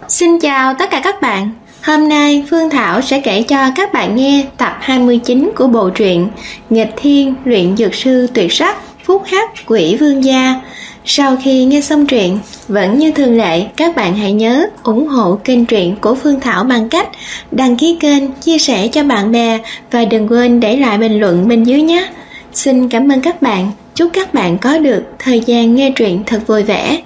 Xin chào tất cả các bạn. Hôm nay Phương Thảo sẽ kể cho các bạn nghe tập 29 của bộ truyện Nghịch Thiên Luyện Dược Sư Tuyệt Sắc Phúc Hắc Quỷ Vương Gia. Sau khi nghe xong truyện, vẫn như thường lệ, các bạn hãy nhớ ủng hộ kênh truyện của Phương Thảo bằng cách đăng ký kênh, chia sẻ cho bạn bè và đừng quên để lại bình luận bên dưới nhé. Xin cảm ơn các bạn. Chúc các bạn có được thời gian nghe truyện thật vui vẻ.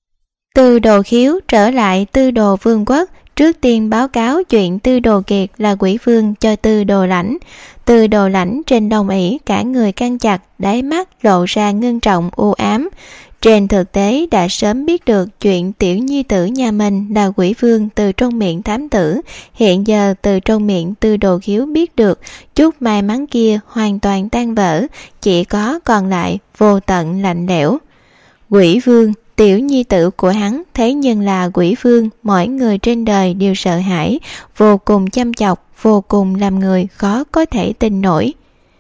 Tư Đồ Khiếu trở lại Tư Đồ Vương quốc, trước tiên báo cáo chuyện Tư Đồ Kiệt là quỷ vương cho Tư Đồ Lãnh. Tư Đồ Lãnh trên đồng ỷ, cả người căng chặt, đáy mắt lộ ra ngưng trọng u ám. Trên thực tế đã sớm biết được chuyện tiểu nhi tử nhà mình là quỷ vương từ trong miệng thám tử. Hiện giờ từ trong miệng Tư Đồ Khiếu biết được chút may mắn kia hoàn toàn tan vỡ, chỉ có còn lại vô tận lạnh lẽo. Quỷ vương, tiểu nhi tử của hắn thế nhưng là quỷ vương, mọi người trên đời đều sợ hãi, vô cùng chăm chọc, vô cùng làm người khó có thể tin nổi.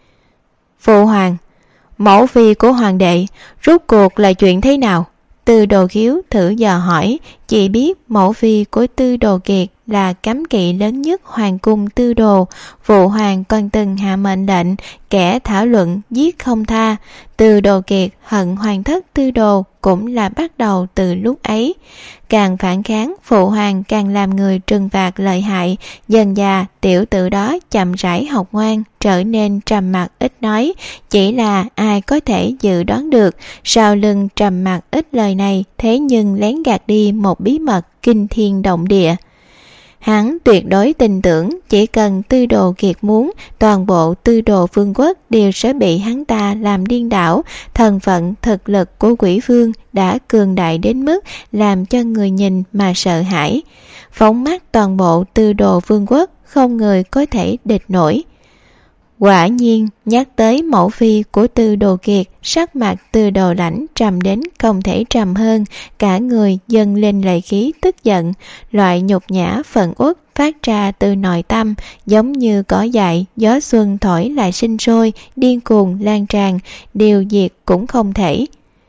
Phụ hoàng, mẫu phi của hoàng đệ, rốt cuộc là chuyện thế nào? Tư Đồ Khiếu thử dò hỏi, chỉ biết mẫu phi của Tư Đồ Kiệt là cấm kỵ lớn nhất hoàng cung Tư Đồ. Phụ hoàng còn từng hạ mệnh lệnh kẻ thảo luận giết không tha. Tư Đồ Kiệt hận hoàng thất Tư Đồ cũng là bắt đầu từ lúc ấy. Càng phản kháng, phụ hoàng càng làm người trừng phạt lợi hại. Dần dà tiểu tử đó chậm rãi học ngoan, trở nên trầm mặc ít nói. Chỉ là ai có thể dự đoán được sau lưng trầm mặc ít lời này thế nhưng lén gạt đi một bí mật kinh thiên động địa. Hắn tuyệt đối tin tưởng chỉ cần Tư Đồ Kiệt muốn, toàn bộ Tư Đồ Vương quốc đều sẽ bị hắn ta làm điên đảo. Thân phận thực lực của quỷ vương đã cường đại đến mức làm cho người nhìn mà sợ hãi. Phóng mắt toàn bộ Tư Đồ Vương quốc, không người có thể địch nổi. Quả nhiên, nhắc tới mẫu phi của Tư Đồ Kiệt, sắc mặt Tư Đồ Lãnh trầm đến không thể trầm hơn, cả người dâng lên lệ khí tức giận. Loại nhục nhã phẫn uất phát ra từ nội tâm, giống như cỏ dại, gió xuân thổi lại sinh sôi, điên cuồng lan tràn, điều diệt cũng không thể.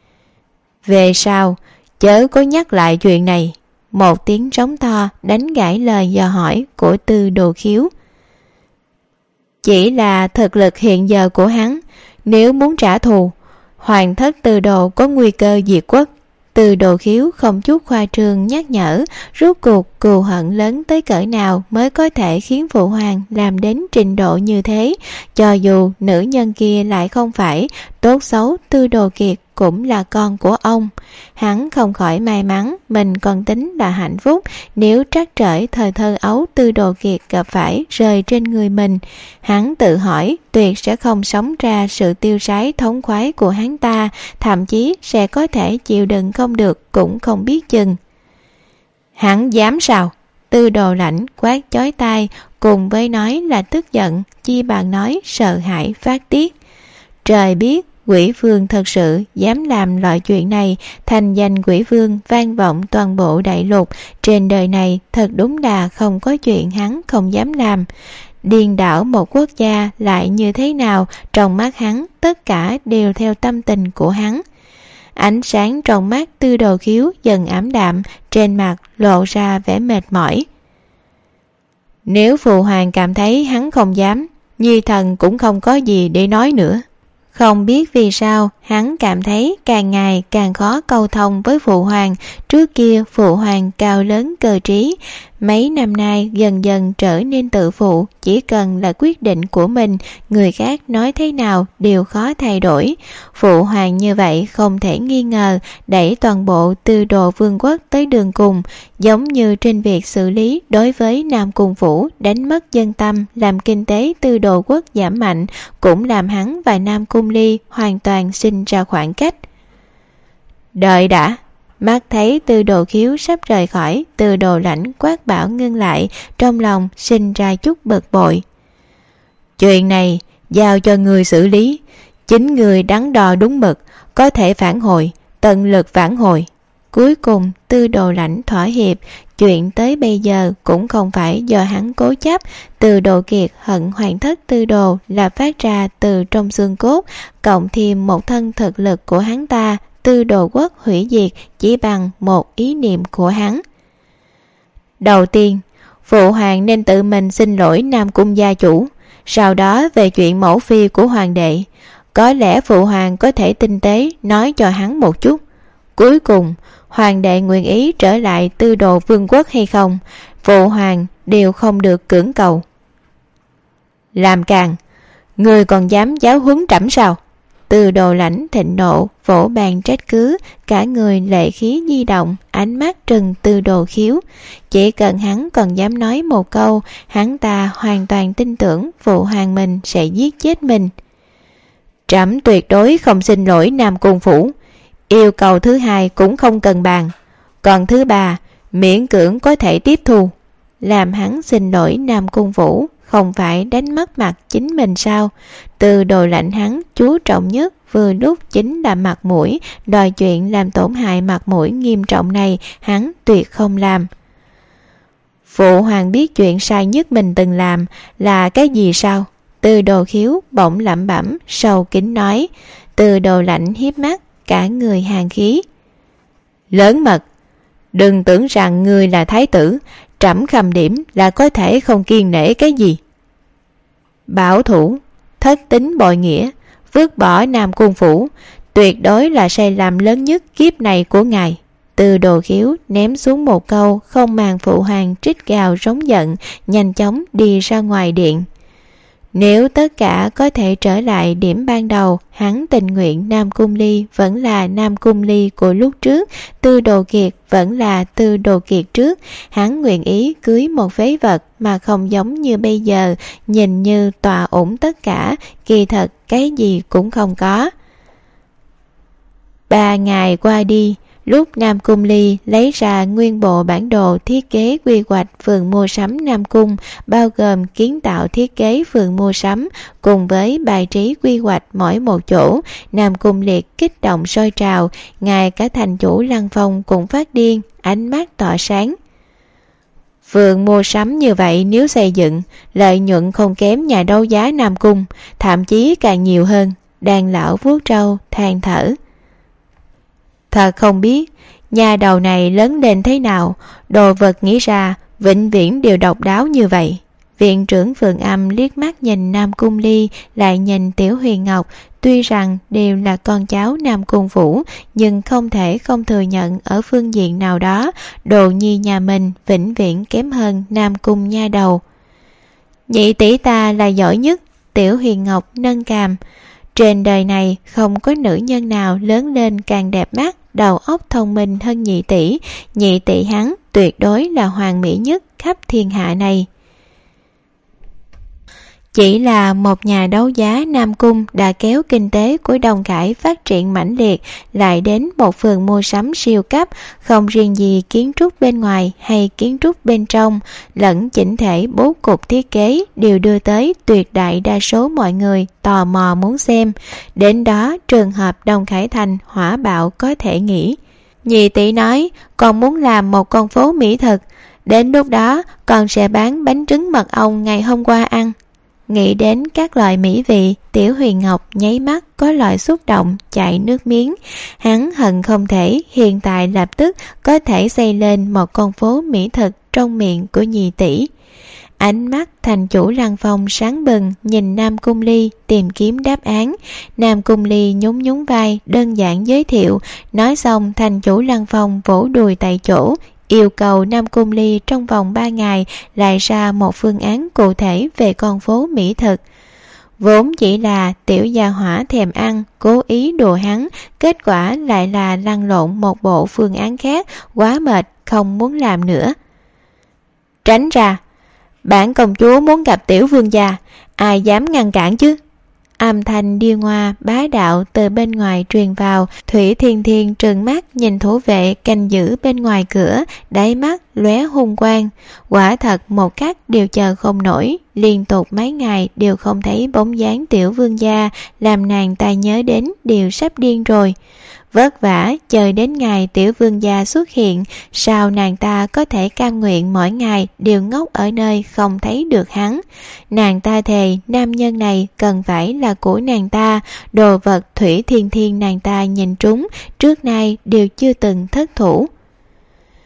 Về sau, chớ có nhắc lại chuyện này. Một tiếng trống to đánh gãy lời dò hỏi của Tư Đồ Khiếu. Chỉ là thực lực hiện giờ của hắn, nếu muốn trả thù, hoàng thất Tư Đồ có nguy cơ diệt quốc. Tư Đồ Khiếu không chút khoa trương nhắc nhở, rốt cuộc cừu hận lớn tới cỡ nào mới có thể khiến phụ hoàng làm đến trình độ như thế. Cho dù nữ nhân kia lại không phải, tốt xấu Tư Đồ Kiệt cũng là con của ông. Hắn không khỏi may mắn mình còn tính là hạnh phúc, nếu trắc trở thời thơ ấu Tư Đồ Kiệt gặp phải rơi trên người mình, hắn tự hỏi tuyệt sẽ không sống ra sự tiêu sái thống khoái của hắn ta, thậm chí sẽ có thể chịu đựng không được cũng không biết chừng. Hắn dám sao? Tư Đồ Lãnh quát chói tai, cùng với nói là tức giận, chi bằng nói sợ hãi phát tiết. Trời biết quỷ vương thật sự dám làm loại chuyện này, thành danh quỷ vương vang vọng toàn bộ đại lục. Trên đời này thật đúng là không có chuyện hắn không dám làm. Điên đảo một quốc gia lại như thế nào, trong mắt hắn tất cả đều theo tâm tình của hắn. Ánh sáng trong mắt Tư Đồ Khiếu dần ảm đạm, trên mặt lộ ra vẻ mệt mỏi. Nếu phụ hoàng cảm thấy hắn không dám, nhi thần cũng không có gì để nói nữa. Không biết vì sao, hắn cảm thấy càng ngày càng khó câu thông với phụ hoàng. Trước kia phụ hoàng cao lớn cơ trí, mấy năm nay dần dần trở nên tự phụ, chỉ cần là quyết định của mình, người khác nói thế nào đều khó thay đổi. Phụ hoàng như vậy không thể nghi ngờ đẩy toàn bộ Tư Đồ Vương quốc tới đường cùng, giống như trên việc xử lý đối với Nam Cung Phủ đánh mất dân tâm, làm kinh tế Tư Đồ quốc giảm mạnh, cũng làm hắn và Nam Cung Ly hoàn toàn sinh ra khoảng cách. Đợi đã. Mắt thấy Tư Đồ Khiếu sắp rời khỏi, Tư Đồ Lãnh quát bảo ngưng lại, trong lòng sinh ra chút bực bội. Chuyện này giao cho người xử lý, chính người đắn đo đúng mực, có thể phản hồi, tận lực phản hồi. Cuối cùng Tư Đồ Lãnh thỏa hiệp, chuyện tới bây giờ cũng không phải do hắn cố chấp. Tư Đồ Kiệt hận hoàng thất Tư Đồ là phát ra từ trong xương cốt, cộng thêm một thân thực lực của hắn ta, Tư Đồ quốc hủy diệt chỉ bằng một ý niệm của hắn. Đầu tiên, phụ hoàng nên tự mình xin lỗi Nam Cung gia chủ, sau đó về chuyện mẫu phi của hoàng đệ, có lẽ phụ hoàng có thể tinh tế nói cho hắn một chút. Cuối cùng, hoàng đệ nguyện ý trở lại Tư Đồ vương quốc hay không, phụ hoàng đều không được cưỡng cầu. Làm càn, người còn dám giáo huấn trẫm sao? Tư Đồ Lãnh thịnh nộ, vỗ bàn trách cứ, cả người lệ khí di động, ánh mắt trừng Tư Đồ Khiếu. Chỉ cần hắn còn dám nói một câu, hắn ta hoàn toàn tin tưởng phụ hoàng mình sẽ giết chết mình. Trẫm tuyệt đối không xin lỗi Nam Cung phủ. Yêu cầu thứ hai cũng không cần bàn, còn thứ ba miễn cưỡng có thể tiếp thu. Làm hắn xin lỗi Nam Cung phủ không phải đánh mất mặt chính mình sao? Tư Đồ Lãnh hắn chú trọng nhất vừa lúc chính là mặt mũi, đòi chuyện làm tổn hại mặt mũi nghiêm trọng này hắn tuyệt không làm. Phụ hoàng biết chuyện sai nhất mình từng làm là cái gì sao? Tư Đồ Khiếu bỗng lẩm bẩm sâu kín nói. Tư Đồ Lãnh hiếp mắt, cả người hàn khí. Lớn mật, đừng tưởng rằng ngươi là thái tử, trẫm khâm điểm là có thể không kiêng nể cái gì. Bảo thủ, thất tín bội nghĩa, vứt bỏ Nam Cung phủ, tuyệt đối là sai lầm lớn nhất kiếp này của ngài. Tư Đồ Khiếu ném xuống một câu không màng phụ hoàng trích gào rống giận, nhanh chóng đi ra ngoài điện. Nếu tất cả có thể trở lại điểm ban đầu, hắn tình nguyện Nam Cung Ly vẫn là Nam Cung Ly của lúc trước, Tư Đồ Kiệt vẫn là Tư Đồ Kiệt trước. Hắn nguyện ý cưới một phế vật mà không giống như bây giờ, nhìn như tòa ổn tất cả, kỳ thật cái gì cũng không có. 3 ngày qua đi, lúc Nam Cung Ly lấy ra nguyên bộ bản đồ thiết kế quy hoạch vườn mua sắm Nam Cung, bao gồm kiến tạo thiết kế vườn mua sắm cùng với bài trí quy hoạch mỗi một chỗ, Nam Cung Liệt kích động sôi trào, ngay cả thành chủ Lăng Phong cũng phát điên, ánh mắt tỏa sáng. Vườn mua sắm như vậy nếu xây dựng, lợi nhuận không kém nhà đấu giá Nam Cung, thậm chí càng nhiều hơn. Đàn lão vuốt râu than thở. Thật không biết nhà đầu này lớn lên thế nào, đồ vật nghĩ ra vĩnh viễn đều độc đáo như vậy. Viện trưởng Phượng Âm liếc mắt nhìn Nam Cung Ly, lại nhìn Tiểu Huyền Ngọc. Tuy rằng đều là con cháu Nam Cung phủ, nhưng không thể không thừa nhận ở phương diện nào đó, đồ nhi nhà mình vĩnh viễn kém hơn Nam Cung nha đầu. Nhị tỷ ta là giỏi nhất. Tiểu Huyền Ngọc nâng cằm. Trên đời này không có nữ nhân nào lớn lên càng đẹp mắt, đầu óc thông minh hơn nhị tỷ. Nhị tỷ hắn tuyệt đối là hoàn mỹ nhất khắp thiên hạ này. Chỉ là một nhà đấu giá Nam Cung đã kéo kinh tế của Đông Khải phát triển mãnh liệt, lại đến một vườn mua sắm siêu cấp, không riêng gì kiến trúc bên ngoài hay kiến trúc bên trong, lẫn chỉnh thể bố cục thiết kế đều đưa tới tuyệt đại đa số mọi người tò mò muốn xem. Đến đó trường hợp Đông Khải thành hỏa bạo có thể nghĩ. Nhị tỷ nói còn muốn làm một con phố mỹ thực, đến lúc đó còn sẽ bán bánh trứng mật ong ngày hôm qua ăn. Nghĩ đến các loại mỹ vị, Tiểu Huyền Ngọc nháy mắt có loại xúc động chảy nước miếng. Hắn hận không thể hiện tại lập tức có thể xây lên một con phố mỹ thực trong miệng của nhị tỷ. Ánh mắt thành chủ Lăng Phong sáng bừng nhìn Nam Cung Ly tìm kiếm đáp án. Nam Cung Ly nhún nhún vai đơn giản giới thiệu. Nói xong thành chủ Lăng Phong vỗ đùi tại chỗ, yêu cầu Nam Cung Ly trong vòng 3 ngày lại ra một phương án cụ thể về con phố mỹ thực. Vốn chỉ là tiểu gia hỏa thèm ăn, cố ý đùa hắn, kết quả lại là lăn lộn một bộ phương án khác, quá mệt, không muốn làm nữa. Tránh ra, bản công chúa muốn gặp tiểu vương gia, ai dám ngăn cản chứ? Âm thanh điêu ngoa bá đạo từ bên ngoài truyền vào. Thủy Thiên Thiên trừng mắt nhìn thủ vệ canh giữ bên ngoài cửa, đáy mắt lóe hung quang. Quả thật một khắc đều chờ không nổi, liên tục mấy ngày đều không thấy bóng dáng tiểu vương gia, làm nàng ta nhớ đến đều sắp điên rồi. Vất vả chờ đến ngày tiểu vương gia xuất hiện, sao nàng ta có thể cam nguyện mỗi ngày đều ngốc ở nơi không thấy được hắn. Nàng ta thề nam nhân này cần phải là của nàng ta, đồ vật Thủy Thiên Thiên nàng ta nhìn trúng trước nay đều chưa từng thất thủ.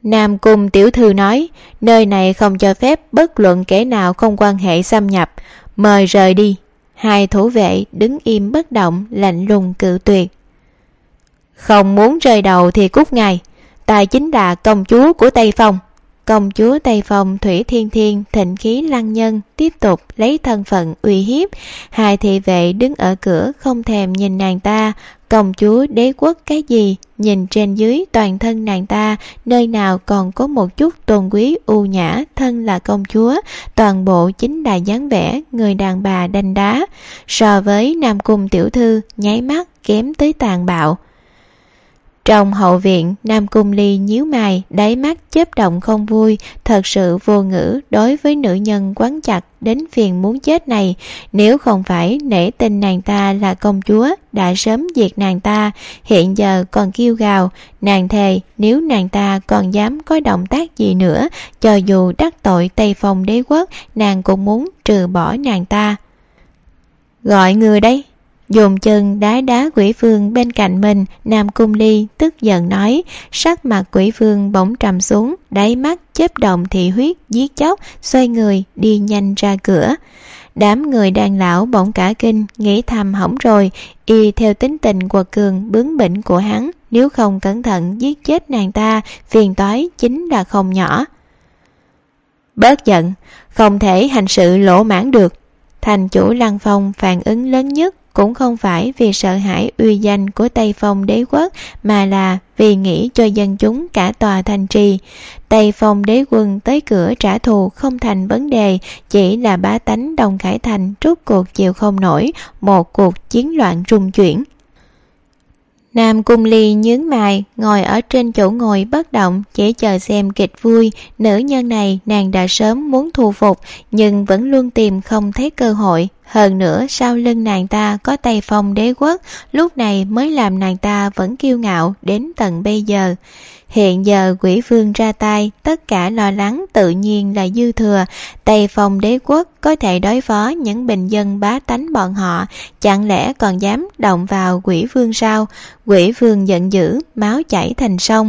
Nam Cung tiểu thư nói, nơi này không cho phép bất luận kẻ nào không quan hệ xâm nhập, mời rời đi. Hai thủ vệ đứng im bất động, lạnh lùng cự tuyệt. Không muốn rơi đầu thì cút ngay, ta chính là công chúa của Tây Phong. Công chúa Tây Phong Thủy Thiên Thiên thịnh khí lăng nhân tiếp tục lấy thân phận uy hiếp. Hai thị vệ đứng ở cửa không thèm nhìn nàng ta. Công chúa đế quốc cái gì, nhìn trên dưới toàn thân nàng ta, nơi nào còn có một chút tôn quý u nhã, thân là công chúa, toàn bộ chính là dáng vẻ người đàn bà đanh đá. So với Nam Cung tiểu thư, nháy mắt kém tới tàn bạo. Trong hậu viện, Nam Cung Ly nhíu mày, đáy mắt chớp động không vui, thật sự vô ngữ đối với nữ nhân quắn chặt đến phiền muốn chết này. Nếu không phải nể tình nàng ta là công chúa, đã sớm diệt nàng ta, hiện giờ còn kêu gào. Nàng thề nếu nàng ta còn dám có động tác gì nữa, cho dù đắc tội Tây Phong đế quốc, nàng cũng muốn trừ bỏ nàng ta. Gọi người đấy. Dùng chân đá đá Quỷ Vương bên cạnh mình. Nam Cung Ly tức giận nói. Sắc mặt Quỷ Vương bỗng trầm xuống, đáy mắt chớp động thị huyết giết chóc, xoay người đi nhanh ra cửa. Đám người đàn lão bỗng cả kinh, nghĩ thầm hỏng rồi. Y theo tính tình quật cường bướng bỉnh của hắn, nếu không cẩn thận giết chết nàng ta, phiền toái chính là không nhỏ. Bớt giận, không thể hành sự lỗ mãn được. Thành chủ Lăng Phong phản ứng lớn nhất cũng không phải vì sợ hãi uy danh của Tây Phong đế quốc, mà là vì nghĩ cho dân chúng cả tòa thành trì. Tây Phong đế quân tới cửa trả thù không thành vấn đề, chỉ là bá tánh Đông Khải Thành rốt cuộc chịu không nổi một cuộc chiến loạn rung chuyển. Nam Cung Ly nhướng mày, ngồi ở trên chỗ ngồi bất động, chỉ chờ xem kịch vui. Nữ nhân này nàng đã sớm muốn thu phục, nhưng vẫn luôn tìm không thấy cơ hội. Hơn nữa sau lưng nàng ta có Tây Phong đế quốc, lúc này mới làm nàng ta vẫn kiêu ngạo đến tận bây giờ. Hiện giờ Quỷ Vương ra tay, tất cả lo lắng tự nhiên là dư thừa. Tây Phong đế quốc có thể đối phó những bình dân bá tánh bọn họ, chẳng lẽ còn dám động vào Quỷ Vương sao? Quỷ Vương giận dữ, máu chảy thành sông.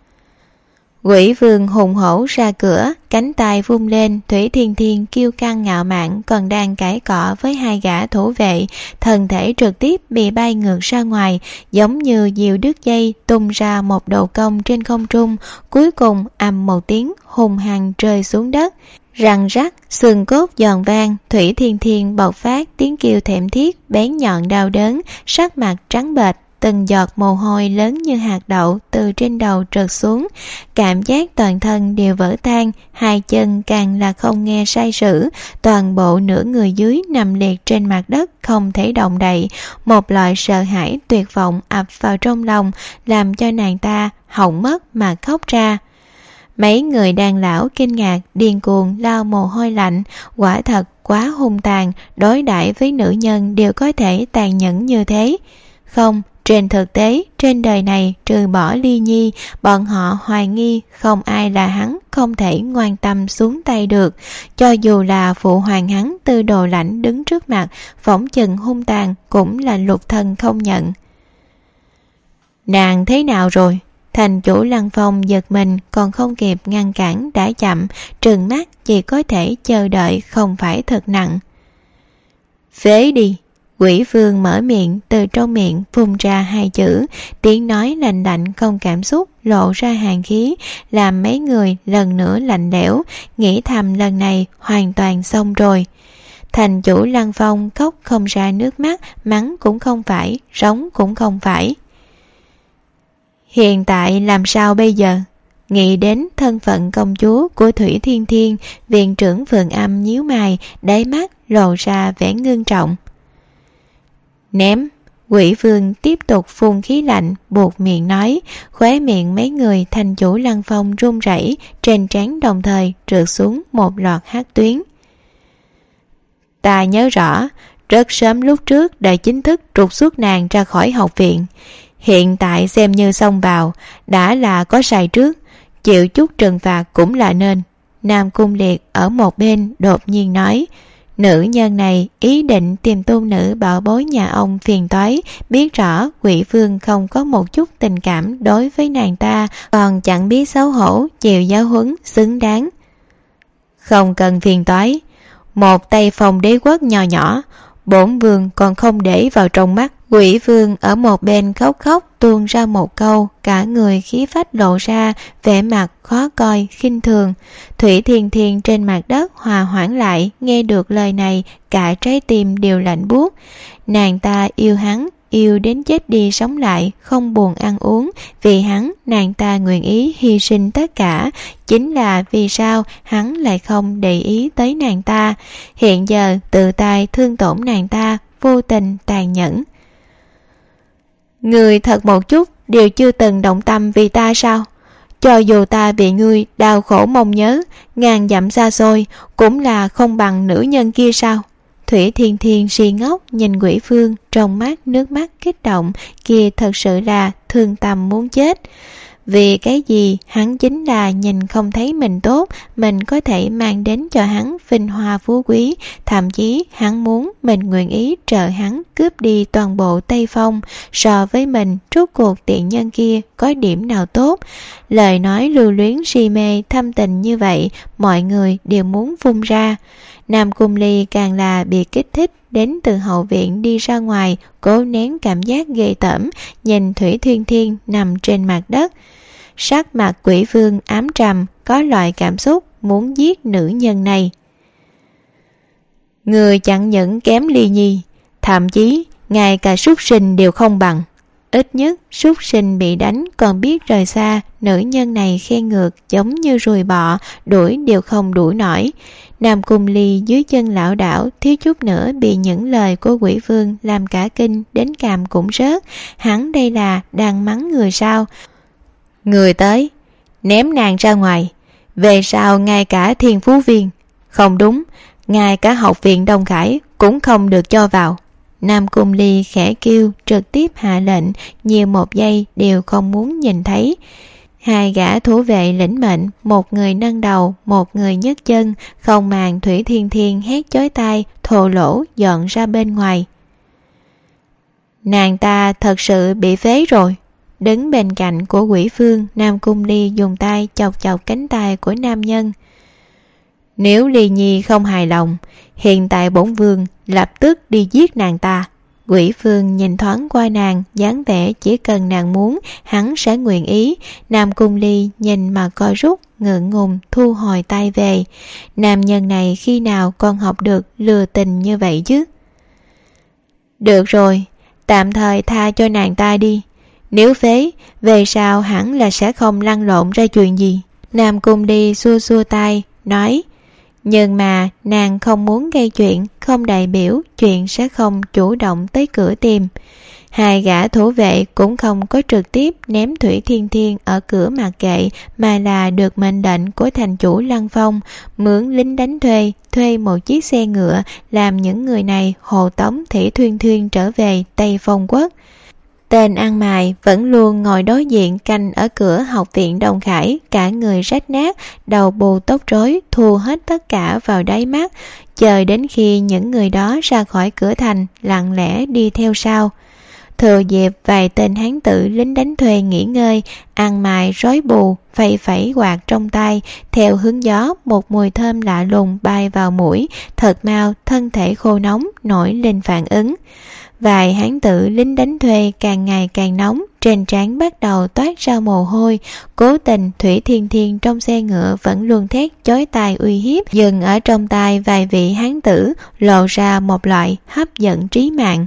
Quỷ Vương hùng hổ ra cửa, cánh tay vung lên. Thủy Thiên Thiên kiêu căng ngạo mạn còn đang cãi cọ với hai gã thủ vệ, thân thể trực tiếp bị bay ngược ra ngoài, giống như diều đứt dây tung ra một đầu cong trên không trung, cuối cùng ầm một tiếng hùng hăng rơi xuống đất. Răng rắc, xương cốt giòn vang. Thủy Thiên Thiên bộc phát tiếng kêu thảm thiết bén nhọn đau đớn, sắc mặt trắng bệch, từng giọt mồ hôi lớn như hạt đậu từ trên đầu trượt xuống, cảm giác toàn thân đều vỡ tan, hai chân càng là không nghe sai sử, toàn bộ nửa người dưới nằm liệt trên mặt đất không thể động đậy. Một loại sợ hãi tuyệt vọng ập vào trong lòng, làm cho nàng ta hỏng mất mà khóc ra. Mấy người đàn lão kinh ngạc, điên cuồng lau mồ hôi lạnh. Quả thật quá hung tàn, đối đãi với nữ nhân đều có thể tàn nhẫn như thế. Không, trên thực tế, trên đời này trừ bỏ Ly Nhi, bọn họ hoài nghi không ai là hắn không thể ngoan tâm xuống tay được. Cho dù là phụ hoàng hắn Tư Đồ Lãnh đứng trước mặt, phỏng chừng hung tàn cũng là lục thân không nhận. Nàng thế nào rồi? Thành chủ Lăng Phong giật mình, còn không kịp ngăn cản đã chậm, trừng mắt chỉ có thể chờ đợi, không phải thật nặng. Phế đi. Quỷ Vương mở miệng, từ trong miệng phun ra hai chữ, tiếng nói lạnh lạnh không cảm xúc, lộ ra hàn khí, làm mấy người lần nữa lạnh lẽo, nghĩ thầm lần này hoàn toàn xong rồi. Thành chủ Lăng Phong khóc không ra nước mắt, mắng cũng không phải, rống cũng không phải. Hiện tại làm sao bây giờ? Nghĩ đến thân phận công chúa của Thủy Thiên Thiên, viện trưởng Vườn Âm nhíu mày, đáy mắt lộ ra vẻ ngưng trọng. Ném. Quỷ Vương tiếp tục phun khí lạnh, buộc miệng nói. Khóe miệng mấy người thành chủ Lăng Phong run rẩy, trên trán đồng thời trượt xuống một loạt hắc tuyến. Ta nhớ rõ, rất sớm lúc trước đã chính thức trục xuất nàng ra khỏi học viện. Hiện tại xem như xông vào, đã là có sai trước, chịu chút trừng phạt cũng là nên. Nam Cung Liệt ở một bên đột nhiên nói. Nữ nhân này ý định tìm tôn nữ bảo bối nhà ông phiền toái, biết rõ Quỷ Vương không có một chút tình cảm đối với nàng ta, còn chẳng biết xấu hổ chịu giáo huấn xứng đáng. Không cần phiền toái, một Tây Phong đế quốc nhỏ nhỏ, bổn vương còn không để vào trong mắt. Quỷ Vương ở một bên khóc khóc tuôn ra một câu, cả người khí phách lộ ra, vẻ mặt khó coi khinh thường. Thủy Thiên Thiên trên mặt đất hòa hoãn lại, nghe được lời này, cả trái tim đều lạnh buốt. Nàng ta yêu hắn, yêu đến chết đi sống lại, không buồn ăn uống. Vì hắn, nàng ta nguyện ý hy sinh tất cả. Chính là vì sao hắn lại không để ý tới nàng ta. Hiện giờ tự tay thương tổn nàng ta, vô tình tàn nhẫn. Người thật một chút đều chưa từng động tâm vì ta sao? Cho dù ta bị ngươi đau khổ mong nhớ, ngàn dặm xa xôi, cũng là không bằng nữ nhân kia sao? Thủy Thiên Thiên si ngốc nhìn Quỷ Vương, trong mắt nước mắt kích động, kia thật sự là thương tâm muốn chết. Vì cái gì hắn chính là nhìn không thấy mình tốt, mình có thể mang đến cho hắn vinh hoa phú quý, thậm chí hắn muốn mình nguyện ý trợ hắn cướp đi toàn bộ Tây Phong. So với mình, rốt cuộc tiện nhân kia có điểm nào tốt? Lời nói lưu luyến si mê thâm tình như vậy, mọi người đều muốn vung ra. Nam Cung Ly càng là bị kích thích, đến từ hậu viện đi ra ngoài, cố nén cảm giác ghê tởm, nhìn Thủy Thiên Thiên nằm trên mặt đất. Sắc mặt Quỷ Vương ám trầm, có loại cảm xúc muốn giết nữ nhân này. Người chẳng những kém Ly Nhi, thậm chí ngay cả súc sinh đều không bằng. Ít nhất súc sinh bị đánh còn biết rời xa, nữ nhân này khen ngược giống như ruồi bọ, đuổi đều không đuổi nổi. Nam Cung Ly dưới chân lão đảo, thiếu chút nữa bị những lời của Quỷ Vương làm cả kinh, đến cằm cũng rớt. Hắn đây là đang mắng người sao? Người tới, ném nàng ra ngoài. Về sau ngay cả Thiên Phú Viên, không đúng, ngay cả học viện Đông Khải cũng không được cho vào. Nam Cung Ly khẽ kêu, trực tiếp hạ lệnh, nhiều một giây đều không muốn nhìn thấy. Hai gã thủ vệ lĩnh mệnh, một người nâng đầu, một người nhấc chân, không màng Thủy Thiên Thiên hét chói tai, thô lỗ dọn ra bên ngoài. Nàng ta thật sự bị phế rồi. Đứng bên cạnh của Quỷ Vương, Nam Cung Ly dùng tay chọc chọc cánh tay của nam nhân. Nếu Ly Nhi không hài lòng, hiện tại bổn vương lập tức đi giết nàng ta. Quỷ Vương nhìn thoáng qua nàng, dáng vẻ chỉ cần nàng muốn, hắn sẽ nguyện ý. Nam Cung Ly nhìn mà coi rút, ngượng ngùng thu hồi tay về. Nam nhân này khi nào còn học được lừa tình như vậy chứ? Được rồi, tạm thời tha cho nàng ta đi. Nếu phế, về sau hẳn là sẽ không lăn lộn ra chuyện gì. Nam Cung Ly xua xua tay, nói, nhưng mà nàng không muốn gây chuyện, không đại biểu chuyện sẽ không chủ động tới cửa tìm. Hai gã thủ vệ cũng không có trực tiếp ném Thủy Thiên Thiên ở cửa mặc kệ, mà là được mệnh lệnh của thành chủ Lăng Phong, mướn lính đánh thuê, thuê một chiếc xe ngựa, làm những người này hộ tống Thủy Thuyên Thuyên trở về Tây Phong Quốc. Tên ăn mày vẫn luôn ngồi đối diện canh ở cửa học viện Đông Khải, cả người rách nát, đầu bù tóc rối, thu hết tất cả vào đáy mắt, chờ đến khi những người đó ra khỏi cửa thành, lặng lẽ đi theo sau. Thừa dịp vài tên hán tử lính đánh thuê nghỉ ngơi, ăn mày rối bù, phẩy phẩy quạt trong tay, theo hướng gió một mùi thơm lạ lùng bay vào mũi, thật mau thân thể khô nóng nổi lên phản ứng. Vài hán tử lính đánh thuê càng ngày càng nóng, trên trán bắt đầu toát ra mồ hôi. Cố tình Thủy Thiên Thiên trong xe ngựa vẫn luôn thét chói tai uy hiếp, dừng ở trong tai vài vị hán tử, lộ ra một loại hấp dẫn trí mạng.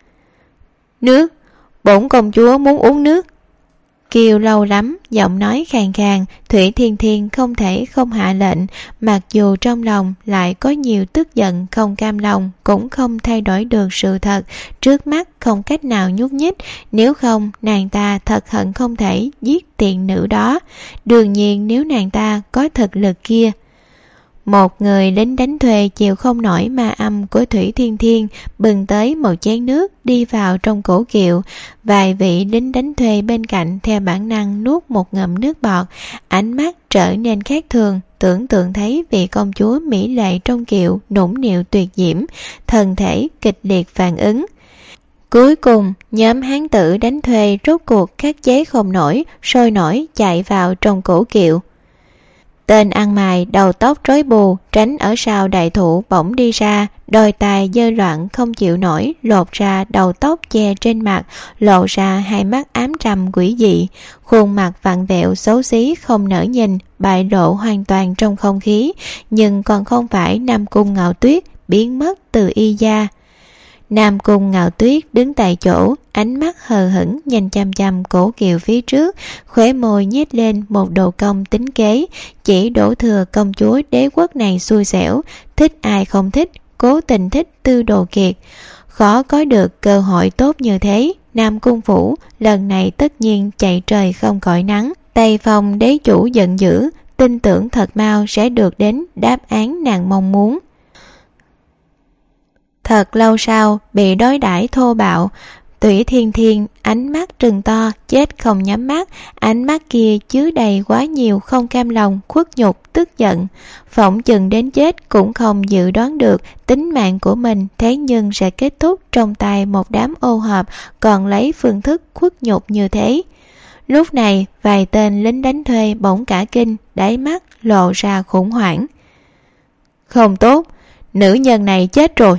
Nước, bổn công chúa muốn uống nước. Kêu lâu lắm, giọng nói khàn khàn, Thủy Thiên Thiên không thể không hạ lệnh, mặc dù trong lòng lại có nhiều tức giận không cam lòng, cũng không thay đổi được sự thật, trước mắt không cách nào nhúc nhích, nếu không nàng ta thật hận không thể giết tiện nữ đó. Đương nhiên nếu nàng ta có thực lực kia. Một người lính đánh thuê chịu không nổi ma âm của Thủy Thiên Thiên, bưng tới một chén nước đi vào trong cổ kiệu. Vài vị lính đánh thuê bên cạnh theo bản năng nuốt một ngụm nước bọt, ánh mắt trở nên khác thường, tưởng tượng thấy vị công chúa mỹ lệ trong kiệu nũng nịu tuyệt diễm, thân thể kịch liệt phản ứng. Cuối cùng, nhóm hán tử đánh thuê rốt cuộc khắc chế không nổi, sôi nổi chạy vào trong cổ kiệu. Tên ăn mày đầu tóc rối bù tránh ở sau đại thụ bỗng đi ra, đôi tai giơ loạn không chịu nổi, lột ra đầu tóc che trên mặt, lộ ra hai mắt ám trầm quỷ dị, khuôn mặt vặn vẹo xấu xí không nỡ nhìn, bại lộ hoàn toàn trong không khí, nhưng còn không phải Nam Cung Ngạo Tuyết biến mất từ y gia. Nam Cung Ngạo Tuyết đứng tại chỗ, ánh mắt hờ hững nhìn chăm chăm cổ kiệu phía trước, khóe môi nhếch lên một độ cong tính kế, chỉ đổ thừa công chúa đế quốc này xui xẻo, thích ai không thích, cố tình thích Tư Đồ Kiệt. Khó có được cơ hội tốt như thế, Nam Cung phủ lần này tất nhiên chạy trời không cõi nắng. Tây Phong đế chủ giận dữ, tin tưởng thật mau sẽ được đến đáp án nàng mong muốn. Thật lâu sau bị đối đãi thô bạo, Thủy Thiên Thiên ánh mắt trừng to, chết không nhắm mắt, ánh mắt kia chứa đầy quá nhiều không cam lòng, khuất nhục, tức giận. Phỏng chừng đến chết cũng không dự đoán được tính mạng của mình thế nhưng sẽ kết thúc trong tay một đám ô hợp còn lấy phương thức khuất nhục như thế. Lúc này vài tên lính đánh thuê bỗng cả kinh, đáy mắt lộ ra khủng hoảng. Không tốt, nữ nhân này chết rồi.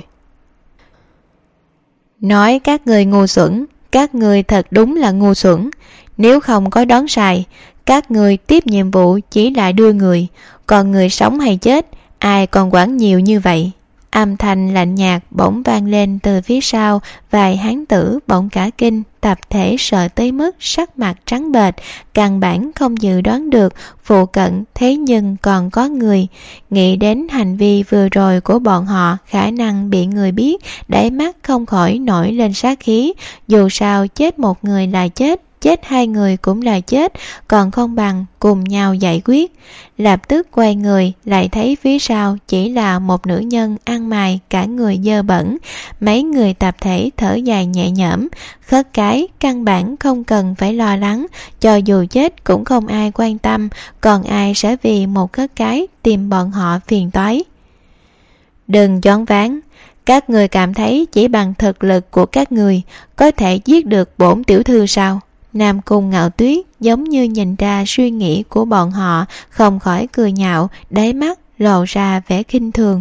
Nói các người ngu xuẩn, các người thật đúng là ngu xuẩn. Nếu không có đón sai, các người tiếp nhiệm vụ chỉ là đưa người, còn người sống hay chết, ai còn quản nhiều như vậy. Âm thanh lạnh nhạt bỗng vang lên từ phía sau, vài hán tử bỗng cả kinh, tập thể sợ tới mức sắc mặt trắng bệch, căn bản không dự đoán được phụ cận thế nhưng còn có người. Nghĩ đến hành vi vừa rồi của bọn họ khả năng bị người biết, đáy mắt không khỏi nổi lên sát khí. Dù sao chết một người là chết, chết hai người cũng là chết, còn không bằng cùng nhau giải quyết. Lập tức quay người lại thấy phía sau chỉ là một nữ nhân ăn mày cả người dơ bẩn. Mấy người tập thể thở dài nhẹ nhõm, khất cái căn bản không cần phải lo lắng, cho dù chết cũng không ai quan tâm, còn ai sẽ vì một khất cái tìm bọn họ phiền toái. Đừng choáng váng, các người cảm thấy chỉ bằng thực lực của các người có thể giết được bổn tiểu thư sao? Nam Cung Ngạo Tuyết giống như nhìn ra suy nghĩ của bọn họ, không khỏi cười nhạo, đáy mắt lộ ra vẻ khinh thường.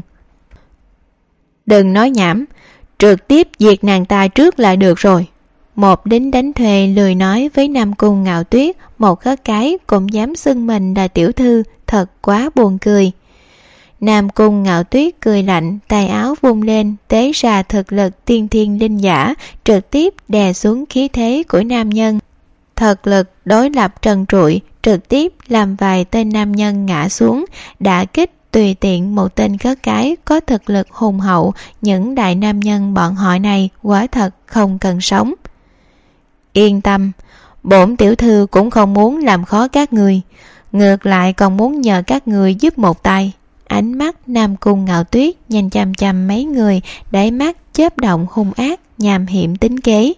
Đừng nói nhảm, trực tiếp diệt nàng ta trước là được rồi. Một lính đánh thuê lười nói với Nam Cung Ngạo Tuyết, một khất cái cũng dám xưng mình là tiểu thư, thật quá buồn cười. Nam Cung Ngạo Tuyết cười lạnh, tay áo vung lên, tế ra thực lực tiên thiên linh giả, trực tiếp đè xuống khí thế của nam nhân. Thực lực đối lập trần trụi, trực tiếp làm vài tên nam nhân ngã xuống, đả kích tùy tiện một tên khất cái có thực lực hùng hậu. Những đại nam nhân bọn họ này quả thật không cần sống. Yên tâm, bổn tiểu thư cũng không muốn làm khó các người, ngược lại còn muốn nhờ các người giúp một tay. Ánh mắt Nam Cung Ngạo Tuyết nhìn chằm chằm mấy người, đáy mắt chớp động hung ác, nham hiểm tính kế.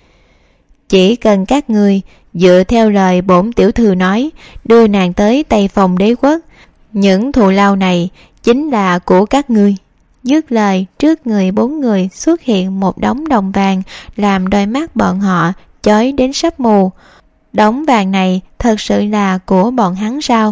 Chỉ cần các người dựa theo lời bổn tiểu thư nói, đưa nàng tới Tây Phong đế quốc, những thù lao này chính là của các ngươi. Dứt lời, trước người bốn người xuất hiện một đống đồng vàng, làm đôi mắt bọn họ chói đến sắp mù. Đống vàng này thật sự là của bọn hắn sao?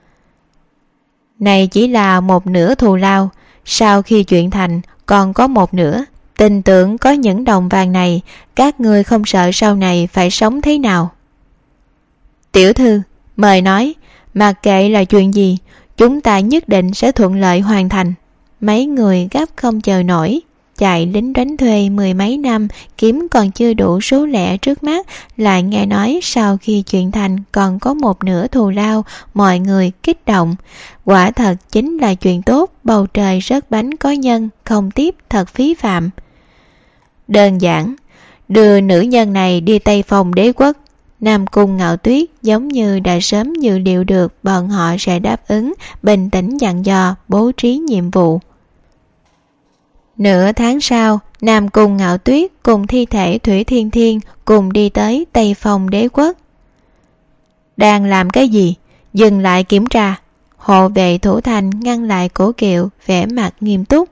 Này chỉ là một nửa thù lao, sau khi chuyện thành còn có một nửa. Tin tưởng có những đồng vàng này, các ngươi không sợ sau này phải sống thế nào. Tiểu thư, mời nói, mặc kệ là chuyện gì, chúng ta nhất định sẽ thuận lợi hoàn thành. Mấy người gấp không chờ nổi, chạy lính đánh thuê mười mấy năm, kiếm còn chưa đủ số lẻ trước mắt, lại nghe nói sau khi chuyện thành còn có một nửa thù lao, mọi người kích động. Quả thật chính là chuyện tốt, bầu trời rớt bánh có nhân, không tiếp thật phí phạm. Đơn giản, đưa nữ nhân này đi Tây Phong đế quốc. Nam Cung Ngạo Tuyết giống như đã sớm dự liệu được bọn họ sẽ đáp ứng, bình tĩnh dặn dò bố trí nhiệm vụ. Nửa tháng sau, Nam Cung Ngạo Tuyết cùng thi thể Thủy Thiên Thiên cùng đi tới Tây Phong đế quốc. Đang làm cái gì? Dừng lại kiểm tra. Hộ vệ thủ thành ngăn lại Cố Kiệu, vẻ mặt nghiêm túc.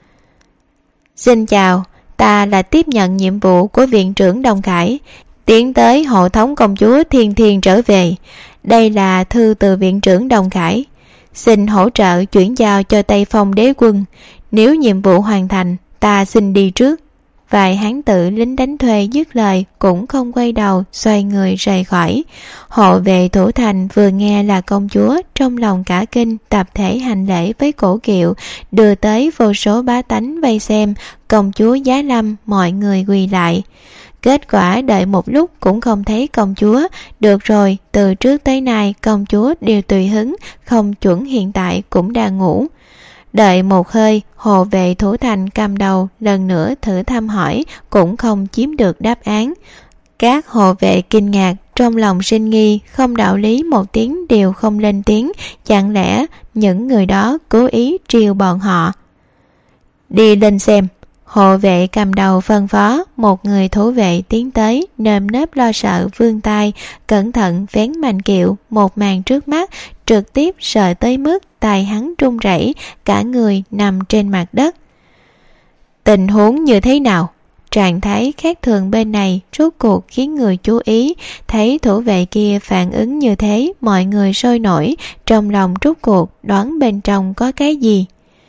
Xin chào, ta là tiếp nhận nhiệm vụ của viện trưởng Đông Khải, tiến tới hộ tống công chúa Thiên Thiên trở về. Đây là thư từ viện trưởng Đông Khải, xin hỗ trợ chuyển giao cho Tây Phong đế quân. Nếu nhiệm vụ hoàn thành, ta xin đi trước. Vài hán tử lính đánh thuê dứt lời cũng không quay đầu, xoay người rời khỏi. Hộ vệ thủ thành vừa nghe là công chúa, trong lòng cả kinh, tập thể hành lễ với Cổ Kiệu, đưa tới vô số bá tánh vây xem. Công chúa giá lâm, mọi người quỳ lại. Kết quả đợi một lúc cũng không thấy công chúa. Được rồi, từ trước tới nay công chúa đều tùy hứng, không chuẩn hiện tại cũng đang ngủ. Đợi một hơi, hộ vệ thủ thành cầm đầu lần nữa thử thăm hỏi, cũng không chiếm được đáp án. Các hộ vệ kinh ngạc, trong lòng sinh nghi, không đạo lý một tiếng đều không lên tiếng. Chẳng lẽ những người đó cố ý trêu bọn họ? Đi lên xem. Hộ vệ cầm đầu phân phó. Một người thủ vệ tiến tới, nơm nớp lo sợ vươn tay, cẩn thận vén mành kiệu. Một màn trước mắt trực tiếp sợ tới mức tay hắn run rẩy, cả người nằm trên mặt đất. Tình huống như thế nào? Trạng thái khác thường bên này rốt cuộc khiến người chú ý. Thấy thủ vệ kia phản ứng như thế, mọi người sôi nổi, trong lòng rốt cuộc đoán bên trong có cái gì.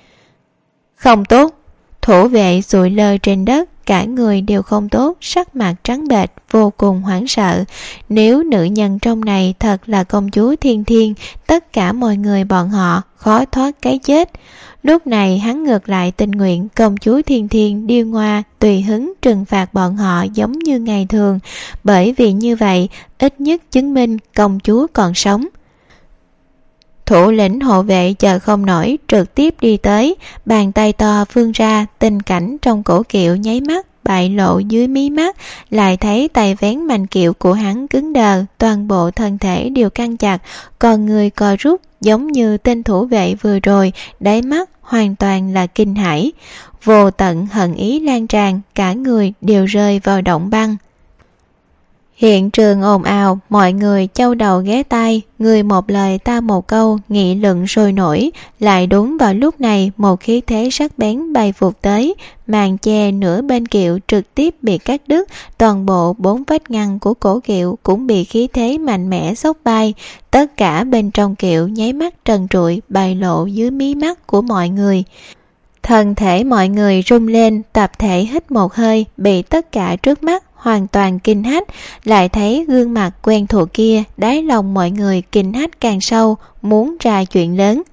Không tốt. Thủ vệ sụi lơ trên đất, cả người đều không tốt, sắc mặt trắng bệch, vô cùng hoảng sợ. Nếu nữ nhân trong này thật là công chúa Thiên Thiên, tất cả mọi người bọn họ khó thoát cái chết. Lúc này hắn ngược lại tình nguyện công chúa Thiên Thiên điêu ngoa tùy hứng trừng phạt bọn họ giống như ngày thường, bởi vì như vậy ít nhất chứng minh công chúa còn sống. Thủ lĩnh hộ vệ chờ không nổi, trực tiếp đi tới, bàn tay to vươn ra. Tình cảnh trong Cổ Kiệu nháy mắt bại lộ dưới mí mắt, lại thấy tay vén mành kiệu của hắn cứng đờ, toàn bộ thân thể đều căng chặt, còn người co rút giống như tên thủ vệ vừa rồi, đáy mắt hoàn toàn là kinh hãi. Vô tận hận ý lan tràn, cả người đều rơi vào động băng. Hiện trường ồn ào, mọi người châu đầu ghé tai, người một lời ta một câu, nghị luận sôi nổi. Lại đúng vào lúc này, một khí thế sắc bén bay vụt tới, màn che nửa bên kiệu trực tiếp bị cắt đứt, toàn bộ 4 vách ngăn của cổ kiệu cũng bị khí thế mạnh mẽ xốc bay. Tất cả bên trong kiệu nháy mắt trần trụi, bày lộ dưới mí mắt của mọi người. Thân thể mọi người rung lên, tập thể hít một hơi, bị tất cả trước mắt hoàn toàn kinh hách. Lại thấy gương mặt quen thuộc kia, đáy lòng mọi người kinh hách càng sâu, muốn ra chuyện lớn.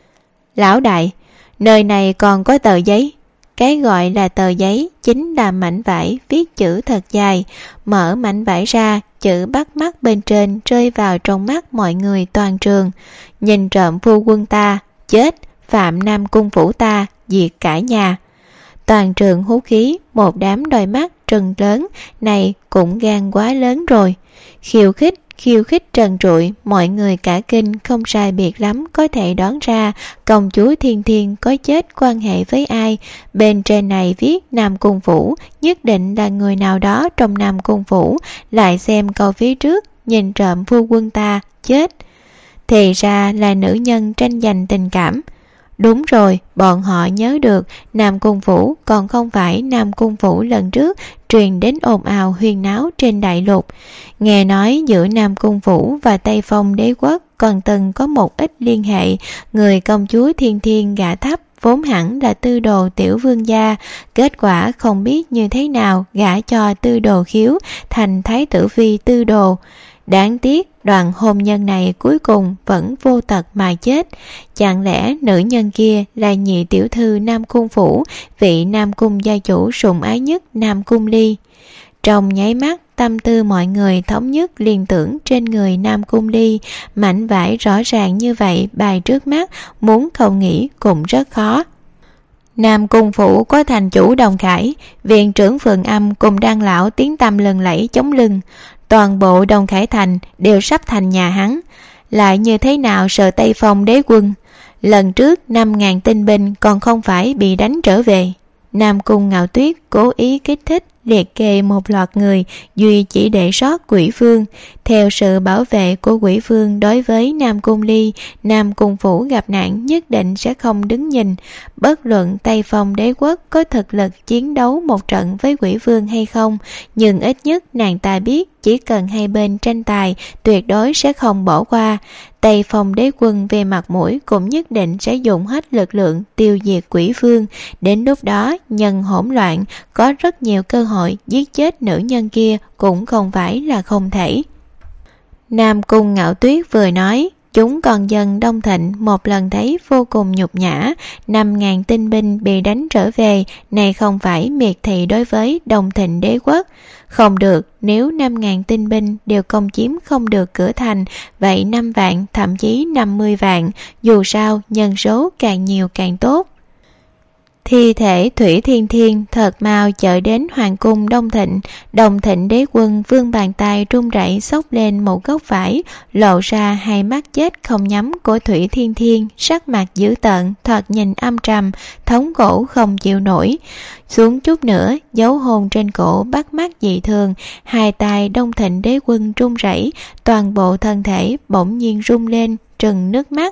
Lão đại, nơi này còn có tờ giấy. Cái gọi là tờ giấy chính là mảnh vải viết chữ thật dài. Mở mảnh vải ra, chữ bắt mắt bên trên rơi vào trong mắt mọi người toàn trường. Nhìn trộm phu quân ta, chết. Phạm Nam cung phủ ta, diệt cả nhà. Toàn trường hú khí, một đám đôi mắt trừng lớn, này cũng gan quá lớn rồi. Khiêu khích trần trụi, mọi người cả kinh, không sai biệt lắm có thể đoán ra công chúa Thiên Thiên có chết quan hệ với ai. Bên trên này viết Nam cung phủ, nhất định là người nào đó trong Nam cung phủ. Lại xem câu phía trước, nhìn trộm phu quân ta, chết. Thì ra là nữ nhân tranh giành tình cảm. Đúng rồi, bọn họ nhớ được Nam Cung Phủ còn không phải Nam Cung Phủ lần trước truyền đến ồn ào huyên náo trên đại lục. Nghe nói giữa Nam Cung Phủ và Tây Phong đế quốc còn từng có một ít liên hệ. Người công chúa Thiên Thiên gả thấp vốn hẳn là tư đồ tiểu vương gia, kết quả không biết như thế nào gả cho tư đồ Khiếu thành thái tử phi tư đồ. Đáng tiếc đoàn hôn nhân này cuối cùng vẫn vô tật mà chết. Chẳng lẽ nữ nhân kia là nhị tiểu thư Nam Cung Phủ, vị Nam Cung gia chủ sủng ái nhất Nam Cung Ly? Trong nháy mắt, tâm tư mọi người thống nhất liên tưởng trên người Nam Cung Ly. Mảnh vải rõ ràng như vậy bày trước mắt, muốn không nghĩ cũng rất khó. Nam Cung Phủ có thành chủ Đồng Khải, viện trưởng Phượng Âm cùng Đan lão tiếng tăm lừng lẫy chống lưng. Toàn bộ Đồng Khải thành đều sắp thành nhà hắn. Lại như thế nào sợ Tây Phong đế quân? Lần trước 5.000 tinh binh còn không phải bị đánh trở về. Nam Cung Ngạo Tuyết cố ý kích thích liệt kê một loạt người, duy chỉ để sót Quỷ Phương. Theo sự bảo vệ của Quỷ Vương đối với Nam Cung Ly, Nam Cung Phủ gặp nạn nhất định sẽ không đứng nhìn. Bất luận Tây Phong đế quốc có thực lực chiến đấu một trận với Quỷ Vương hay không, nhưng ít nhất nàng ta biết chỉ cần hai bên tranh tài, tuyệt đối sẽ không bỏ qua. Tây Phong đế quân về mặt mũi cũng nhất định sẽ dùng hết lực lượng tiêu diệt Quỷ Vương. Đến lúc đó, nhân hỗn loạn, có rất nhiều cơ hội giết chết nữ nhân kia cũng không phải là không thể. Nam Cung Ngạo Tuyết vừa nói, chúng con dân Đông Thịnh một lần thấy vô cùng nhục nhã, 5.000 tinh binh bị đánh trở về, này không phải miệt thị đối với Đông Thịnh đế quốc. Không được, nếu 5.000 tinh binh đều công chiếm không được cửa thành, vậy 5 vạn, thậm chí 50 vạn, dù sao nhân số càng nhiều càng tốt. Thi thể Thủy Thiên Thiên thật mau chở đến hoàng cung Đông Thịnh. Đông Thịnh đế quân vươn bàn tay run rẩy xốc lên một góc vải, lộ ra hai mắt chết không nhắm của Thủy Thiên Thiên, sắc mặt dữ tợn, thoạt nhìn âm trầm, thống khổ không chịu nổi. Xuống chút nữa, dấu hồn trên cổ bắt mắt dị thường, hai tay Đông Thịnh đế quân run rẩy, toàn bộ thân thể bỗng nhiên rung lên, trừng nước mắt.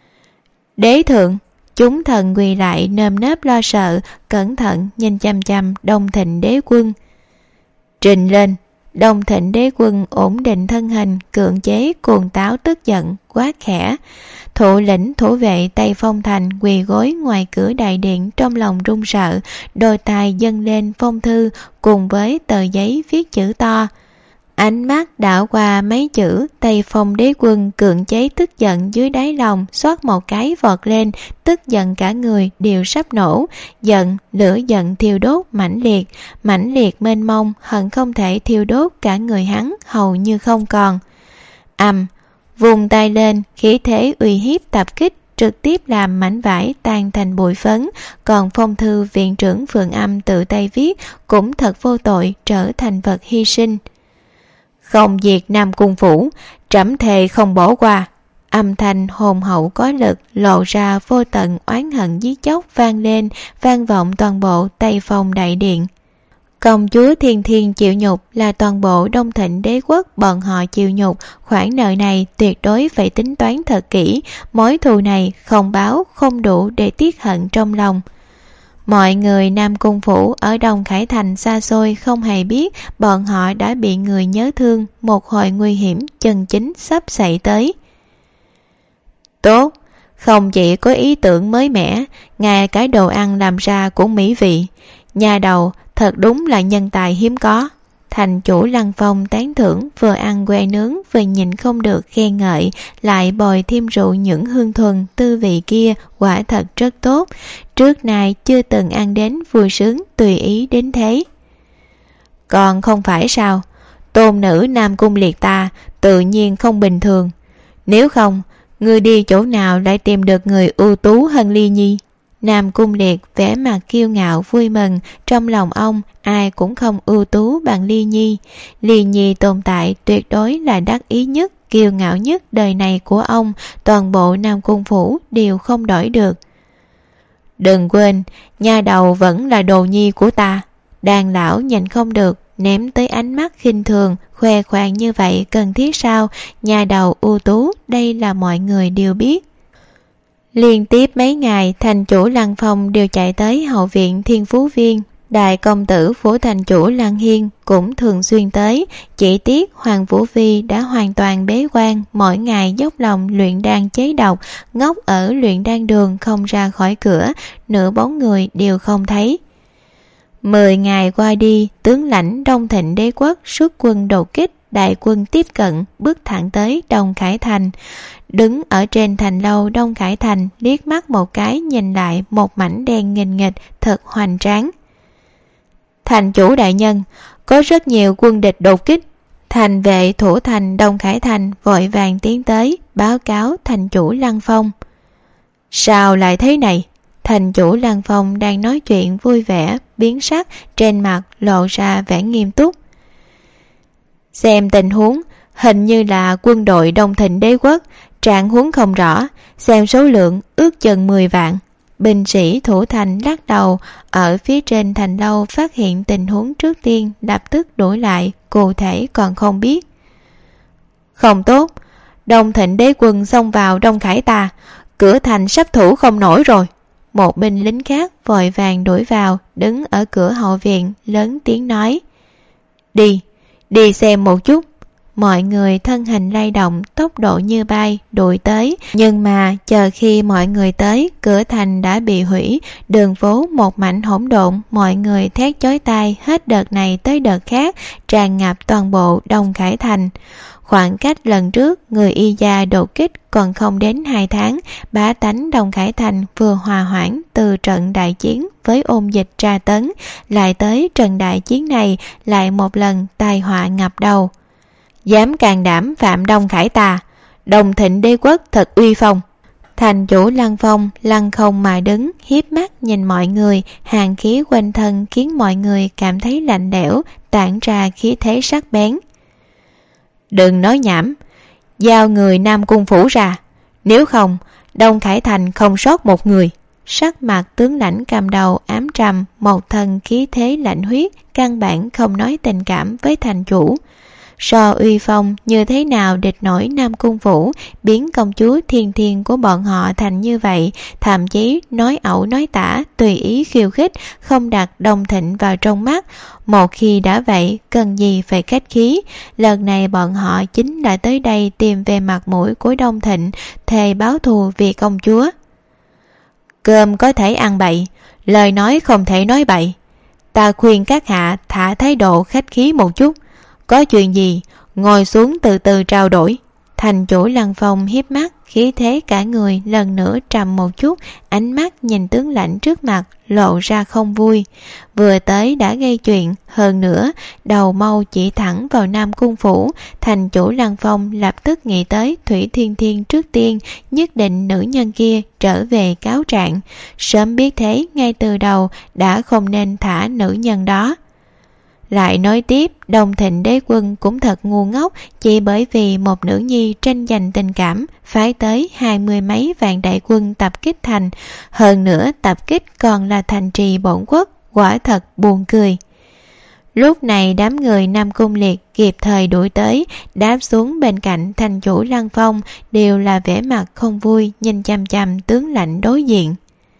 Đế thượng! Chúng thần quỳ lại nơm nớp lo sợ, cẩn thận nhìn chằm chằm Đông Thịnh đế quân. Trình lên! Đông Thịnh đế quân ổn định thân hình, cưỡng chế cuồng táo tức giận, quát khẽ. Thủ lĩnh thủ vệ Tây Phong Thành quỳ gối ngoài cửa đại điện trong lòng run sợ, đôi tai dâng lên phong thư cùng với tờ giấy viết chữ to. Ánh mắt đảo qua mấy chữ, Tây Phong đế quân cưỡng chế tức giận dưới đáy lòng, xoát một cái vọt lên, tức giận cả người đều sắp nổ, giận, lửa giận thiêu đốt mãnh liệt mênh mông, hận không thể thiêu đốt cả người hắn hầu như không còn. Vùng tay lên, khí thế uy hiếp tập kích, trực tiếp làm mảnh vải tan thành bụi phấn, còn phong thư viện trưởng Phượng Âm tự tay viết cũng thật vô tội, trở thành vật hy sinh. Không diệt Nam Cung Phủ, trẫm thề không bỏ qua. Âm thanh hồn hậu có lực lộ ra vô tận oán hận giết chóc vang lên, vang vọng toàn bộ Tây Phong đại điện. Công chúa Thiên Thiên chịu nhục là toàn bộ Đông Thịnh đế quốc bọn họ chịu nhục, khoản nợ này tuyệt đối phải tính toán thật kỹ, mối thù này không báo không đủ để tiết hận trong lòng. Mọi người Nam Cung Phủ ở Đông Khải Thành xa xôi không hề biết bọn họ đã bị người nhớ thương, một hồi nguy hiểm chân chính sắp xảy tới. Tốt, không chỉ có ý tưởng mới mẻ, ngay cái đồ ăn làm ra cũng mỹ vị. Nhà đầu thật đúng là nhân tài hiếm có. Thành chủ Lăng Phong tán thưởng, vừa ăn que nướng vừa nhìn không được khen ngợi, lại bồi thêm rượu những hương thuần tư vị kia, quả thật rất tốt. Trước nay chưa từng ăn đến vui sướng tùy ý đến thế. Còn không phải sao, tôn nữ Nam Cung Liệt ta tự nhiên không bình thường. Nếu không, ngươi đi chỗ nào lại tìm được người ưu tú hơn Ly Nhi? Nam Cung Liệt vẻ mặt kiêu ngạo vui mừng, trong lòng ông ai cũng không ưu tú bằng Ly Nhi. Ly Nhi tồn tại tuyệt đối là đắc ý nhất, kiêu ngạo nhất đời này của ông, toàn bộ Nam Cung Phủ đều không đổi được. Đừng quên, nha đầu vẫn là đồ nhi của ta. Đàn lão nhìn không được, ném tới ánh mắt khinh thường, khoe khoang như vậy cần thiết sao? Nha đầu ưu tú, đây là mọi người đều biết. Liên tiếp mấy ngày, thành chủ Lăng Phong đều chạy tới hậu viện Thiên Phú Viên. Đại công tử phủ thành chủ Lăng Hiên cũng thường xuyên tới, chỉ tiếc Hoàng Vũ Vi đã hoàn toàn bế quan, mỗi ngày dốc lòng luyện đan chế độc, ngốc ở luyện đan đường không ra khỏi cửa, nửa bóng người đều không thấy. 10 ngày qua đi, tướng lãnh Đông Thịnh đế quốc xuất quân đột kích, đại quân tiếp cận, bước thẳng tới Đông Khải Thành. Đứng ở trên thành lâu Đông Khải Thành, liếc mắt một cái nhìn lại một mảnh đen nghìn nghịch, thật hoành tráng. Thành chủ đại nhân, có rất nhiều quân địch đột kích. Thành vệ thủ thành Đông Khải Thành vội vàng tiến tới, báo cáo thành chủ Lăng Phong. Sao lại thế này? Thành chủ Lăng Phong đang nói chuyện vui vẻ, biến sắc, trên mặt lộ ra vẻ nghiêm túc. Xem tình huống, hình như là quân đội Đông Thịnh đế quốc, trạng huống không rõ, xem số lượng ước chừng 10 vạn. Binh sĩ thủ thành lắc đầu, ở phía trên thành lâu phát hiện tình huống trước tiên, lập tức đuổi lại, cụ thể còn không biết. Không tốt, Đông Thịnh đế quân xông vào Đông Khải ta, cửa thành sắp thủ không nổi rồi. Một binh lính khác vội vàng đuổi vào, đứng ở cửa hậu viện lớn tiếng nói: Đi xem một chút. Mọi người thân hình lay động, tốc độ như bay đuổi tới, nhưng mà chờ khi mọi người tới, cửa thành đã bị hủy, đường phố một mảnh hỗn độn, mọi người thét chói tai hết đợt này tới đợt khác, tràn ngập toàn bộ Đông Khải thành. Khoảng cách lần trước người Y Gia đột kích còn không đến 2 tháng, bá tánh Đông Khải thành vừa hòa hoãn từ trận đại chiến với ôn dịch tra tấn, lại tới trận đại chiến này lại một lần tai họa ngập đầu. Dám can đảm phạm Đông Khải ta, Đông Thịnh đế quốc thật uy phong. Thành chủ Lăng Phong lăng không mà đứng, hiếp mắt nhìn mọi người, hàn khí quanh thân khiến mọi người cảm thấy lạnh lẽo, tản ra khí thế sắc bén. Đừng nói nhảm, giao người Nam Cung phủ ra, nếu không Đông Khải thành không sót một người. Sắc mặt tướng lãnh cầm đầu ám trầm, một thân khí thế lạnh huyết, căn bản không nói tình cảm với thành chủ. So uy phong như thế nào địch nổi Nam Cung phủ, biến công chúa Thiên Thiên của bọn họ thành như vậy, thậm chí nói ẩu nói tả, tùy ý khiêu khích, không đặt Đông Thịnh vào trong mắt. Một khi đã vậy, cần gì phải khách khí. Lần này bọn họ chính là tới đây tìm về mặt mũi của Đông Thịnh, thề báo thù vì công chúa. Cơm có thể ăn bậy, lời nói không thể nói bậy. Ta khuyên các hạ thả thái độ khách khí một chút. Có chuyện gì, ngồi xuống từ từ trao đổi. Thành chủ Lăng Phong hiếp mắt, khí thế cả người lần nữa trầm một chút, ánh mắt nhìn tướng lãnh trước mặt lộ ra không vui. Vừa tới đã gây chuyện, hơn nữa đầu mâu chỉ thẳng vào Nam Cung phủ. Thành chủ Lăng Phong lập tức nghĩ tới Thủy Thiên Thiên trước tiên, nhất định nữ nhân kia trở về cáo trạng. Sớm biết thế, ngay từ đầu đã không nên thả nữ nhân đó. Lại nói tiếp, Đông Thịnh đế quân cũng thật ngu ngốc, chỉ bởi vì một nữ nhi tranh giành tình cảm, phái tới 20 mấy vạn đại quân tập kích thành, hơn nữa tập kích còn là thành trì bổn quốc, quả thật buồn cười. Lúc này đám người Nam Cung Liệt kịp thời đuổi tới, đáp xuống bên cạnh thành chủ Lăng Phong, đều là vẻ mặt không vui nhìn chằm chằm tướng lãnh đối diện.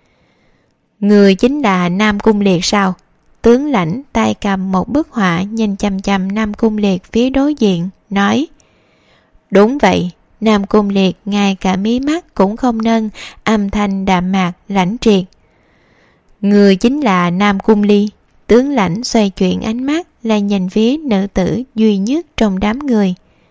Người chính là Nam Cung Liệt sao? Tướng lãnh tay cầm một bức họa nhìn chằm chằm Nam Cung Liệt phía đối diện, nói: Đúng vậy. Nam Cung Liệt ngay cả mí mắt cũng không nâng, âm thanh đạm mạc lãnh triệt. Người chính là Nam Cung Ly. Tướng lãnh xoay chuyển ánh mắt là nhìn phía nữ tử duy nhất trong đám người.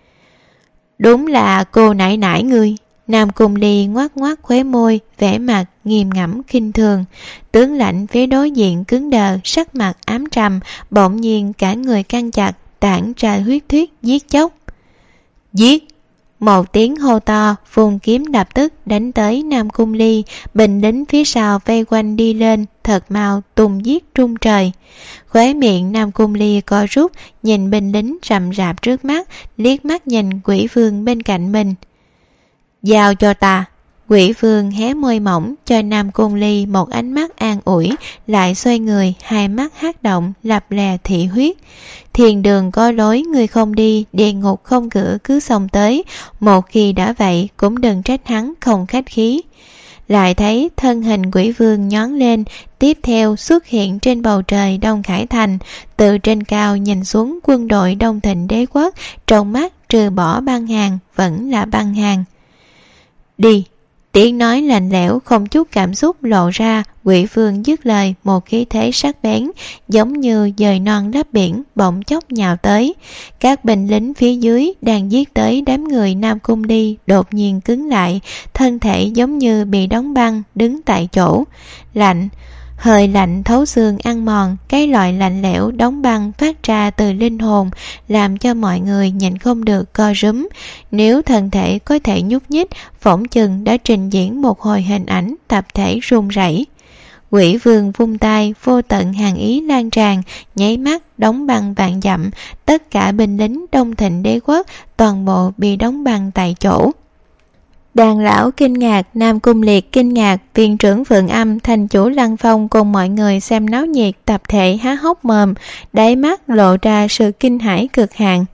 Đúng là cô nải nải ngươi. Nam Cung Ly ngoắc ngoắc khóe môi, vẻ mặt nghiêm ngẫm khinh thường. Tướng lãnh phía đối diện cứng đờ, sắc mặt ám trầm, bỗng nhiên cả người căng chặt, tản ra huyết thuyết giết chóc. Giết! Một tiếng hô to, vùng kiếm lập tức đánh tới Nam Cung Ly, binh lính phía sau vây quanh đi lên, thật mau tung giết trung trời. Khóe miệng Nam Cung Ly co rút, nhìn binh lính rậm rạp trước mắt, liếc mắt nhìn Quỷ Vương bên cạnh mình. Giao cho ta. Quỷ Vương hé môi mỏng cho Nam Cung Ly một ánh mắt an ủi, lại xoay người, hai mắt hắc động, lập lè thị huyết. Thiền đường có lối người không đi, địa ngục không cửa cứ xông tới, một khi đã vậy cũng đừng trách hắn không khách khí. Lại thấy thân hình Quỷ Vương nhón lên, tiếp theo xuất hiện trên bầu trời Đông Khải thành, từ trên cao nhìn xuống quân đội Đông Thịnh đế quốc, trong mắt trừ bỏ băng hàng vẫn là băng hàng. Đi! Tiếng nói lạnh lẽo không chút cảm xúc lộ ra. Quỷ Vương dứt lời, một khí thế sắc bén giống như dời non lấp biển bỗng chốc nhào tới. Các binh lính phía dưới đang giết tới đám người Nam Cung Ly đột nhiên cứng lại, thân thể giống như bị đóng băng, đứng tại chỗ. Lạnh, hơi lạnh thấu xương ăn mòn, cái loại lạnh lẽo đóng băng phát ra từ linh hồn, làm cho mọi người nhìn không được co rúm. Nếu thân thể có thể nhúc nhích, phỏng chừng đã trình diễn một hồi hình ảnh tập thể run rẩy. Quỷ Vương vung tay, vô tận hàn ý lan tràn, nháy mắt đóng băng vạn dặm, tất cả binh lính Đông Thịnh đế quốc toàn bộ bị đóng băng tại chỗ. Đàn lão kinh ngạc, Nam Cung Liệt kinh ngạc, viện trưởng Phượng Âm, thành chủ Lăng Phong cùng mọi người xem náo nhiệt tập thể há hốc mồm, đáy mắt lộ ra sự kinh hãi cực hạn.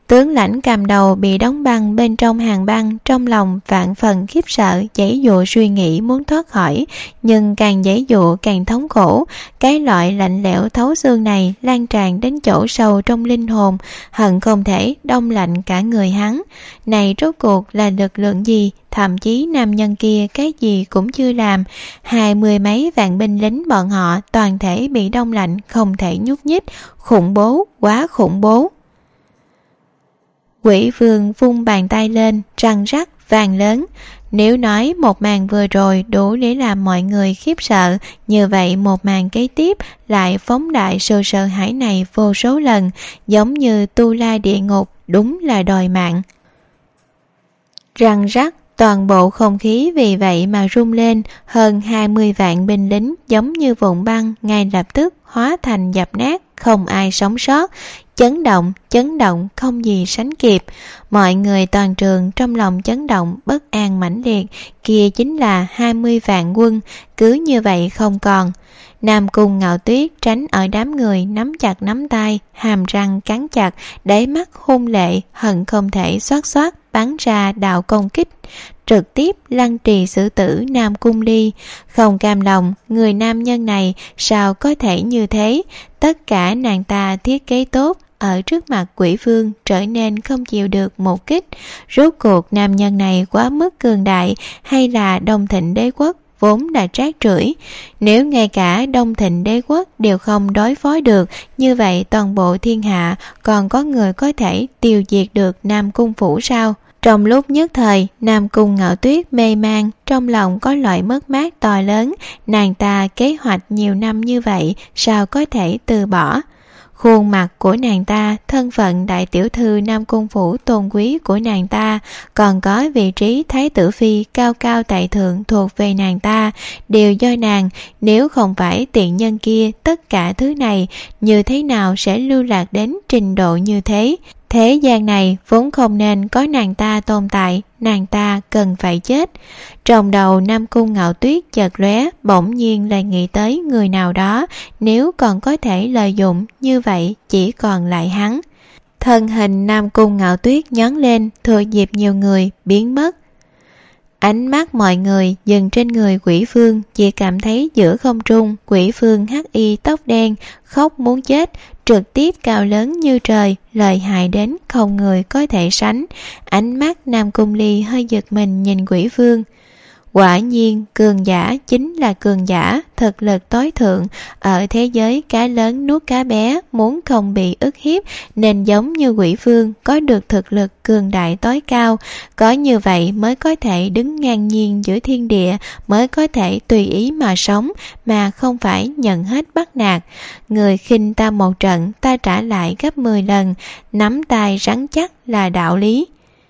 Tướng lãnh cầm đầu bị đóng băng bên trong hàng băng, trong lòng vạn phần khiếp sợ, giãy dụa suy nghĩ muốn thoát khỏi, nhưng càng giãy dụa càng thống khổ. Cái loại lạnh lẽo thấu xương này lan tràn đến chỗ sâu trong linh hồn, hận không thể đông lạnh cả người hắn. Này rốt cuộc là lực lượng gì? Thậm chí nam nhân kia cái gì cũng chưa làm, 20 mấy vạn binh lính bọn họ toàn thể bị đông lạnh không thể nhúc nhích. Khủng bố, quá khủng bố. Quỷ vương vung bàn tay lên, răng rắc vang lớn. Nếu nói một màn vừa rồi đủ để làm mọi người khiếp sợ, như vậy một màn kế tiếp lại phóng đại sự sợ hãi này vô số lần, giống như tu la địa ngục, đúng là đòi mạng. Răng rắc, toàn bộ không khí vì vậy mà rung lên, hơn 20 vạn binh lính giống như vụn băng ngay lập tức hóa thành dập nát, không ai sống sót. Chấn động không gì sánh kịp. Mọi người toàn trường trong lòng chấn động bất an mãnh liệt, kia chính là 20 vạn quân, cứ như vậy không còn. Nam Cung Ngạo Tuyết tránh ở đám người, nắm chặt nắm tay, hàm răng cắn chặt, đáy mắt hung lệ, hận không thể xoát xoát bắn ra đạo công kích, trực tiếp lăng trì xử tử Nam Cung Ly. Không cam lòng, người nam nhân này sao có thể như thế? Tất cả nàng ta thiết kế tốt, ở trước mặt quỷ vương trở nên không chịu được một kích. Rốt cuộc nam nhân này quá mức cường đại, hay là Đông Thịnh đế quốc vốn đã trát rưởi? Nếu ngay cả Đông Thịnh đế quốc đều không đối phó được, như vậy toàn bộ thiên hạ còn có người có thể tiêu diệt được Nam Cung phủ sao? Trong lúc nhất thời, Nam Cung Ngạo Tuyết mê man, trong lòng có loại mất mát to lớn. Nàng ta kế hoạch nhiều năm như vậy, sao có thể từ bỏ? Khuôn mặt của nàng ta, thân phận đại tiểu thư Nam Cung phủ tôn quý của nàng ta, còn có vị trí thái tử phi cao cao tại thượng thuộc về nàng ta, đều do nàng. Nếu không phải tiện nhân kia, tất cả thứ này như thế nào sẽ lưu lạc đến trình độ như thế? Thế gian này vốn không nên có nàng ta tồn tại, nàng ta cần phải chết. Trong đầu Nam Cung Ngạo Tuyết chợt lóe, bỗng nhiên lại nghĩ tới người nào đó, nếu còn có thể lợi dụng như vậy chỉ còn lại hắn. Thân hình Nam Cung Ngạo Tuyết nhón lên, thừa dịp nhiều người biến mất. Ánh mắt mọi người dừng trên người quỷ vương, chỉ cảm thấy giữa không trung quỷ vương hắc y tóc đen, khóc muốn chết, trực tiếp cao lớn như trời, lợi hại đến không người có thể sánh. Ánh mắt Nam Cung Ly hơi giật mình nhìn quỷ vương. Quả nhiên cường giả chính là cường giả, thực lực tối thượng. Ở thế giới cá lớn nuốt cá bé, muốn không bị ức hiếp nên giống như quỷ vương có được thực lực cường đại tối cao. Có như vậy mới có thể đứng ngang nhiên giữa thiên địa, mới có thể tùy ý mà sống, mà không phải nhận hết bắt nạt. Người khinh ta một trận, ta trả lại gấp 10 lần, nắm tay rắn chắc là đạo lý.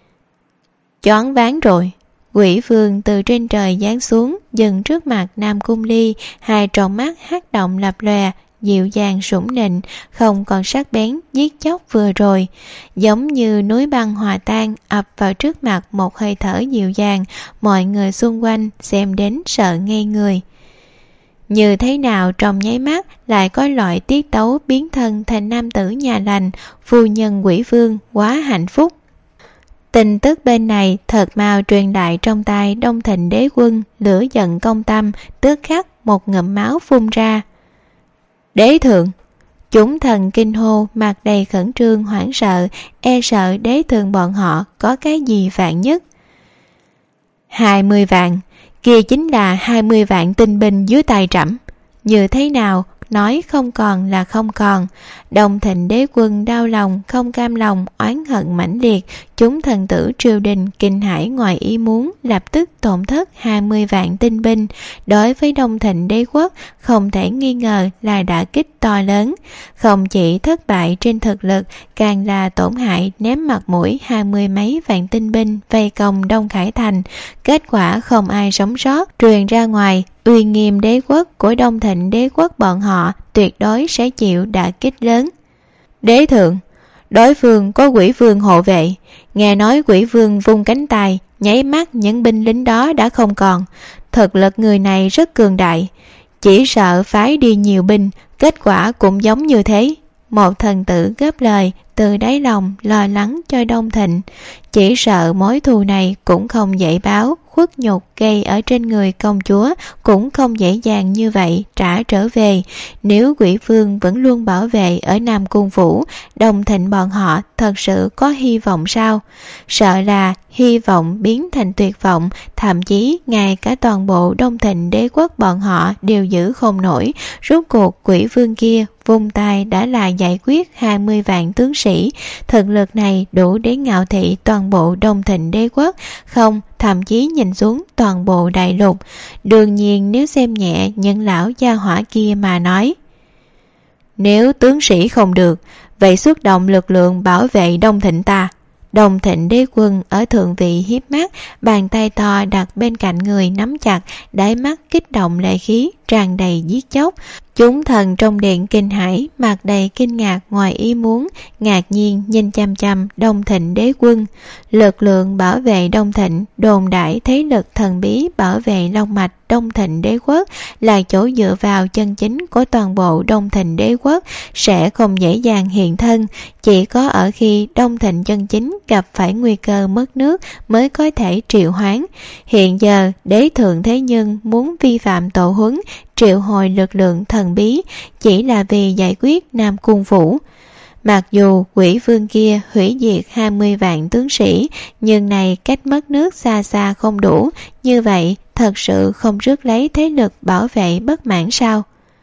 Choáng váng rồi. Quỷ vương từ trên trời giáng xuống, dừng trước mặt Nam Cung Ly, hai tròng mắt hắc động lập lòe, dịu dàng sủng nịnh, không còn sắc bén giết chóc vừa rồi. Giống như núi băng hòa tan ập vào trước mặt một hơi thở dịu dàng, mọi người xung quanh xem đến sợ ngây người. Như thế nào trong nháy mắt lại có loại tiết tấu biến thân thành nam tử nhà lành, phu nhân quỷ vương quá hạnh phúc. Tin tức bên này thật mau truyền đại trong tai Đông Thịnh đế quân, lửa giận công tâm, tức khắc một ngụm máu phun ra. Đế thượng! Chúng thần kinh hô, mặt đầy khẩn trương hoảng sợ, e sợ đế thượng bọn họ có cái gì vạn nhất. 20 vạn, kia chính là 20 vạn tinh binh dưới tay trẫm. Như thế nào? Nói không còn là không còn. Đông Thịnh đế quân đau lòng, không cam lòng, oán hận mãnh liệt. Chúng thần tử triều đình kinh hãi ngoài ý muốn, lập tức tổn thất 20 vạn tinh binh. Đối với Đông Thịnh đế quốc, không thể nghi ngờ là đả kích to lớn. Không chỉ thất bại trên thực lực, càng là tổn hại ném mặt mũi 20 mấy vạn tinh binh vây công Đông Khải Thành. Kết quả không ai sống sót, truyền ra ngoài, uy nghiêm đế quốc của Đông Thịnh đế quốc bọn họ tuyệt đối sẽ chịu đả kích lớn. Đế thượng, đối phương có quỷ vương hộ vệ, nghe nói quỷ vương vung cánh tay, nháy mắt những binh lính đó đã không còn. Thực lực người này rất cường đại, chỉ sợ phái đi nhiều binh, kết quả cũng giống như thế. một thần tử góp lời, từ đáy lòng lo lắng cho Đông Thịnh. Chỉ sợ mối thù này cũng không dễ báo, khuất nhục gây ở trên người công chúa cũng không dễ dàng như vậy trả trở về. Nếu Quỷ Vương vẫn luôn bảo vệ ở Nam Cung Phủ, Đông Thịnh bọn họ thật sự có hy vọng sao? Sợ là hy vọng biến thành tuyệt vọng, thậm chí ngay cả toàn bộ Đông Thịnh đế quốc bọn họ đều giữ không nổi. Rốt cuộc Quỷ Vương kia vung tay đã là giải quyết 20 vạn tướng sĩ, thực lực này đủ để ngạo thị toàn bộ Đông Thịnh đế quốc, không, thậm chí nhìn xuống toàn bộ đại lục. Đương nhiên nếu xem nhẹ những lão gia hỏa kia mà nói, nếu tướng sĩ không được, vậy xuất động lực lượng bảo vệ Đông Thịnh ta. Đông Thịnh đế quân ở thượng vị hiếp mắt, bàn tay to đặt bên cạnh người nắm chặt, đáy mắt kích động lệ khí, tràn đầy giết chóc. Chúng thần trong điện kinh hãi, mặt đầy kinh ngạc ngoài ý muốn, ngạc nhiên nhìn chăm chăm Đông Thịnh đế quân. Lực lượng bảo vệ Đông Thịnh, đồn đại thế lực thần bí bảo vệ long mạch Đông Thịnh đế quốc, là chỗ dựa vào chân chính của toàn bộ Đông Thịnh đế quốc, sẽ không dễ dàng hiện thân. Chỉ có ở khi Đông Thịnh chân chính gặp phải nguy cơ mất nước mới có thể triệu hoán. Hiện giờ đế thượng thế nhưng muốn vi phạm tổ huấn, triệu hồi lực lượng thần bí, chỉ là vì giải quyết Nam Cung Phủ. Mặc dù Quỷ Vương kia hủy diệt 20 vạn tướng sĩ, nhưng này cách mất nước xa xa không đủ, như vậy thật sự không rước lấy thế lực bảo vệ bất mãn sao?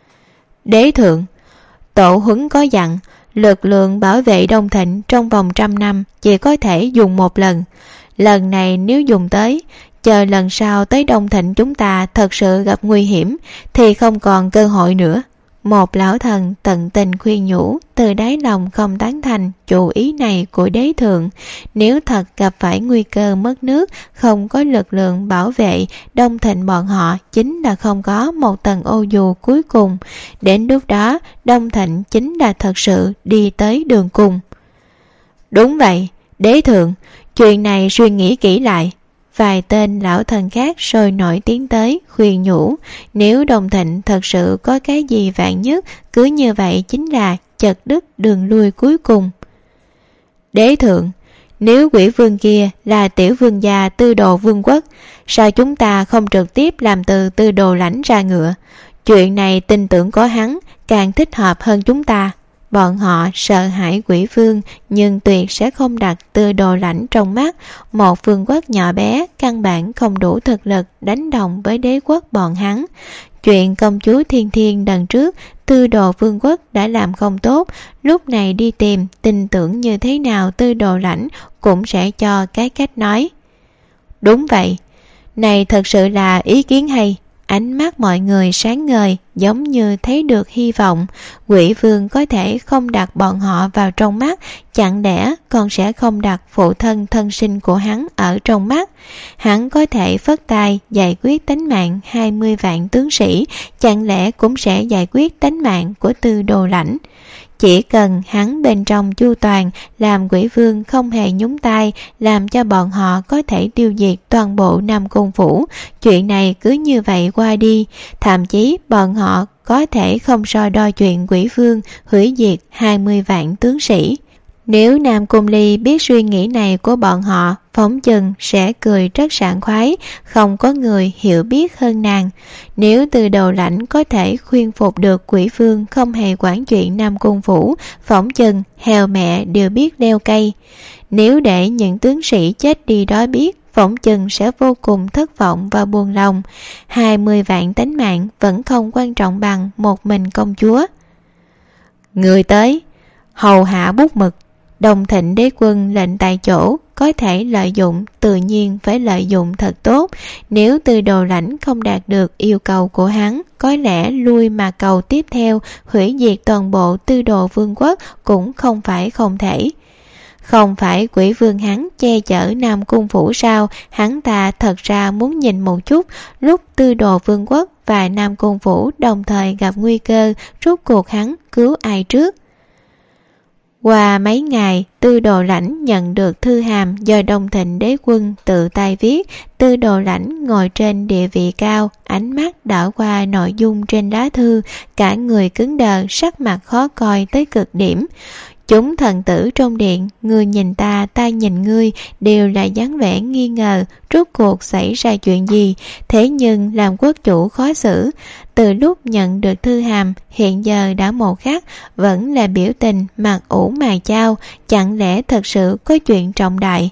Đế thượng, tổ huấn có dặn, lực lượng bảo vệ Đông Thịnh trong vòng 100 năm chỉ có thể dùng một lần. Lần này nếu dùng tới, chờ lần sau tới Đông Thịnh chúng ta thật sự gặp nguy hiểm thì không còn cơ hội nữa. Một lão thần tận tình khuyên nhủ, từ đáy lòng không tán thành chủ ý này của đế thượng. Nếu thật gặp phải nguy cơ mất nước, không có lực lượng bảo vệ, Đông Thịnh bọn họ chính là không có một tầng ô dù cuối cùng. Đến lúc đó, Đông Thịnh chính là thật sự đi tới đường cùng. Đúng vậy, đế thượng, chuyện này suy nghĩ kỹ lại. Vài tên lão thần khác sôi nổi tiến tới khuyên nhủ, nếu Đông Thịnh thật sự có cái gì vạn nhất, cứ như vậy chính là chật đứt đường lui cuối cùng. Đế thượng, nếu Quỷ Vương kia là tiểu vương gia Tư Đồ Vương quốc, sao chúng ta không trực tiếp làm từ Tư Đồ Lãnh ra ngựa? Chuyện này tin tưởng có hắn càng thích hợp hơn chúng ta. Bọn họ sợ hãi Quỷ Vương, nhưng tuyệt sẽ không đặt Tư Đồ Lãnh trong mắt. Một vương quốc nhỏ bé căn bản không đủ thực lực đánh đồng với đế quốc bọn hắn. Chuyện công chúa Thiên Thiên lần trước, Tư Đồ Vương quốc đã làm không tốt, lúc này đi tìm, tin tưởng như thế nào Tư Đồ Lãnh cũng sẽ cho cái cách nói. Đúng vậy, này thật sự là ý kiến hay. Ánh mắt mọi người sáng ngời, giống như thấy được hy vọng. Quỷ Vương có thể không đặt bọn họ vào trong mắt, chẳng lẽ còn sẽ không đặt phụ thân thân sinh của hắn ở trong mắt? Hắn có thể phất tay giải quyết tánh mạng 20 vạn tướng sĩ, chẳng lẽ cũng sẽ giải quyết tánh mạng của Tư Đồ Lãnh? Chỉ cần hắn bên trong chu toàn, làm Quỷ Vương không hề nhúng tay, làm cho bọn họ có thể tiêu diệt toàn bộ Nam Cung Phủ. Chuyện này cứ như vậy qua đi, thậm chí bọn họ có thể không so đo chuyện Quỷ Vương hủy diệt 20 vạn tướng sĩ. Nếu Nam Cung Ly biết suy nghĩ này của bọn họ, phóng chừng sẽ cười rất sảng khoái, không có người hiểu biết hơn nàng. Nếu Tư Đồ Lãnh có thể khuyên phục được Quỷ Vương không hề quản chuyện Nam Cung Phủ, phóng chừng heo mẹ đều biết leo cây. Nếu để những tướng sĩ chết đi đó biết, phỏng chừng sẽ vô cùng thất vọng và buồn lòng. 20 vạn tánh mạng vẫn không quan trọng bằng một mình công chúa. Người tới, hầu hạ bút mực. Đông Thịnh đế quân lệnh tại chỗ, có thể lợi dụng tự nhiên phải lợi dụng thật tốt. Nếu Tư Đồ Lãnh không đạt được yêu cầu của hắn, có lẽ lui mà cầu tiếp theo, hủy diệt toàn bộ Tư Đồ Vương quốc cũng không phải không thể. Không phải Quỷ Vương hắn che chở Nam Cung Phủ sao? Hắn ta thật ra muốn nhìn một chút, lúc Tư Đồ Vương quốc và Nam Cung Phủ đồng thời gặp nguy cơ, rốt cuộc hắn cứu ai trước? Qua mấy ngày, Tư Đồ Lãnh nhận được thư hàm do Đông Thịnh đế quân tự tay viết. Tư Đồ Lãnh ngồi trên địa vị cao, ánh mắt đảo qua nội dung trên lá thư, cả người cứng đờ, sắc mặt khó coi tới cực điểm. Chúng thần tử trong điện, ngươi nhìn ta, ta nhìn ngươi, đều là dáng vẻ nghi ngờ, rốt cuộc xảy ra chuyện gì, thế nhưng làm quốc chủ khó xử. Từ lúc nhận được thư hàm, hiện giờ đã một khắc, vẫn là biểu tình mặt ủ mày chao, chẳng lẽ thật sự có chuyện trọng đại?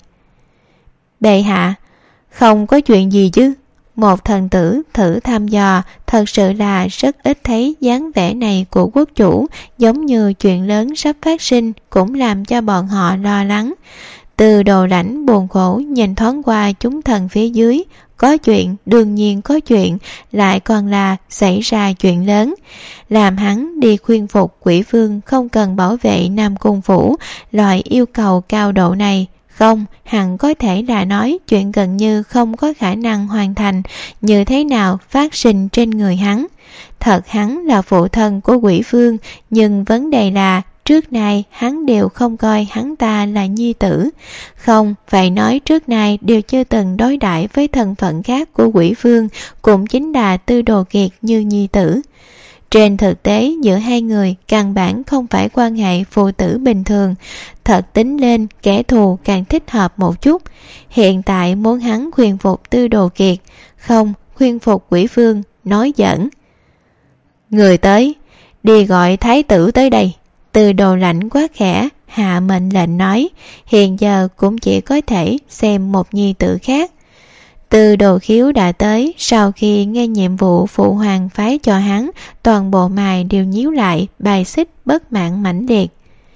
Bệ hạ, không có chuyện gì chứ? Một thần tử thử thăm dò, thật sự là rất ít thấy dáng vẻ này của quốc chủ, giống như chuyện lớn sắp phát sinh, cũng làm cho bọn họ lo lắng. Tư Đồ Lãnh buồn khổ nhìn thoáng qua chúng thần phía dưới. Có chuyện, đương nhiên có chuyện, lại còn là xảy ra chuyện lớn. Làm hắn đi khuyên phục Quỷ Vương không cần bảo vệ Nam Cung Phủ, loại yêu cầu cao độ này. Không, hẳn có thể là nói chuyện gần như không có khả năng hoàn thành, như thế nào phát sinh trên người hắn. Thật hắn là phụ thân của Quỷ Vương, nhưng vấn đề là trước nay hắn đều không coi hắn ta là nhi tử. Không, phải nói trước nay đều chưa từng đối đãi với thân phận khác của Quỷ Vương, cũng chính là Tư Đồ Kiệt như nhi tử. Trên thực tế giữa hai người căn bản không phải quan hệ phụ tử bình thường. Thật tính lên kẻ thù càng thích hợp một chút. Hiện tại muốn hắn khuyên phục Tư Đồ Kiệt, không, khuyên phục Quỷ Vương, nói giỡn. Người tới, đi gọi thái tử tới đây. Tư Đồ Lãnh quá khẽ hạ mệnh lệnh nói, hiện giờ cũng chỉ có thể xem một nhi tử khác. Tư Đồ Khiếu đã tới, sau khi nghe nhiệm vụ phụ hoàng phái cho hắn, toàn bộ mày đều nhíu lại, bài xích bất mãn mãnh liệt.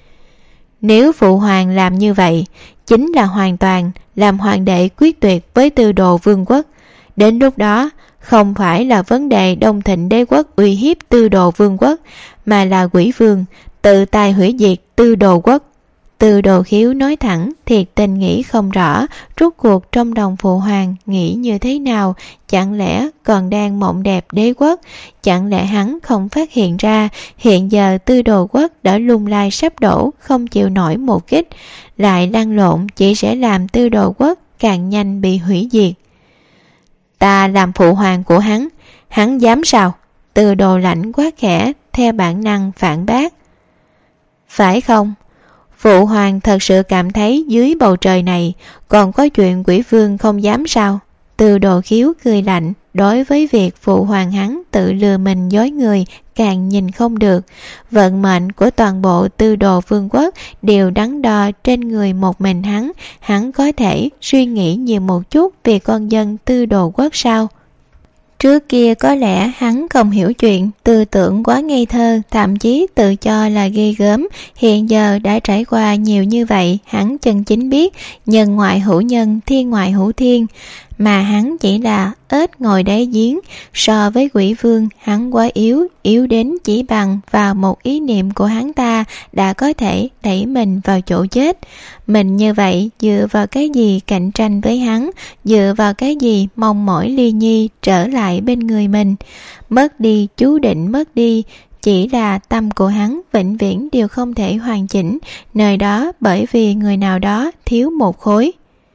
Nếu phụ hoàng làm như vậy, chính là hoàn toàn làm hoàng đệ quyết tuyệt với Tư Đồ Vương quốc. Đến lúc đó, không phải là vấn đề Đông Thịnh đế quốc uy hiếp Tư Đồ Vương quốc, mà là Quỷ Vương tự tay hủy diệt Tư Đồ quốc. Tư Đồ Khiếu nói thẳng, thiệt tình nghĩ không rõ, rốt cuộc trong lòng phụ hoàng nghĩ như thế nào, chẳng lẽ còn đang mộng đẹp đế quốc, chẳng lẽ hắn không phát hiện ra, hiện giờ Tư Đồ quốc đã lung lay sắp đổ, không chịu nổi một kích, lại lăn lộn chỉ sẽ làm Tư Đồ quốc càng nhanh bị hủy diệt. Ta làm phụ hoàng của hắn dám sao? Tư Đồ Lãnh quá khẽ, theo bản năng phản bác. Phải không? Phụ hoàng thật sự cảm thấy dưới bầu trời này còn có chuyện Quỷ Vương không dám sao? Tư Đồ Khiếu cười lạnh, đối với việc phụ hoàng hắn tự lừa mình dối người càng nhìn không được. Vận mệnh của toàn bộ Tư Đồ Vương quốc đều đắn đo trên người một mình hắn có thể suy nghĩ nhiều một chút về con dân Tư Đồ quốc sao? Trước kia có lẽ hắn không hiểu chuyện, tư tưởng quá ngây thơ, thậm chí tự cho là ghê gớm. Hiện giờ đã trải qua nhiều như vậy, hắn chân chính biết nhân ngoại hữu nhân, thiên ngoại hữu thiên. Mà hắn chỉ là ếch ngồi đáy giếng. So với Quỷ Vương, hắn quá yếu đến chỉ bằng vào một ý niệm của hắn ta đã có thể đẩy mình vào chỗ chết. Mình như vậy dựa vào cái gì cạnh tranh với hắn, dựa vào cái gì mong mỏi Ly Nhi trở lại bên người mình. Mất đi, chú định mất đi. Chỉ là tâm của hắn vĩnh viễn đều không thể hoàn chỉnh, nơi đó bởi vì người nào đó thiếu một khối.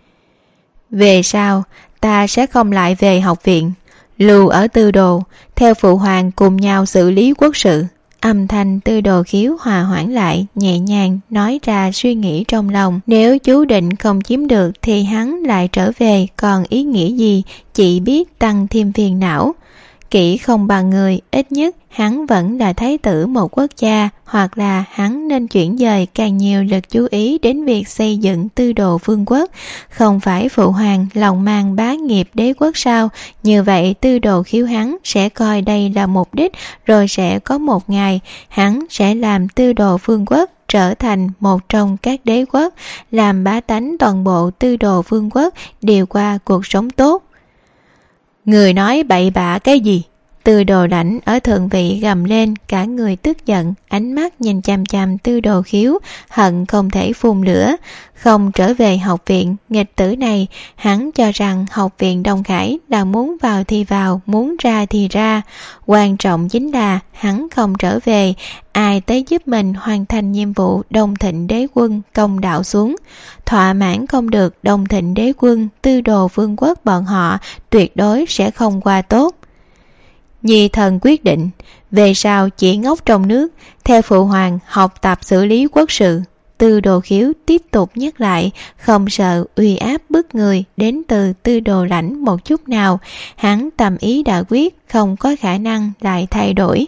Về sau, ta sẽ không lại về học viện, lưu ở Tư Đồ, theo phụ hoàng cùng nhau xử lý quốc sự. Âm thanh Tư Đồ Khiếu hòa hoãn lại, nhẹ nhàng nói ra suy nghĩ trong lòng. Nếu chú định không chiếm được thì hắn lại trở về, còn ý nghĩa gì, chỉ biết tăng thêm phiền não. Kỹ không bằng người, ít nhất hắn vẫn là thái tử một quốc gia, hoặc là hắn nên chuyển dời càng nhiều lực chú ý đến việc xây dựng Tư Đồ Vương quốc. Không phải phụ hoàng lòng mang bá nghiệp đế quốc sao? Như vậy Tư Đồ Khiếu hắn sẽ coi đây là mục đích, rồi sẽ có một ngày hắn sẽ làm Tư Đồ Vương quốc trở thành một trong các đế quốc, làm bá tánh toàn bộ Tư Đồ Vương quốc đều qua cuộc sống tốt. Người nói bậy bạ cái gì? Tư Đồ Lãnh ở thượng vị gầm lên, cả người tức giận, ánh mắt nhìn chằm chằm Tư Đồ Khiếu, hận không thể phun lửa. Không trở về học viện, nghịch tử này, hắn cho rằng học viện Đông Khải là muốn vào thì vào, muốn ra thì ra. Quan trọng chính là hắn không trở về, ai tới giúp mình hoàn thành nhiệm vụ Đông Thịnh Đế Quân công đạo xuống. Thỏa mãn không được Đông Thịnh Đế Quân, Tư Đồ Vương quốc bọn họ tuyệt đối sẽ không qua tốt. Nhi thần quyết định, về sau chỉ ngốc trong nước, theo phụ hoàng học tập xử lý quốc sự. Tư Đồ Khiếu tiếp tục nhắc lại, không sợ uy áp bức người đến từ Tư Đồ Lãnh một chút nào. Hắn tâm ý đã quyết, không có khả năng lại thay đổi.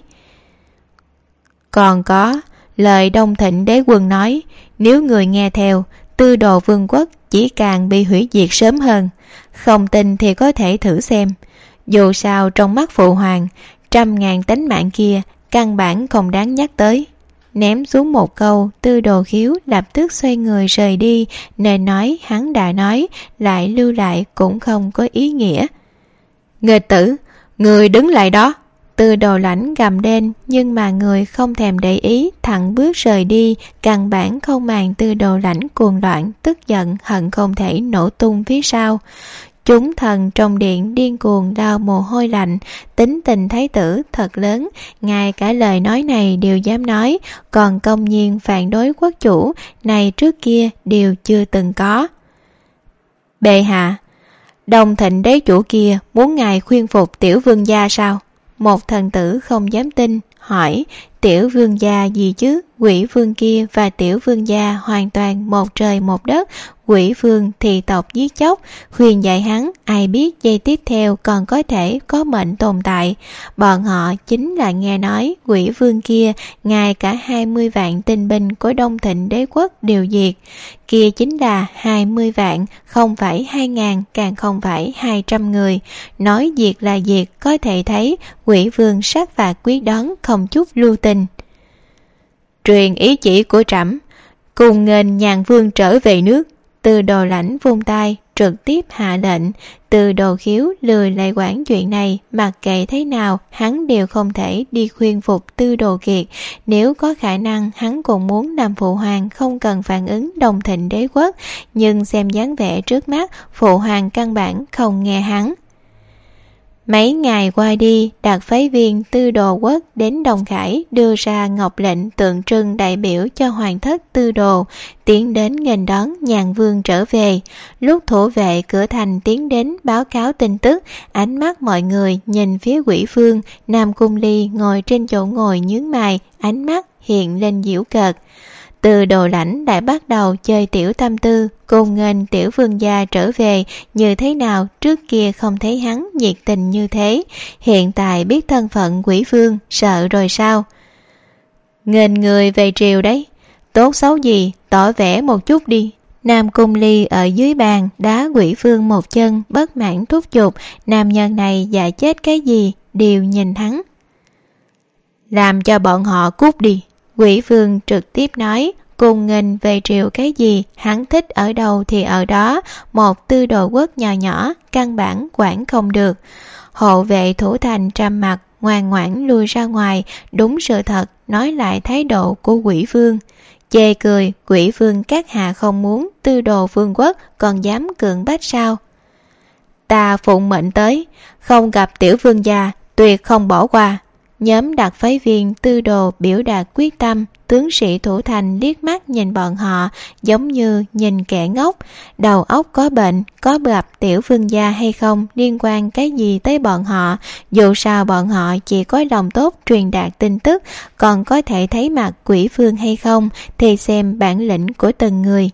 Còn có, lời Đông Thịnh Đế Quân nói, nếu người nghe theo, Tư Đồ Vương quốc chỉ càng bị hủy diệt sớm hơn. Không tin thì có thể thử xem. Dù sao trong mắt phụ hoàng, 100.000 tánh mạng kia căn bản không đáng nhắc tới. Ném xuống một câu, Tư Đồ Khiếu lập tức xoay người rời đi, nên nói hắn đã nói, lại lưu lại cũng không có ý nghĩa. Nghịch tử, người đứng lại đó. Tư Đồ Lãnh gầm lên, nhưng mà người không thèm để ý, thẳng bước rời đi, căn bản không màng Tư Đồ Lãnh cuồng loạn, tức giận, hận không thể nổ tung phía sau. Chúng thần trong điện điên cuồng đau mồ hôi lạnh, tính tình thái tử thật lớn, ngay cả lời nói này đều dám nói, còn công nhiên phản đối quốc chủ, này trước kia đều chưa từng có. Bệ hạ, Đông Thịnh đế chủ kia muốn ngài khuyên phục tiểu vương gia sao? Một thần tử không dám tin, hỏi, tiểu vương gia gì chứ? Quỷ vương kia và tiểu vương gia hoàn toàn một trời một đất. Quỷ vương thì tộc giết chóc, khuyên dạy hắn, ai biết giây tiếp theo còn có thể có mệnh tồn tại. Bọn họ chính là nghe nói quỷ vương kia ngay cả 20 vạn tinh binh của Đông Thịnh đế quốc đều diệt. Kia chính là 20 vạn, không phải 2.000, càng không phải 200 người. Nói diệt là diệt, có thể thấy quỷ vương sát phạt quyết đoán, không chút lưu tình. Truyền ý chỉ của trẫm, cùng nghênh Nhàn vương trở về nước. Tư Đồ Lãnh vung tay trực tiếp hạ lệnh. Tư Đồ Khiếu lười lại quản chuyện này, mặc kệ thế nào hắn đều không thể đi khuyên phục Tư Đồ Kiệt. Nếu có khả năng hắn cũng muốn làm phụ hoàng không cần phản ứng Đông Thịnh đế quốc, nhưng xem dáng vẻ trước mắt, phụ hoàng căn bản không nghe hắn. Mấy ngày qua đi, đặc phái viên Tư Đồ quốc đến Đông Khải đưa ra ngọc lệnh tượng trưng đại biểu cho hoàng thất Tư Đồ, tiến đến nghênh đón Nhàn vương trở về. Lúc thủ vệ cửa thành tiến đến báo cáo tin tức, ánh mắt mọi người nhìn phía Quỷ Vương. Nam Cung Ly ngồi trên chỗ ngồi nhướng mày, ánh mắt hiện lên giễu cợt. Tư Đồ Lãnh đã bắt đầu chơi tiểu tâm tư, cùng nghênh tiểu vương gia trở về, như thế nào trước kia không thấy hắn nhiệt tình như thế, hiện tại biết thân phận Quỷ Vương, sợ rồi sao? Nghênh người về triều đấy, tốt xấu gì, tỏ vẻ một chút đi. Nam Cung Ly ở dưới bàn đá Quỷ Vương một chân, bất mãn thúc giục, nam nhân này dạ chết cái gì, đều nhìn hắn. Làm cho bọn họ cút đi. Quỷ Vương trực tiếp nói, cùng nghênh về triều cái gì, hắn thích ở đâu thì ở đó, một Tư Đồ quốc nhỏ nhỏ, căn bản quản không được. Hộ vệ thủ thành trầm mặt, ngoan ngoãn lui ra ngoài, đúng sự thật, nói lại thái độ của Quỷ Vương. Chê cười, Quỷ Vương các hạ không muốn, Tư Đồ vương quốc còn dám cưỡng bách sao? Ta phụng mệnh tới, không gặp tiểu vương gia, tuyệt không bỏ qua. Nhóm đặc phái viên Tư Đồ biểu đạt quyết tâm, tướng sĩ thủ thành liếc mắt nhìn bọn họ giống như nhìn kẻ ngốc. Đầu óc có bệnh, có gặp tiểu vương gia hay không liên quan cái gì tới bọn họ. Dù sao bọn họ chỉ có lòng tốt truyền đạt tin tức, còn có thể thấy mặt Quỷ Vương hay không thì xem bản lĩnh của từng người.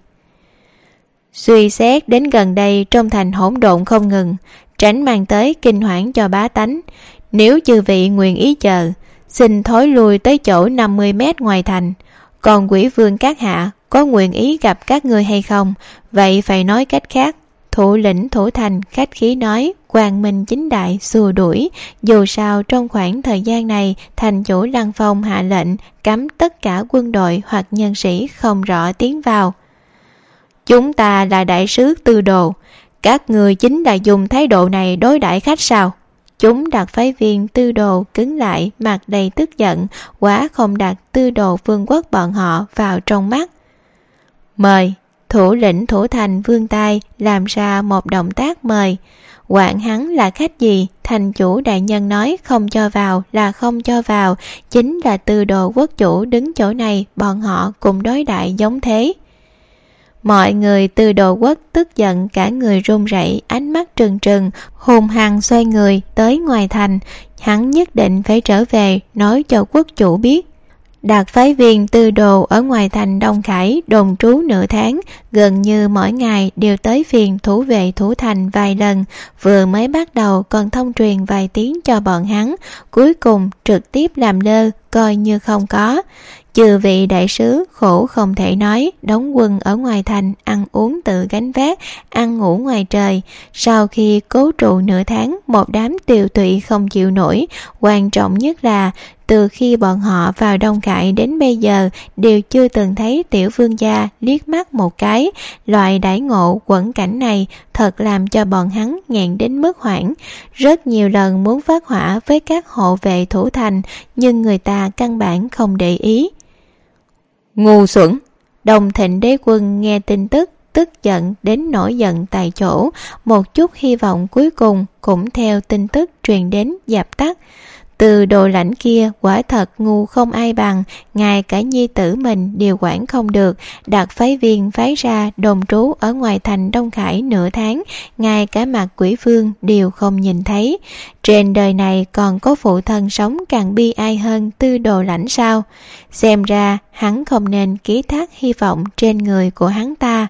Suy xét đến gần đây trong thành hỗn độn không ngừng, tránh mang tới kinh hoảng cho bá tánh. Nếu chư vị nguyện ý chờ, xin thối lui tới chỗ 50 mét ngoài thành. Còn Quỷ Vương các hạ có nguyện ý gặp các ngươi hay không? Vậy phải nói cách khác. Thủ lĩnh thủ thành khách khí nói, quang minh chính đại xua đuổi. Dù sao trong khoảng thời gian này, thành chủ Lăng Phong hạ lệnh cấm tất cả quân đội hoặc nhân sĩ không rõ tiến vào. Chúng ta là đại sứ Tư Đồ, các người chính là dùng thái độ này đối đãi khách sao? Chúng đặc phái viên Tư Đồ cứng lại, mặt đầy tức giận, quả không đặt Tư Đồ vương quốc bọn họ vào trong mắt. Mời. Thủ lĩnh thủ thành vươn tay làm ra một động tác mời. Quản hắn là khách gì? Thành chủ đại nhân nói không cho vào là không cho vào, chính là Tư Đồ quốc chủ đứng chỗ này, bọn họ cùng đối đại giống thế. Mọi người Tư Đồ quốc tức giận, cả người run rẩy, ánh mắt trừng trừng, hùng hăng xoay người tới ngoài thành. Hắn nhất định phải trở về nói cho quốc chủ biết. Đặc phái viên Tư Đồ ở ngoài thành Đông Khải đồn trú nửa tháng, gần như mỗi ngày đều tới phiền thủ vệ thủ thành vài lần, vừa mới bắt đầu còn thông truyền vài tiếng cho bọn hắn, cuối cùng trực tiếp làm lơ, coi như không có. Chư vị đại sứ khổ không thể nói, đóng quân ở ngoài thành, ăn uống tự gánh vác, ăn ngủ ngoài trời. Sau khi cố trụ nửa tháng, một đám tiều tụy không chịu nổi. Quan trọng nhất là từ khi bọn họ vào Đông Khải đến bây giờ đều chưa từng thấy tiểu vương gia liếc mắt một cái. Loại đãi ngộ quẫn cảnh này thật làm cho bọn hắn nghẹn đến mức hoảng. Rất nhiều lần muốn phát hỏa với các hộ vệ thủ thành, nhưng người ta căn bản không để ý. Ngu xuẩn! Đông Thịnh đế quân nghe tin tức tức giận đến nổi giận tại chỗ, một chút hy vọng cuối cùng cũng theo tin tức truyền đến dập tắt. Từ Đồ Lãnh kia quả thật ngu không ai bằng, ngay cả nhi tử mình đều quản không được. Đặc phái viên phái ra đồn trú ở ngoài thành Đông Khải nửa tháng, ngay cả mặt quỷ vương đều không nhìn thấy. Trên đời này còn có phụ thân sống càng bi ai hơn Tư Đồ Lãnh sao? Xem ra hắn không nên ký thác hy vọng trên người của hắn ta.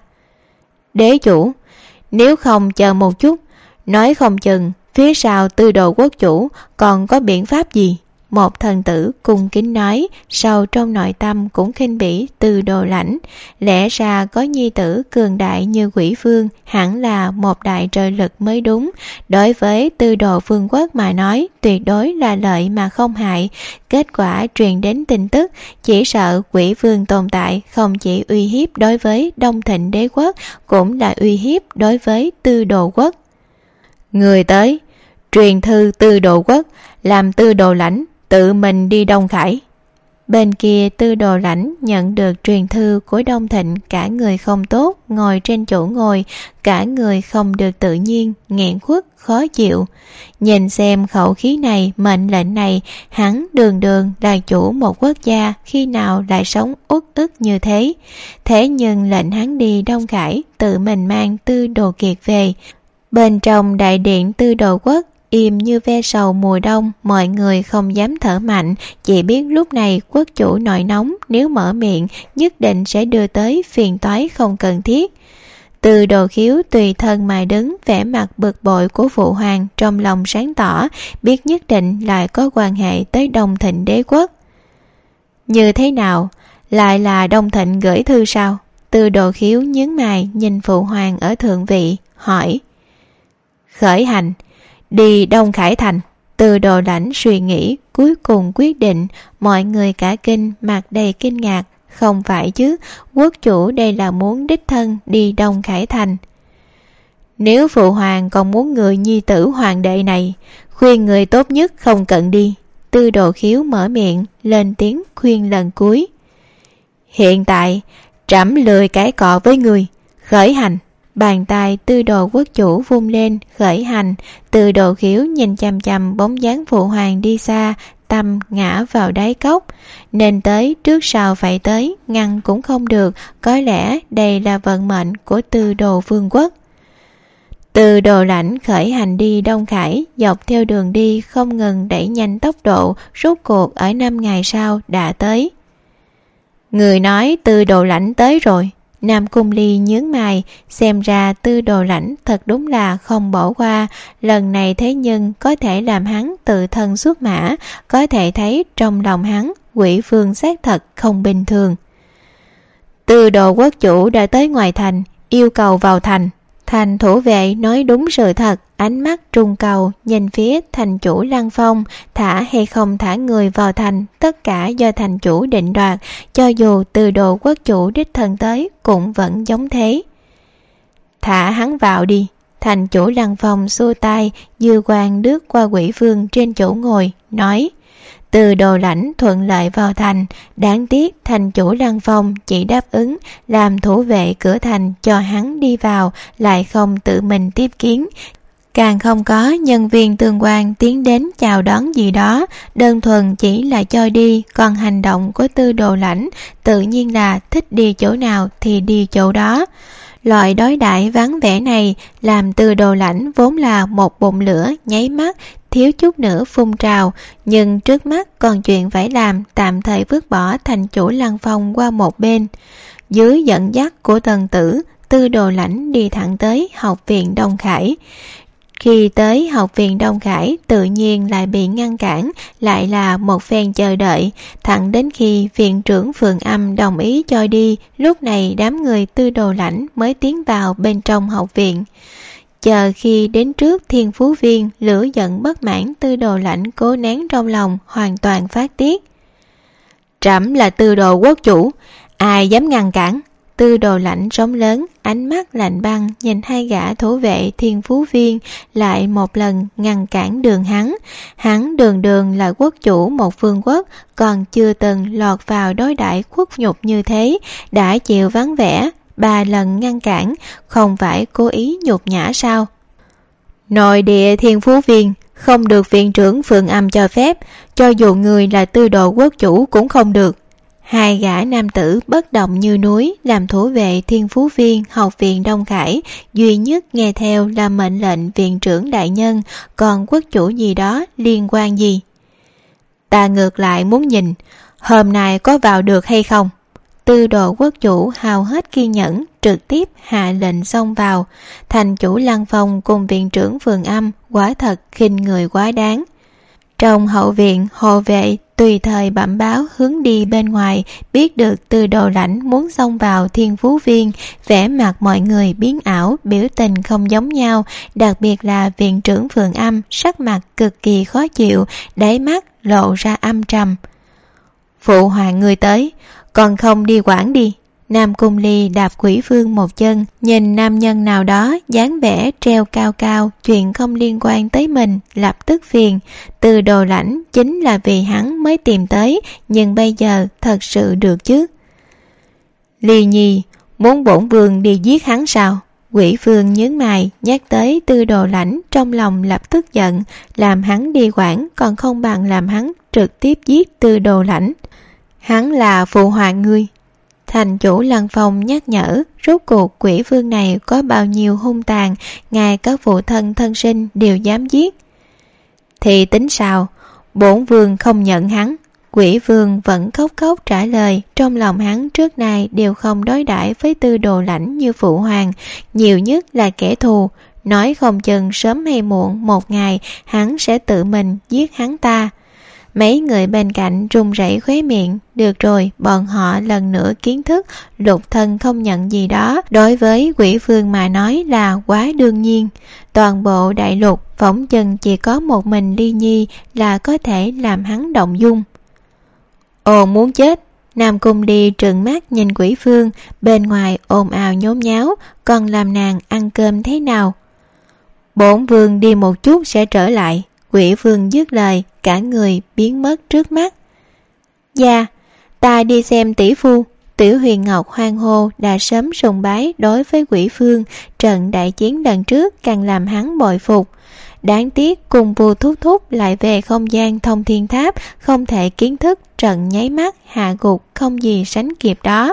Đế chủ, nếu không chờ một chút, nói không chừng phía sau Tư Đồ quốc chủ còn có biện pháp gì? Một thần tử cung kính nói, sâu trong nội tâm cũng khinh bỉ Tư Đồ Lãnh. Lẽ ra có nhi tử cường đại như Quỷ Vương hẳn là một đại trợ lực mới đúng. Đối với Tư Đồ vương quốc mà nói, tuyệt đối là lợi mà không hại. Kết quả truyền đến tin tức, chỉ sợ Quỷ Vương tồn tại không chỉ uy hiếp đối với Đông Thịnh đế quốc, cũng là uy hiếp đối với Tư Đồ quốc. Người tới, truyền thư Tư Đồ quốc, làm Tư Đồ Lãnh tự mình đi Đông Khải. Bên kia Tư Đồ Lãnh nhận được truyền thư của Đông Thịnh, cả người không tốt, ngồi trên chỗ ngồi, cả người không được tự nhiên, nghẹn khuất, khó chịu. Nhìn xem khẩu khí này, mệnh lệnh này, hắn đường đường là chủ một quốc gia, khi nào lại sống uất ức như thế. Thế nhưng lệnh hắn đi Đông Khải, tự mình mang Tư Đồ Kiệt về. Bên trong đại điện Tư Đồ quốc im như ve sầu mùa đông, mọi người không dám thở mạnh, chỉ biết lúc này quốc chủ nổi nóng, nếu mở miệng nhất định sẽ đưa tới phiền toái không cần thiết. Tư Đồ Khiếu tùy thân mà đứng, vẻ mặt bực bội của phụ hoàng, trong lòng sáng tỏ, biết nhất định lại có quan hệ tới Đông Thịnh đế quốc. Như thế nào? Lại là Đông Thịnh gửi thư sao? Tư Đồ Khiếu nhướng mày nhìn phụ hoàng ở thượng vị, hỏi. Khởi hành, đi Đông Khải thành. Tư Đồ Lãnh suy nghĩ, cuối cùng quyết định. Mọi người cả kinh, mặt đầy kinh ngạc. Không phải chứ, quốc chủ đây là muốn đích thân đi Đông Khải thành. Nếu phụ hoàng còn muốn người nhi tử hoàng đệ này, khuyên người tốt nhất không cần đi. Tư Đồ Khiếu mở miệng, lên tiếng khuyên lần cuối. Hiện tại, trẫm lười cãi cọ với người, khởi hành. Bàn tay Tư Đồ quốc chủ vung lên, khởi hành. Tư Đồ Khiếu nhìn chằm chằm bóng dáng phụ hoàng đi xa, tâm ngã vào đáy cốc. Nên tới, trước sau phải tới, ngăn cũng không được. Có lẽ đây là vận mệnh của Tư Đồ vương quốc. Tư Đồ Lãnh khởi hành đi Đông Khải, dọc theo đường đi không ngừng đẩy nhanh tốc độ, rốt cuộc ở 5 ngày sau đã tới. Người nói Tư Đồ Lãnh tới rồi. Nam Cung Ly nhướng mày, xem ra Tư Đồ Lãnh thật đúng là không bỏ qua, lần này thế nhưng có thể làm hắn tự thân xuất mã, có thể thấy trong lòng hắn Quỷ Vương xác thật không bình thường. Tư Đồ quốc chủ đã tới ngoài thành, yêu cầu vào thành. Thành thủ vệ nói đúng sự thật, ánh mắt trung cầu nhìn phía thành chủ Lăng Phong, thả hay không thả người vào thành, tất cả do thành chủ định đoạt, cho dù Tư Đồ quốc chủ đích thân tới cũng vẫn giống thế. Thả hắn vào đi. Thành chủ Lăng Phong xua tay, dư quang lướt qua Quỷ Vương trên chỗ ngồi, nói: Từ Đồ Lãnh thuận lợi vào thành, đáng tiếc thành chủ Lăng Phong chỉ đáp ứng làm thủ vệ cửa thành cho hắn đi vào, lại không tự mình tiếp kiến, càng không có nhân viên tương quan tiến đến chào đón gì đó, đơn thuần chỉ là cho đi. Còn hành động của Tư Đồ Lãnh tự nhiên là thích đi chỗ nào thì đi chỗ đó. Loại đối đãi vắng vẻ này làm Tư Đồ Lãnh vốn là một bụng lửa nháy mắt thiếu chút nữa phun trào, nhưng trước mắt còn chuyện phải làm, tạm thời vứt bỏ thành chủ Lăng Phong qua một bên. Dưới dẫn dắt của Tần Tử, Tư Đồ Lãnh đi thẳng tới học viện Đông Khải. Khi tới học viện Đông Khải, tự nhiên lại bị ngăn cản, lại là một phen chờ đợi, thẳng đến khi viện trưởng Phượng Âm đồng ý cho đi, lúc này đám người Tư Đồ Lãnh mới tiến vào bên trong học viện. Chờ khi đến trước Thiên Phú Viên, lửa giận bất mãn Tư Đồ Lãnh cố nén trong lòng, hoàn toàn phát tiết. Trẫm là Tư Đồ quốc chủ, ai dám ngăn cản? Tư Đồ Lãnh trống lớn, ánh mắt lạnh băng nhìn hai gã thủ vệ Thiên Phú Viên, lại một lần ngăn cản đường hắn. Hắn đường đường là quốc chủ một vương quốc, còn chưa từng lọt vào đối đãi khuất nhục như thế, đã chịu vắng vẻ, 3 lần ngăn cản, không phải cố ý nhục nhã sao? Nội địa Thiên Phú Viên không được viện trưởng Phượng Âm cho phép, cho dù người là Tư Đồ quốc chủ cũng không được. Hai gã nam tử bất động như núi, làm thủ vệ Thiên Phú Viên học viện Đông Khải, duy nhất nghe theo là mệnh lệnh viện trưởng đại nhân, còn quốc chủ gì đó liên quan gì? Ta ngược lại muốn nhìn, hôm nay có vào được hay không? Tư Đồ quốc chủ hao hết kiên nhẫn, trực tiếp hạ lệnh xông vào. Thành chủ Lăng Phong cùng viện trưởng Phượng Âm quả thật khinh người quá đáng. Trong hậu viện, hộ vệ tùy thời bẩm báo hướng đi bên ngoài, biết được Tư Đồ Lãnh muốn xông vào Thiên Phú Viên, vẻ mặt mọi người biến ảo, biểu tình không giống nhau, đặc biệt là viện trưởng Phượng Âm, sắc mặt cực kỳ khó chịu, đáy mắt lộ ra âm trầm. Phụ hoàng người tới, còn không đi quản đi. Nam Cung Ly đạp Quỷ Vương một chân, nhìn nam nhân nào đó dáng vẻ treo cao cao, chuyện không liên quan tới mình, lập tức phiền. Tư Đồ Lãnh chính là vì hắn mới tìm tới, nhưng bây giờ thật sự được chứ? Ly Nhi, muốn bổn vương đi giết hắn sao? Quỷ Vương nhướng mày, nhắc tới Tư Đồ Lãnh, trong lòng lập tức giận, làm hắn đi quản còn không bằng làm hắn trực tiếp giết Tư Đồ Lãnh. Hắn là phụ hoàng ngươi. Thành chủ Lăng Phong nhắc nhở, rốt cuộc Quỷ Vương này có bao nhiêu hung tàn, ngay các phụ thân thân sinh đều dám giết. Thì tính sao? Bổn vương không nhận hắn. Quỷ Vương vẫn khóc khóc trả lời, trong lòng hắn trước nay đều không đối đãi với Tư Đồ Lãnh như phụ hoàng, nhiều nhất là kẻ thù, nói không chừng sớm hay muộn một ngày hắn sẽ tự mình giết hắn ta. Mấy người bên cạnh run rẩy khóe miệng, được rồi, bọn họ lần nữa kiến thức lục thân không nhận gì đó, đối với Quỷ Vương mà nói là quá đương nhiên. Toàn bộ đại lục phỏng chừng chỉ có một mình Ly Nhi là có thể làm hắn động dung. Ồ muốn chết! Nam Cung Ly trừng mắt nhìn Quỷ Vương, bên ngoài ồn ào nhốn nháo, còn làm nàng ăn cơm thế nào? Bổn vương đi một chút sẽ trở lại. Quỷ Vương dứt lời, cả người biến mất trước mắt. Dạ, ta đi xem tỷ phu. Tiểu Huyền Ngọc hoan hô đã sớm sùng bái đối với Quỷ Vương, trận đại chiến lần trước càng làm hắn bội phục. Đáng tiếc cùng Vua Thúc Thúc lại về không gian thông thiên tháp, không thể kiến thức trận nháy mắt hạ gục không gì sánh kịp đó.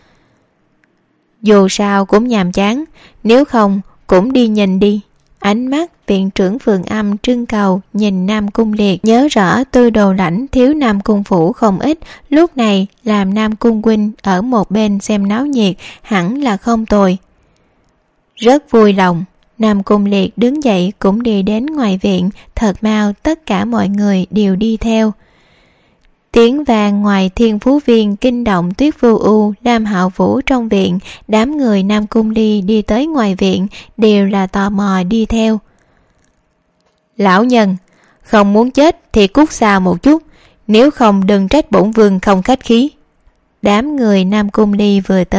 Dù sao cũng nhàm chán, nếu không cũng đi nhìn đi. Ánh mắt viện trưởng Phượng Âm trưng cầu nhìn Nam Cung Liệt, nhớ rõ Tư Đồ Lãnh thiếu Nam Cung phủ không ít, lúc này làm Nam Cung huynh ở một bên xem náo nhiệt hẳn là không tồi. Rất vui lòng. Nam Cung Liệt đứng dậy cũng đi đến ngoài viện, thật mau tất cả mọi người đều đi theo. Tiếng vàng ngoài Thiên Phú Viên kinh động Tuyết Vô U, Lam Hạo Vũ trong viện, đám người Nam Cung Ly đi tới ngoài viện đều là tò mò đi theo. Lão nhân, không muốn chết thì cút xa một chút, nếu không đừng trách bổn vương không khách khí. Đám người Nam Cung Ly vừa tới,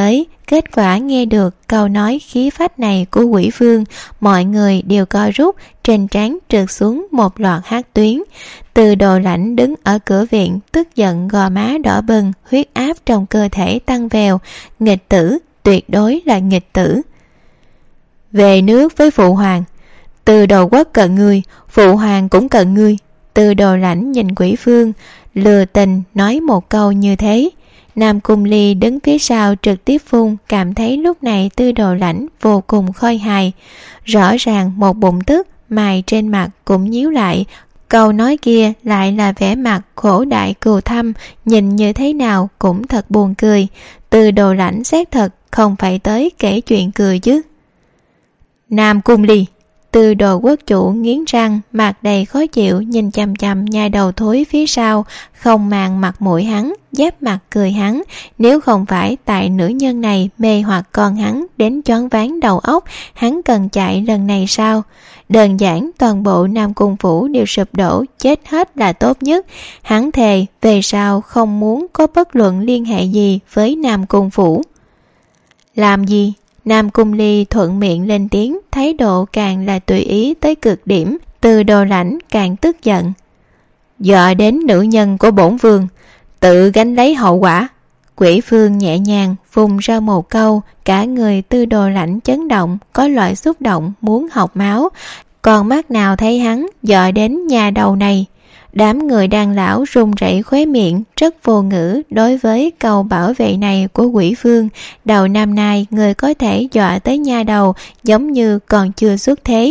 Kết quả nghe được câu nói khí phách này của Quỷ Vương, mọi người đều co rút, trên trán trượt xuống một loạt hắc tuyến. Từ Đồ Lãnh đứng ở cửa viện, tức giận gò má đỏ bừng, huyết áp trong cơ thể tăng vèo. Nghịch tử, tuyệt đối là nghịch tử. Về nước với phụ hoàng. Từ Đồ Quốc cần ngươi, phụ hoàng cũng cần ngươi. Từ Đồ Lãnh nhìn Quỷ Vương, lừa tình nói một câu như thế. Nam Cung Ly đứng phía sau trực tiếp phun, cảm thấy lúc này Từ Đồ Lãnh vô cùng khôi hài. Rõ ràng một bụng tức, mày trên mặt cũng nhíu lại. Câu nói kia lại là vẻ mặt khổ đại cừu thâm, nhìn như thế nào cũng thật buồn cười. Từ Đồ Lãnh xét thật không phải tới kể chuyện cười chứ. Nam Cung Ly. Từ Đồ Quốc chủ nghiến răng, mặt đầy khó chịu nhìn chằm chằm nhai đầu thối phía sau, không màng mặt mũi hắn, giáp mặt cười hắn. Nếu không phải tại nữ nhân này mê hoặc con hắn đến choáng váng đầu óc, hắn cần chạy lần này sao? Đơn giản toàn bộ Nam Cung phủ đều sụp đổ, chết hết là tốt nhất. Hắn thề về sau không muốn có bất luận liên hệ gì với Nam Cung phủ. Làm gì? Nam Cung Ly thuận miệng lên tiếng, thái độ càng là tùy ý tới cực điểm. Từ Đồ Lãnh càng tức giận. Dọa đến nữ nhân của bổn vương, tự gánh lấy hậu quả. Quỷ Vương nhẹ nhàng phun ra một câu, cả người Từ Đồ Lãnh chấn động, có loại xúc động muốn học máu. Còn mắt nào thấy hắn dọa đến nhà đầu này. Đám người đàn lão run rẩy khóe miệng, rất vô ngữ đối với câu bảo vệ này của Quỷ Vương. Đầu năm nay người có thể dọa tới nha đầu giống như còn chưa xuất thế.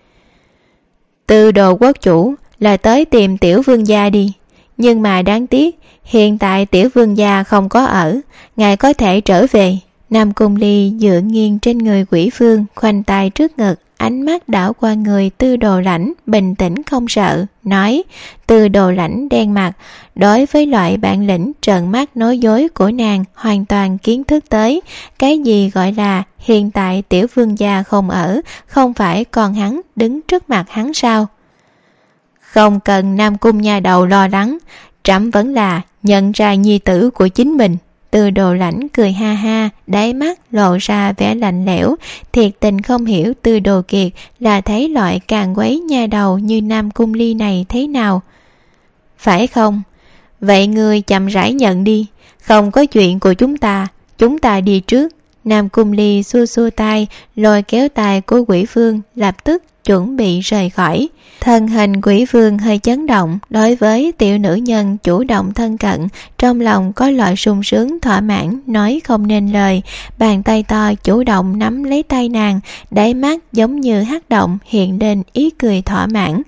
Từ Đồ Quốc chủ là tới tìm tiểu vương gia đi. Nhưng mà đáng tiếc, hiện tại tiểu vương gia không có ở, ngài có thể trở về. Nam Cung Ly dựa nghiêng trên người Quỷ Vương, khoanh tay trước ngực, ánh mắt đảo qua người Từ Đồ Lãnh, bình tĩnh không sợ, nói. Từ Đồ Lãnh đen mặt, đối với loại bản lĩnh trợn mắt nói dối của nàng hoàn toàn kiến thức tới. Cái gì gọi là hiện tại tiểu vương gia không ở, không phải còn hắn đứng trước mặt hắn sao? Không cần Nam Cung nhà đầu lo lắng, trẫm vẫn là nhận ra nhi tử của chính mình. Từ Đồ Lãnh cười ha ha, đáy mắt lộ ra vẻ lạnh lẽo, thiệt tình không hiểu Từ Đồ Kiệt là thấy loại càng quấy nha đầu như Nam Cung Ly này thế nào. Phải không? Vậy ngươi chậm rãi nhận đi, không có chuyện của chúng ta đi trước. Nam Cung Ly xua xua tay, lôi kéo tay của Quỷ Vương, lập tức chuẩn bị rời khỏi. Thân hình Quỷ Vương hơi chấn động, đối với tiểu nữ nhân chủ động thân cận, trong lòng có loại sung sướng thỏa mãn nói không nên lời. Bàn tay to chủ động nắm lấy tay nàng, đáy mắt giống như hắc động hiện lên ý cười thỏa mãn.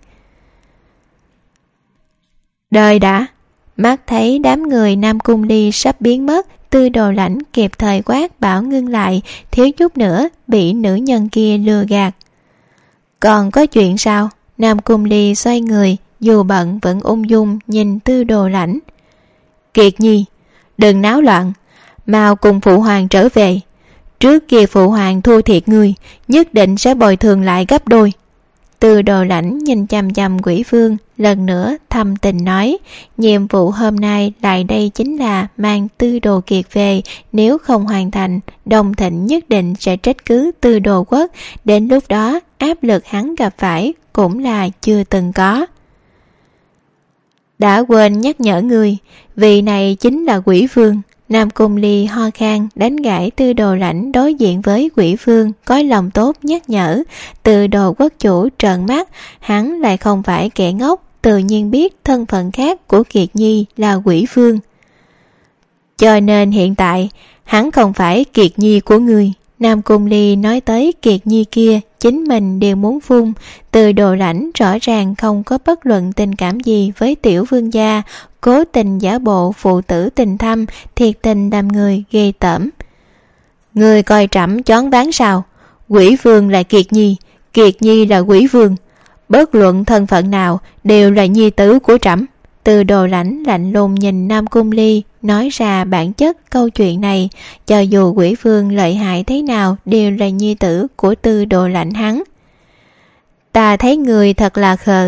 Đời đã. Mắt thấy đám người Nam Cung Ly sắp biến mất, Từ Đồ Lãnh kịp thời quát bảo ngưng lại, thiếu chút nữa bị nữ nhân kia lừa gạt. Còn có chuyện sao? Nam Cung Ly xoay người, dù bận vẫn ung dung nhìn Từ Đồ Lãnh. Kiệt Nhi, đừng náo loạn, mau cùng phụ hoàng trở về. Trước kia phụ hoàng thua thiệt ngươi, nhất định sẽ bồi thường lại gấp đôi. Từ Đồ Lãnh nhìn chằm chằm Quỷ Vương, lần nữa thầm tình nói, nhiệm vụ hôm nay lại đây chính là mang Từ Đồ Kiệt về, nếu không hoàn thành, Đồng Thịnh nhất định sẽ trách cứ Từ Đồ Quốc, đến lúc đó áp lực hắn gặp phải cũng là chưa từng có. Đã quên nhắc nhở ngươi, vị này chính là Quỷ Vương. Nam Cung Ly ho khan đánh gãy Từ Đồ Lãnh đối diện với Quỷ Vương, có lòng tốt nhắc nhở. Từ Đồ Quốc chủ trợn mắt, hắn lại không phải kẻ ngốc, tự nhiên biết thân phận khác của Kiệt Nhi là Quỷ Vương. Cho nên hiện tại hắn không phải Kiệt Nhi của ngươi. Nam Cung Ly nói tới Kiệt Nhi kia, chính mình đều muốn phun. Từ Đồ Lãnh rõ ràng không có bất luận tình cảm gì với tiểu vương gia, cố tình giả bộ phụ tử tình thâm, thiệt tình làm người ghê tởm. Người coi trẫm choáng váng sao? Quỷ Vương là Kiệt Nhi là Quỷ Vương, bất luận thân phận nào đều là nhi tử của trẫm. Từ Đồ Lãnh lạnh lùng nhìn Nam Cung Ly, nói ra bản chất câu chuyện này. Cho dù Quỷ Vương lợi hại thế nào đều là nhi tử của Từ Đồ Lãnh hắn. Ta thấy người thật là khờ.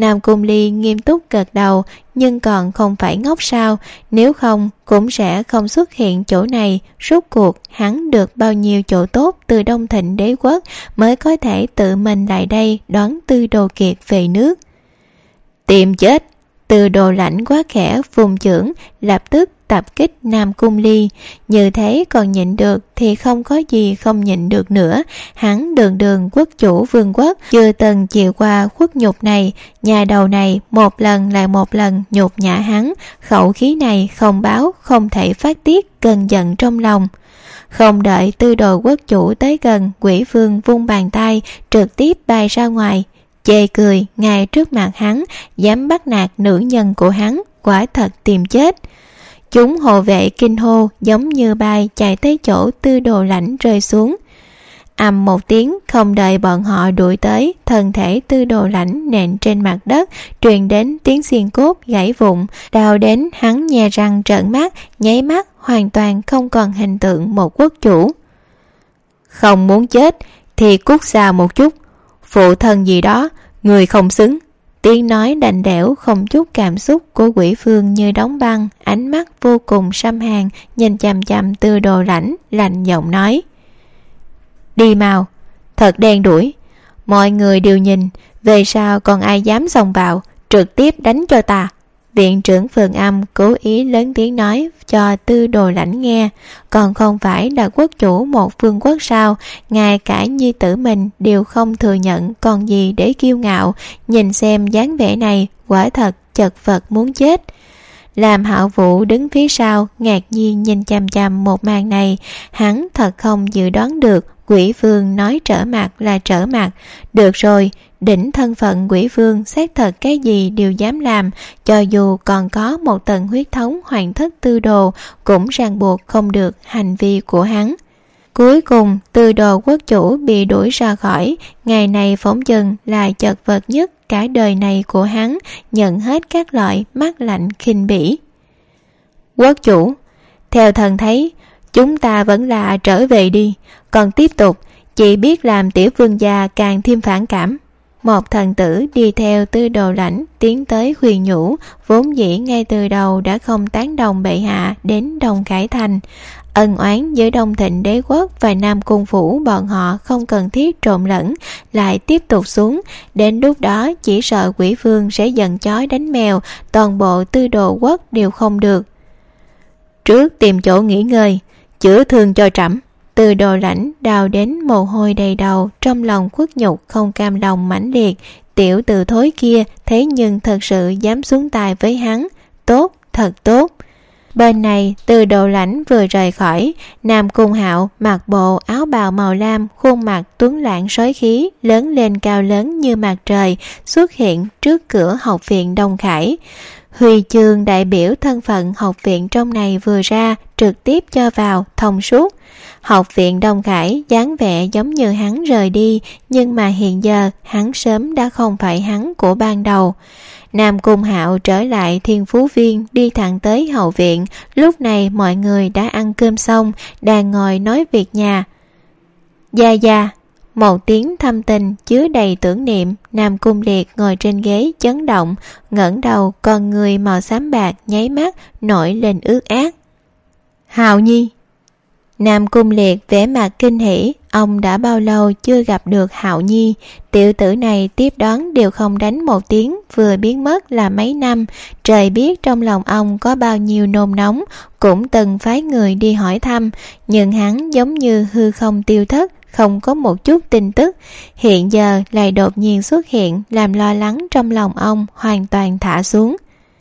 Nam Cung Ly nghiêm túc gật đầu, nhưng còn không phải ngốc sao, nếu không cũng sẽ không xuất hiện chỗ này. Rốt cuộc hắn được bao nhiêu chỗ tốt từ Đông Thịnh đế quốc mới có thể tự mình lại đây đón Tư Đồ Kiệt về nước. Tìm chết! Tư Đồ Lãnh quá khẽ vùng chưởng, lập tức tập kích Nam Cung Ly. Như thế còn nhịn được thì không có gì không nhịn được nữa. Hắn đường quốc chủ vương quốc, chưa từng chịu qua khuất nhục này. Nhà đầu này một lần lại một lần nhục nhã hắn, khẩu khí này không báo, không thể phát tiết cơn giận trong lòng. Không đợi Tư Đồ quốc chủ tới gần, Quỷ Vương vung bàn tay trực tiếp bay ra ngoài, chê cười ngay trước mặt hắn, dám bắt nạt nữ nhân của hắn, quả thật tìm chết. Chúng hộ vệ kinh hô, giống như bay chạy tới chỗ Tư Đồ Lãnh rơi xuống. Ầm một tiếng, không đợi bọn họ đuổi tới, thân thể Tư Đồ Lãnh nện trên mặt đất, truyền đến tiếng xương cốt gãy vụn, đau đến hắn nhe răng trợn mắt, nháy mắt hoàn toàn không còn hình tượng một quốc chủ. Không muốn chết thì cút xa một chút, phụ thân gì đó, người không xứng. Tiếng nói đành đẽo không chút cảm xúc của Quỷ Vương như đóng băng, ánh mắt vô cùng xăm hàn nhìn chằm chằm Tư Đồ Lãnh, lạnh giọng nói: Đi mau, thật đen đuổi, mọi người đều nhìn, về sau còn ai dám xông vào, trực tiếp đánh cho ta. Viện trưởng Phường Âm cố ý lớn tiếng nói cho Tư Đồ Lãnh nghe, còn không phải là quốc chủ một vương quốc sao, ngay cả nhi tử mình đều không thừa nhận, còn gì để kiêu ngạo. Nhìn xem dáng vẻ này, quả thật chật vật muốn chết. Làm Hạo Vũ đứng phía sau ngạc nhiên nhìn chằm chằm một màn này, hắn thật không dự đoán được Quỷ Vương nói trở mặt là trở mặt. Được rồi, đỉnh thân phận Quỷ Vương xác thật cái gì đều dám làm, cho dù còn có một tầng huyết thống hoàng thất Tư Đồ cũng ràng buộc không được hành vi của hắn. Cuối cùng Tư Đồ quốc chủ bị đuổi ra khỏi, ngày này phóng chừng là chật vật nhất cả đời này của hắn, nhận hết các loại mắt lạnh khinh bỉ. Quốc chủ, theo thần thấy, chúng ta vẫn là trở về đi, còn tiếp tục chỉ biết làm tiểu vương gia càng thêm phản cảm. Một thần tử đi theo Tư Đồ Lãnh tiến tới khuyên nhủ, vốn dĩ ngay từ đầu đã không tán đồng bệ hạ đến Đông Khải Thành. Ân oán giữa Đông Thịnh đế quốc và Nam Cung phủ bọn họ không cần thiết trộn lẫn, lại tiếp tục xuống. Đến lúc đó chỉ sợ Quỷ Vương sẽ giận chó đánh mèo, toàn bộ Tư Đồ quốc đều không được. Trước tìm chỗ nghỉ ngơi, chữa thương cho trẫm. Tư Đồ Lãnh đào đến mồ hôi đầy đầu, trong lòng khuất nhục không cam lòng mãnh liệt. Tiểu tử thối kia thế nhưng thật sự dám xuống tay với hắn, tốt, thật tốt. Bên này Tư Đồ Lãnh vừa rời khỏi, Nam Cung Hạo mặc bộ áo bào màu lam, khuôn mặt tuấn lãng sói khí, lớn lên cao lớn như mặt trời, xuất hiện trước cửa học viện Đông Khải. Huy chương đại biểu thân phận học viện trong này vừa ra, trực tiếp cho vào, thông suốt. Học viện Đông Khải dáng vẻ giống như hắn rời đi, nhưng mà hiện giờ hắn sớm đã không phải hắn của ban đầu. Nam Cung Hạo trở lại Thiên Phú Viên, đi thẳng tới hậu viện. Lúc này mọi người đã ăn cơm xong, đang ngồi nói việc nhà. Gia, một tiếng thâm tình chứa đầy tưởng niệm. Nam Cung Liệt ngồi trên ghế chấn động, ngẩng đầu, con người màu xám bạc nháy mắt nổi lên ướt át. Hạo Nhi. Nam Cung Liệt vẻ mặt kinh hỉ, ông đã bao lâu chưa gặp được Hạo Nhi. Tiểu tử này tiếp đón đều không đánh một tiếng, vừa biến mất là mấy năm. Trời biết trong lòng ông có bao nhiêu nôn nóng, cũng từng phái người đi hỏi thăm, nhưng hắn giống như hư không tiêu thất, không có một chút tin tức. Hiện giờ lại đột nhiên xuất hiện, làm lo lắng trong lòng ông hoàn toàn thả xuống.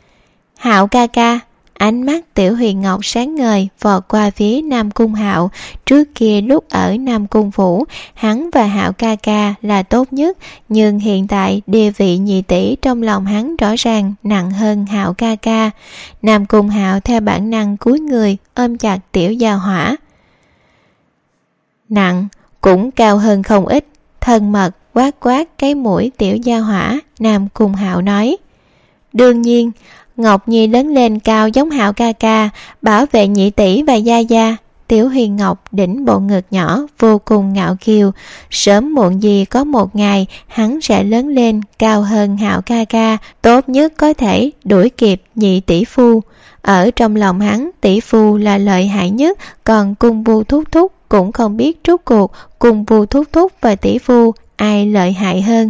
Hạo ca ca. Ánh mắt Tiểu Huyền Ngọc sáng ngời vọt qua phía Nam Cung Hạo. Trước kia lúc ở Nam Cung phủ, hắn và Hạo ca ca là tốt nhất, nhưng hiện tại địa vị nhị tỷ trong lòng hắn rõ ràng nặng hơn Hạo ca ca. Nam Cung Hạo theo bản năng cúi người ôm chặt Tiểu Gia Hỏa. Nặng cũng cao hơn không ít. Thân mật quát quát cái mũi Tiểu Gia Hỏa, Nam Cung Hạo nói: Đương nhiên, Ngọc Nhi lớn lên cao giống Hạo ca ca, bảo vệ nhị tỷ và Gia Gia. Tiểu Huyền Ngọc đỉnh bộ ngực nhỏ vô cùng ngạo kiều. Sớm muộn gì có một ngày hắn sẽ lớn lên cao hơn Hạo ca ca, tốt nhất có thể đuổi kịp nhị tỷ phu. Ở trong lòng hắn, tỷ phu là lợi hại nhất, còn Cung Vu Thúc Thúc cũng không biết rốt cuộc Cung Vu Thúc Thúc và tỷ phu ai lợi hại hơn.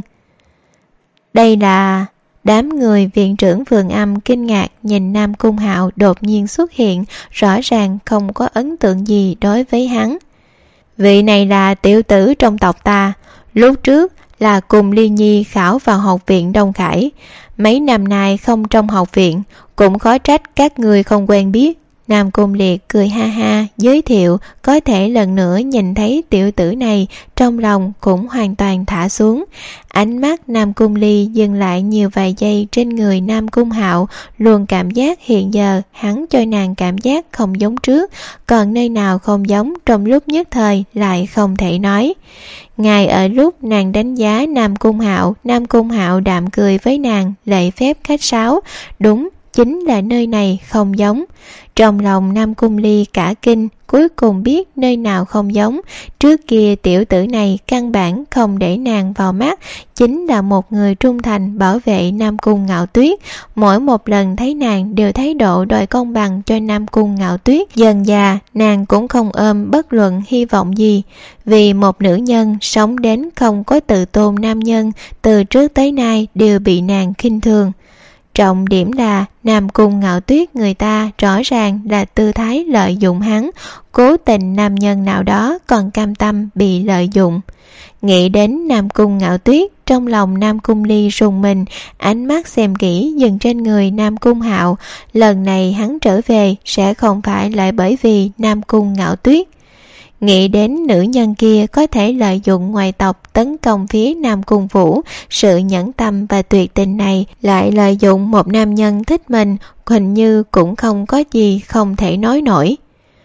Đây là... Đám người viện trưởng Vườn Âm kinh ngạc nhìn Nam Cung Hạo đột nhiên xuất hiện, rõ ràng không có ấn tượng gì đối với hắn. Vị này là tiểu tử trong tộc ta, lúc trước là cùng Ly Nhi khảo vào học viện Đông Khải, mấy năm nay không trong học viện, cũng khó trách các người không quen biết. Nam Cung Liệt cười ha ha giới thiệu, có thể lần nữa nhìn thấy tiểu tử này, trong lòng cũng hoàn toàn thả xuống. Ánh mắt Nam Cung Ly dừng lại nhiều vài giây trên người Nam Cung Hạo, luôn cảm giác hiện giờ hắn cho nàng cảm giác không giống trước, còn nơi nào không giống trong lúc nhất thời lại không thể nói. Ngay ở lúc nàng đánh giá Nam Cung Hạo đạm cười với nàng, lễ phép khách sáo, đúng chính là nơi này không giống. Trong lòng Nam Cung Ly cả kinh, cuối cùng biết nơi nào không giống. Trước kia tiểu tử này căn bản không để nàng vào mắt, chính là một người trung thành bảo vệ Nam Cung Ngạo Tuyết. Mỗi một lần thấy nàng đều thái độ đòi công bằng cho Nam Cung Ngạo Tuyết. Dần dà nàng cũng không ôm bất luận hy vọng gì. Vì một nữ nhân sống đến không có tự tôn nam nhân, từ trước tới nay đều bị nàng khinh thường. Trọng điểm là Nam Cung Ngạo Tuyết người ta rõ ràng là tư thái lợi dụng hắn, cố tình nam nhân nào đó còn cam tâm bị lợi dụng. Nghĩ đến Nam Cung Ngạo Tuyết, trong lòng Nam Cung Ly rùng mình, ánh mắt xem kỹ dừng trên người Nam Cung Hạo. Lần này hắn trở về sẽ không phải lại bởi vì Nam Cung Ngạo Tuyết. Nghĩ đến nữ nhân kia có thể lợi dụng ngoại tộc tấn công phía Nam Cung Vũ, sự nhẫn tâm và tuyệt tình này lại lợi dụng một nam nhân thích mình, hình như cũng không có gì không thể nói nổi.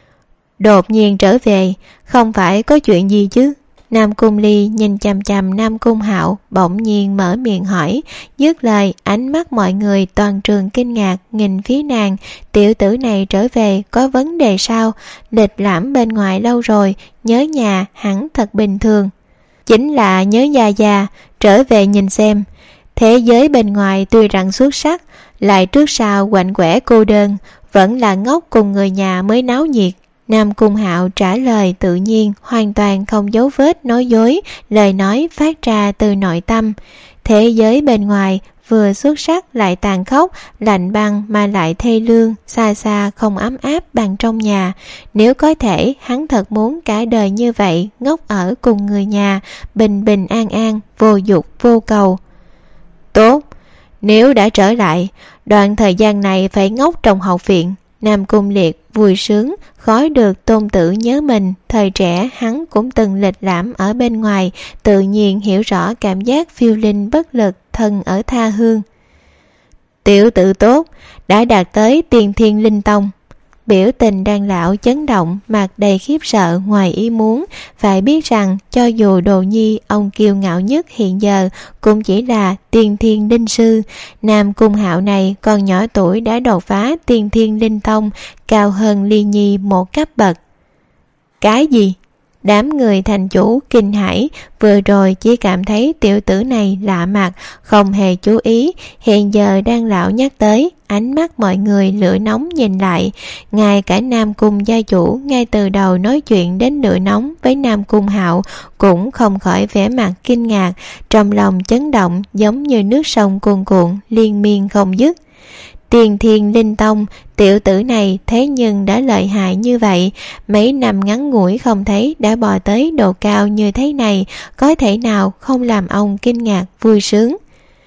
Đột nhiên trở về, không phải có chuyện gì chứ? Nam Cung Ly nhìn chằm chằm Nam Cung Hạo, bỗng nhiên mở miệng hỏi. Dứt lời, ánh mắt mọi người toàn trường kinh ngạc nhìn phía nàng. Tiểu tử này trở về có vấn đề sao? Lịch lãm bên ngoài lâu rồi, nhớ nhà hẳn thật bình thường. Chính là nhớ già già, trở về nhìn xem. Thế giới bên ngoài tuy rằng xuất sắc, lại trước sau quạnh quẻ cô đơn, vẫn là ngốc cùng người nhà mới náo nhiệt. Nam Cung Hạo trả lời tự nhiên, hoàn toàn không giấu vết nói dối, lời nói phát ra từ nội tâm. Thế giới bên ngoài vừa xuất sắc lại tàn khốc, lạnh băng mà lại thê lương, xa xa không ấm áp bằng trong nhà. Nếu có thể, hắn thật muốn cả đời như vậy, ngốc ở cùng người nhà, bình bình an an, vô dục vô cầu. Tốt, nếu đã trở lại, đoạn thời gian này phải ngốc trong học viện. Nam Cung Liệt vui sướng, khó được tôn tử nhớ mình. Thời trẻ hắn cũng từng lịch lãm ở bên ngoài, tự nhiên hiểu rõ cảm giác phiêu linh bất lực, thân ở tha hương. Tiểu tử tốt, đã đạt tới Tiên Thiên Linh Tông. Biểu tình Đan lão chấn động, mặt đầy khiếp sợ ngoài ý muốn. Phải biết rằng cho dù Đồ Nhi ông kiêu ngạo nhất hiện giờ cũng chỉ là Tiên Thiên Linh Sư, Nam Cung Hạo này còn nhỏ tuổi đã đột phá Tiên Thiên Linh Tông, cao hơn Ly Nhi một cấp bậc. Cái gì? Đám người thành chủ kinh hãi, vừa rồi chỉ cảm thấy tiểu tử này lạ mặt, không hề chú ý. Hiện giờ đang lão nhắc tới, ánh mắt mọi người lửa nóng nhìn lại. Ngay cả Nam Cung gia chủ ngay từ đầu nói chuyện đến lửa nóng với Nam Cung Hạo cũng không khỏi vẻ mặt kinh ngạc, trong lòng chấn động giống như nước sông cuồn cuộn liên miên không dứt. Tiên Thiên Linh Tông, tiểu tử này thế nhưng đã lợi hại như vậy, mấy năm ngắn ngủi không thấy đã bò tới độ cao như thế này, có thể nào không làm ông kinh ngạc vui sướng.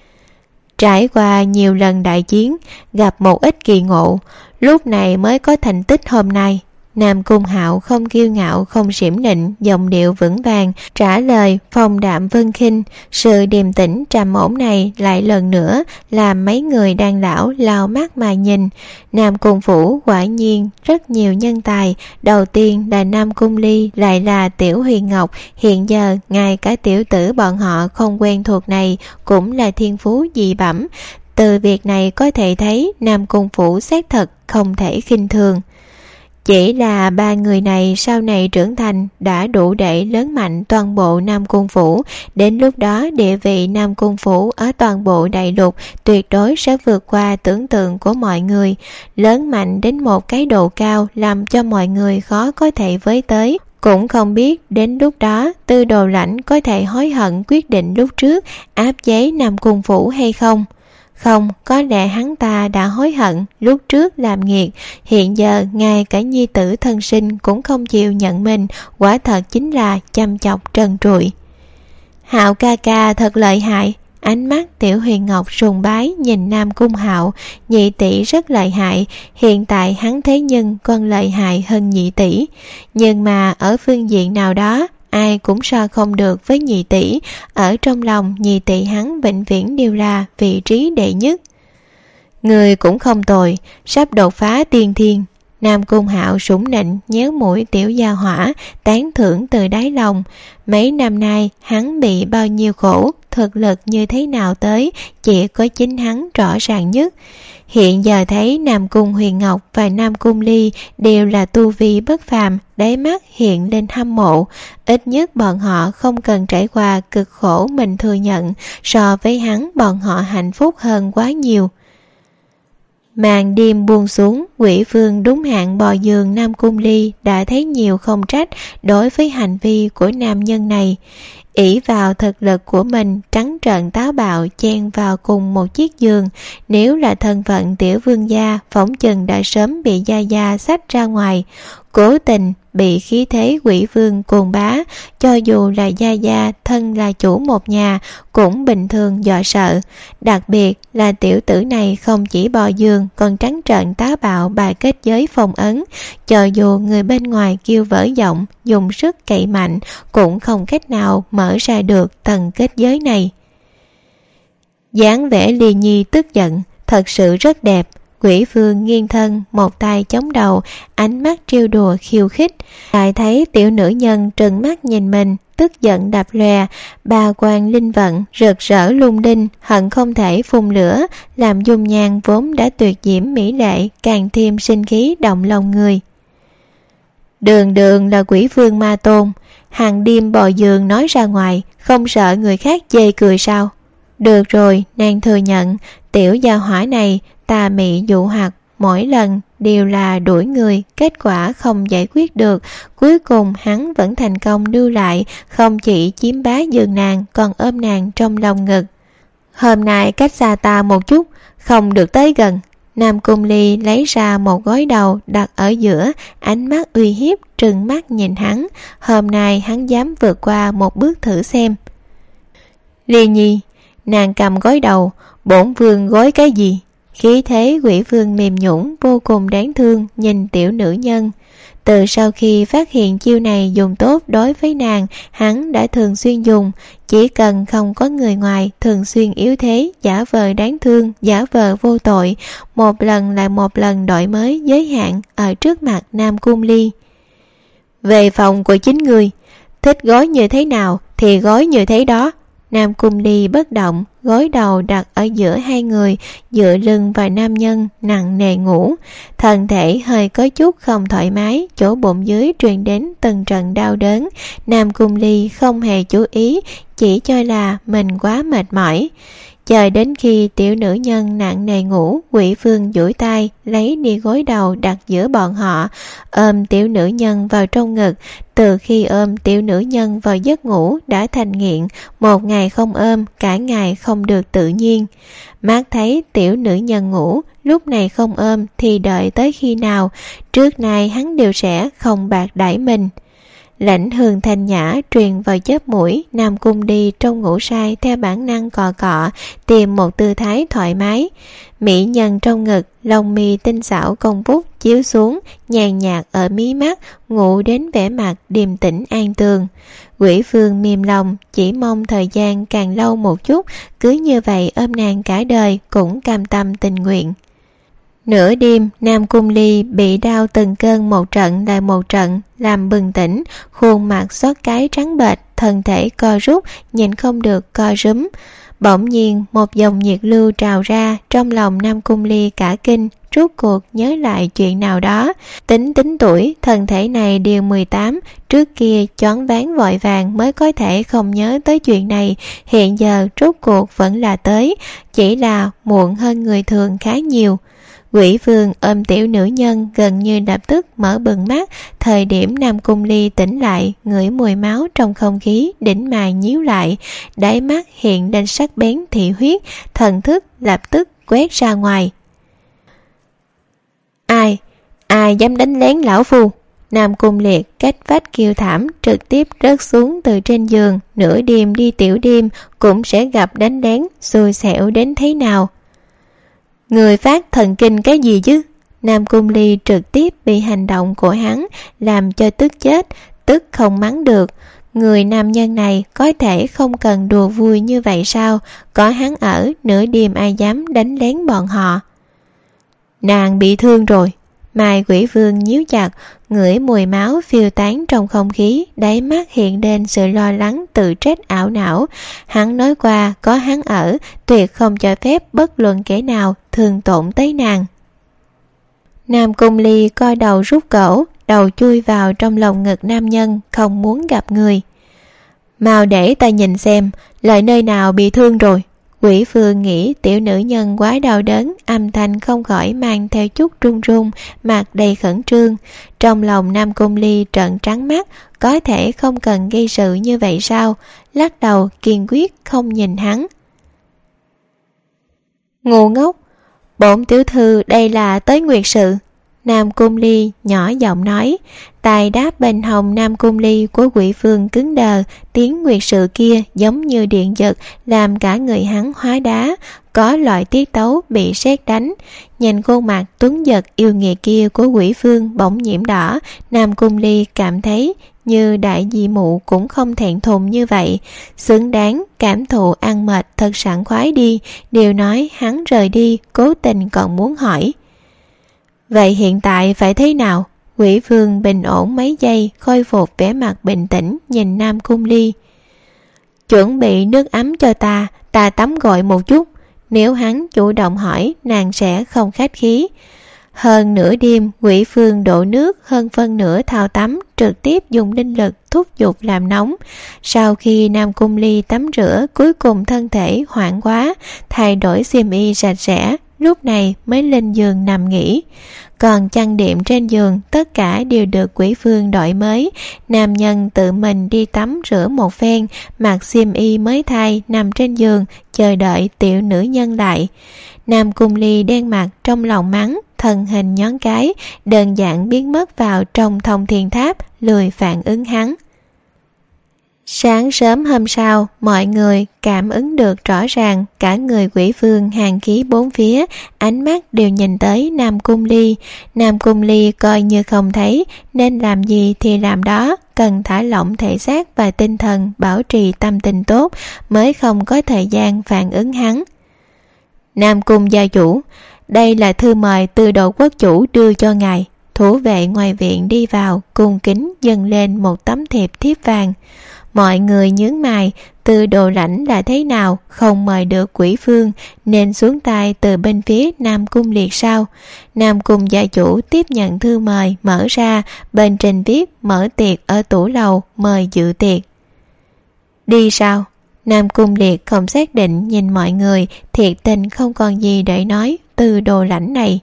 Trải qua nhiều lần đại chiến, gặp một ít kỳ ngộ, lúc này mới có thành tích hôm nay. Nam Cung Hạo không kiêu ngạo không xiểm nịnh, giọng điệu vững vàng trả lời phong đạm vân khinh. Sự điềm tĩnh trầm ổn này lại lần nữa làm mấy người đàn lão lao mắt mà nhìn. Nam Cung Phủ quả nhiên rất nhiều nhân tài, đầu tiên là Nam Cung Ly, lại là Tiểu Huyền Ngọc. Hiện giờ ngay cả tiểu tử bọn họ không quen thuộc này cũng là thiên phú dị bẩm. Từ việc này có thể thấy Nam Cung Phủ xác thật không thể khinh thường. Chỉ là ba người này sau này trưởng thành đã đủ để lớn mạnh toàn bộ Nam Cung Phủ. Đến lúc đó địa vị Nam Cung Phủ ở toàn bộ đại lục tuyệt đối sẽ vượt qua tưởng tượng của mọi người, lớn mạnh đến một cái độ cao làm cho mọi người khó có thể với tới. Cũng không biết đến lúc đó Tư Đồ Lãnh có thể hối hận quyết định lúc trước áp chế Nam Cung Phủ hay không. Không, có lẽ hắn ta đã hối hận lúc trước làm nghiệt, hiện giờ ngay cả nhi tử thân sinh cũng không chịu nhận mình, quả thật chính là chăm chọc trần trụi. Hạo ca ca thật lợi hại. Ánh mắt Tiểu Huyền Ngọc sùng bái nhìn Nam Cung Hạo, nhị tỷ rất lợi hại, hiện tại hắn thế nhưng còn lợi hại hơn nhị tỷ. Nhưng mà ở phương diện nào đó, ai cũng so không được với nhị tỷ, ở trong lòng nhị tỷ hắn vĩnh viễn đều là vị trí đệ nhất. Người cũng không tồi, sắp đột phá tiên thiên. Nam Cung Hạo sủng nịnh nhéo mũi tiểu gia hỏa, tán thưởng từ đáy lòng. Mấy năm nay hắn bị bao nhiêu khổ, thực lực như thế nào tới, chỉ có chính hắn rõ ràng nhất. Hiện giờ thấy Nam Cung Huyền Ngọc và Nam Cung Ly đều là tu vi bất phàm, đáy mắt hiện lên hâm mộ. Ít nhất bọn họ không cần trải qua cực khổ mình thừa nhận, so với hắn bọn họ hạnh phúc hơn quá nhiều. Màn đêm buông xuống, Quỷ Vương đúng hạn bò giường Nam Cung Ly đã thấy nhiều không trách đối với hành vi của nam nhân này. Ỷ vào thực lực của mình trắng trợn táo bạo chen vào cùng một chiếc giường, nếu là thân phận tiểu vương gia phỏng chừng đã sớm bị gia gia xách ra ngoài. Cố tình bị khí thế Quỷ Vương cuồng bá, cho dù là gia gia thân là chủ một nhà cũng bình thường dọa sợ. Đặc biệt là tiểu tử này không chỉ bò giường còn trắng trợn táo bạo bài kết giới phong ấn, cho dù người bên ngoài kêu vỡ giọng dùng sức cậy mạnh cũng không cách nào mở ra được tầng kết giới này. Dáng vẻ Ly Nhi tức giận thật sự rất đẹp. Quỷ Vương nghiêng thân, một tay chống đầu, ánh mắt trêu đùa khiêu khích. Lại thấy tiểu nữ nhân trừng mắt nhìn mình, tức giận đạp lòe, ba quan linh vận rực rỡ lung linh, hận không thể phun lửa, làm dung nhan vốn đã tuyệt diễm mỹ lệ càng thêm sinh khí động lòng người. Đường đường là Quỷ Vương ma tôn, hàng đêm bò giường nói ra ngoài, không sợ người khác chê cười sao? Được rồi, nàng thừa nhận, tiểu gia hỏa này tà mị dụ hoặc, mỗi lần đều là đuổi người, kết quả không giải quyết được, cuối cùng hắn vẫn thành công lưu lại, không chỉ chiếm bá giường nàng còn ôm nàng trong lòng ngực. Hôm nay cách xa ta một chút, không được tới gần. Nam Cung Ly lấy ra một gối đầu đặt ở giữa, ánh mắt uy hiếp trừng mắt nhìn hắn. Hôm nay hắn dám vượt qua một bước thử xem. Ly Nhi, nàng cầm gối đầu, bổn vương gối cái gì? Khí thế Quỷ Vương mềm nhũn vô cùng đáng thương nhìn tiểu nữ nhân. Từ sau khi phát hiện chiêu này dùng tốt đối với nàng, hắn đã thường xuyên dùng. Chỉ cần không có người ngoài, thường xuyên yếu thế, giả vờ đáng thương, giả vờ vô tội, một lần lại một lần đổi mới giới hạn ở trước mặt Nam Cung Ly. Về phòng của chính người, thích gói như thế nào thì gói như thế đó. Nam Cung Ly bất động, gối đầu đặt ở giữa hai người, dựa lưng vào nam nhân nặng nề ngủ. Thân thể hơi có chút không thoải mái, chỗ bụng dưới truyền đến từng trận đau đớn. Nam Cung Ly không hề chú ý, chỉ cho là mình quá mệt mỏi. Chờ đến khi tiểu nữ nhân nặng nề ngủ, Quỷ Vương duỗi tay lấy đi gối đầu đặt giữa bọn họ, ôm tiểu nữ nhân vào trong ngực. Từ khi ôm tiểu nữ nhân vào giấc ngủ đã thành nghiện, một ngày không ôm, cả ngày không được tự nhiên. Mắt thấy tiểu nữ nhân ngủ, lúc này không ôm thì đợi tới khi nào, trước nay hắn đều sẽ không bạc đãi mình. Lãnh hương thanh nhã truyền vào chớp mũi, Nam Cung đi trong ngủ say theo bản năng cọ cọ, tìm một tư thái thoải mái. Mỹ nhân trong ngực, lông mi tinh xảo công vút chiếu xuống, nhàn nhạt ở mí mắt, ngủ đến vẻ mặt điềm tĩnh an tường. Quỷ Vương mềm lòng, chỉ mong thời gian càng lâu một chút, cứ như vậy ôm nàng cả đời cũng cam tâm tình nguyện. Nửa đêm, Nam Cung Ly bị đau từng cơn một trận lại một trận, làm bừng tỉnh, khuôn mặt xót cái trắng bệch, thân thể co rút, nhìn không được co rúm. Bỗng nhiên một dòng nhiệt lưu trào ra, trong lòng Nam Cung Ly cả kinh, rốt cuộc nhớ lại chuyện nào đó. Tính tuổi, thân thể này đều 18, trước kia choáng váng vội vàng mới có thể không nhớ tới chuyện này, hiện giờ rốt cuộc vẫn là tới, chỉ là muộn hơn người thường khá nhiều. Quỷ Vương ôm tiểu nữ nhân gần như lập tức mở bừng mắt, thời điểm Nam Cung Ly tỉnh lại, ngửi mùi máu trong không khí, đỉnh mày nhíu lại, đáy mắt hiện lên sắc bén thị huyết, thần thức lập tức quét ra ngoài. Ai dám đánh lén lão phu? Nam Cung Liệt cách vách kêu thảm, trực tiếp rớt xuống từ trên giường, nửa đêm đi tiểu đêm cũng sẽ gặp đánh lén, xui xẻo đến thế nào. Người phát thần kinh cái gì chứ? Nam Cung Ly trực tiếp bị hành động của hắn làm cho tức chết, tức không mắng được. Người nam nhân này có thể không cần đùa vui như vậy sao? Có hắn ở, nửa đêm ai dám đánh lén bọn họ. Nàng bị thương rồi. Mai Quỷ Vương nhíu chặt, ngửi mùi máu phiêu tán trong không khí, đáy mắt hiện lên sự lo lắng tự trách ảo não. Hắn nói qua có hắn ở, tuyệt không cho phép bất luận kẻ nào thương tổn tới nàng. Nam Cung Ly coi đầu rút cổ, đầu chui vào trong lòng ngực nam nhân, không muốn gặp người. Mau để ta nhìn xem, lại nơi nào bị thương rồi. Quỷ Vương nghĩ tiểu nữ nhân quá đau đớn, âm thanh không khỏi mang theo chút run run, mặt đầy khẩn trương. Trong lòng Nam Cung Ly trợn trắng mắt, có thể không cần gây sự như vậy sao? Lắc đầu kiên quyết không nhìn hắn. Ngu ngốc, bổn tiểu thư đây là tới nguyệt sự. Nam Cung Ly nhỏ giọng nói. Tài đáp bên hồng Nam Cung Ly của Quỷ Vương cứng đờ, tiếng nguyệt sự kia giống như điện giật, làm cả người hắn hóa đá, có loại tiết tấu bị sét đánh. Nhìn khuôn mặt tuấn giật yêu nghiệt kia của Quỷ Vương bỗng nhiễm đỏ, Nam Cung Ly cảm thấy như đại dị mụ cũng không thẹn thùng như vậy, xứng đáng cảm thụ ăn mệt thật sảng khoái đi. Điều nói hắn rời đi, cố tình còn muốn hỏi. Vậy hiện tại phải thế nào? Quỷ Vương bình ổn mấy giây, khôi phục vẻ mặt bình tĩnh nhìn Nam Cung Ly. Chuẩn bị nước ấm cho ta tắm gội một chút. Nếu hắn chủ động hỏi, nàng sẽ không khách khí. Hơn nửa đêm, Quỷ Vương đổ nước hơn phân nửa thao tắm, trực tiếp dùng linh lực thúc giục làm nóng. Sau khi Nam Cung Ly tắm rửa, cuối cùng thân thể hoảng quá, thay đổi xiêm y sạch sẽ, lúc này mới lên giường nằm nghỉ. Còn chăn đệm trên giường tất cả đều được Quỷ Vương đổi mới. Nam nhân tự mình đi tắm rửa một phen, mặc xiêm y mới thay, nằm trên giường chờ đợi tiểu nữ nhân lại. Nam Cung Ly đen mặt trong lòng mắng, thân hình nhón cái, đơn giản biến mất vào trong Thông Thiên Tháp, lười phản ứng hắn. Sáng sớm hôm sau, mọi người cảm ứng được rõ ràng, cả người Quỷ Vương hàn khí bốn phía, ánh mắt đều nhìn tới Nam Cung Ly. Nam Cung Ly coi như không thấy, nên làm gì thì làm đó, cần thả lỏng thể xác và tinh thần, bảo trì tâm tình tốt, mới không có thời gian phản ứng hắn. Nam Cung gia chủ, đây là thư mời từ Độ quốc chủ đưa cho ngài. Thủ vệ ngoài viện đi vào, cung kính dâng lên một tấm thiệp thiếp vàng. Mọi người nhướng mày, Từ Đồ Lãnh là thế nào, không mời được Quỷ Vương nên xuống tay từ bên phía Nam Cung Liệt sao? Nam Cung gia chủ tiếp nhận thư mời, mở ra, bên trên viết mở tiệc ở tủ lầu, mời dự tiệc. Đi sao? Nam Cung Liệt không xác định nhìn mọi người, thiệt tình không còn gì để nói. Từ Đồ Lãnh này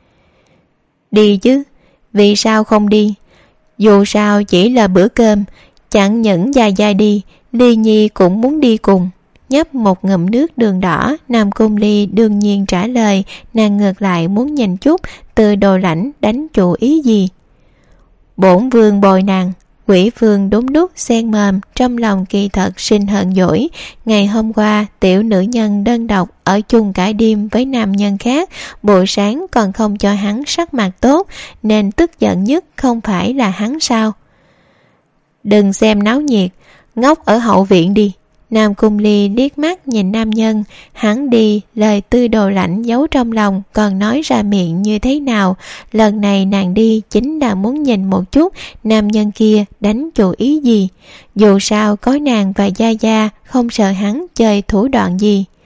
đi chứ, vì sao không đi? Dù sao chỉ là bữa cơm, chẳng những Gia đi, Ly Nhi cũng muốn đi cùng. Nhấp một ngụm nước đường đỏ, Nam Cung Ly đương nhiên trả lời, nàng ngược lại muốn nhìn chút Từ Đồ Lãnh đánh chủ ý gì. Bổn vương bồi nàng. Quỷ Vương đúng lúc xen mồm, trong lòng kỳ thật sinh hận dỗi. Ngày hôm qua tiểu nữ nhân đơn độc ở chung cả đêm với nam nhân khác, buổi sáng còn không cho hắn sắc mặt tốt, nên tức giận nhất không phải là hắn sao? Đừng xem náo nhiệt, ngốc ở hậu viện đi. Nam Cung Ly liếc mắt nhìn nam nhân, hắn đi, lời Từ Đồ Lãnh giấu trong lòng còn nói ra miệng như thế nào. Lần này nàng đi chính là muốn nhìn một chút nam nhân kia đánh chủ ý gì. Dù sao có nàng và Gia không sợ hắn chơi thủ đoạn gì.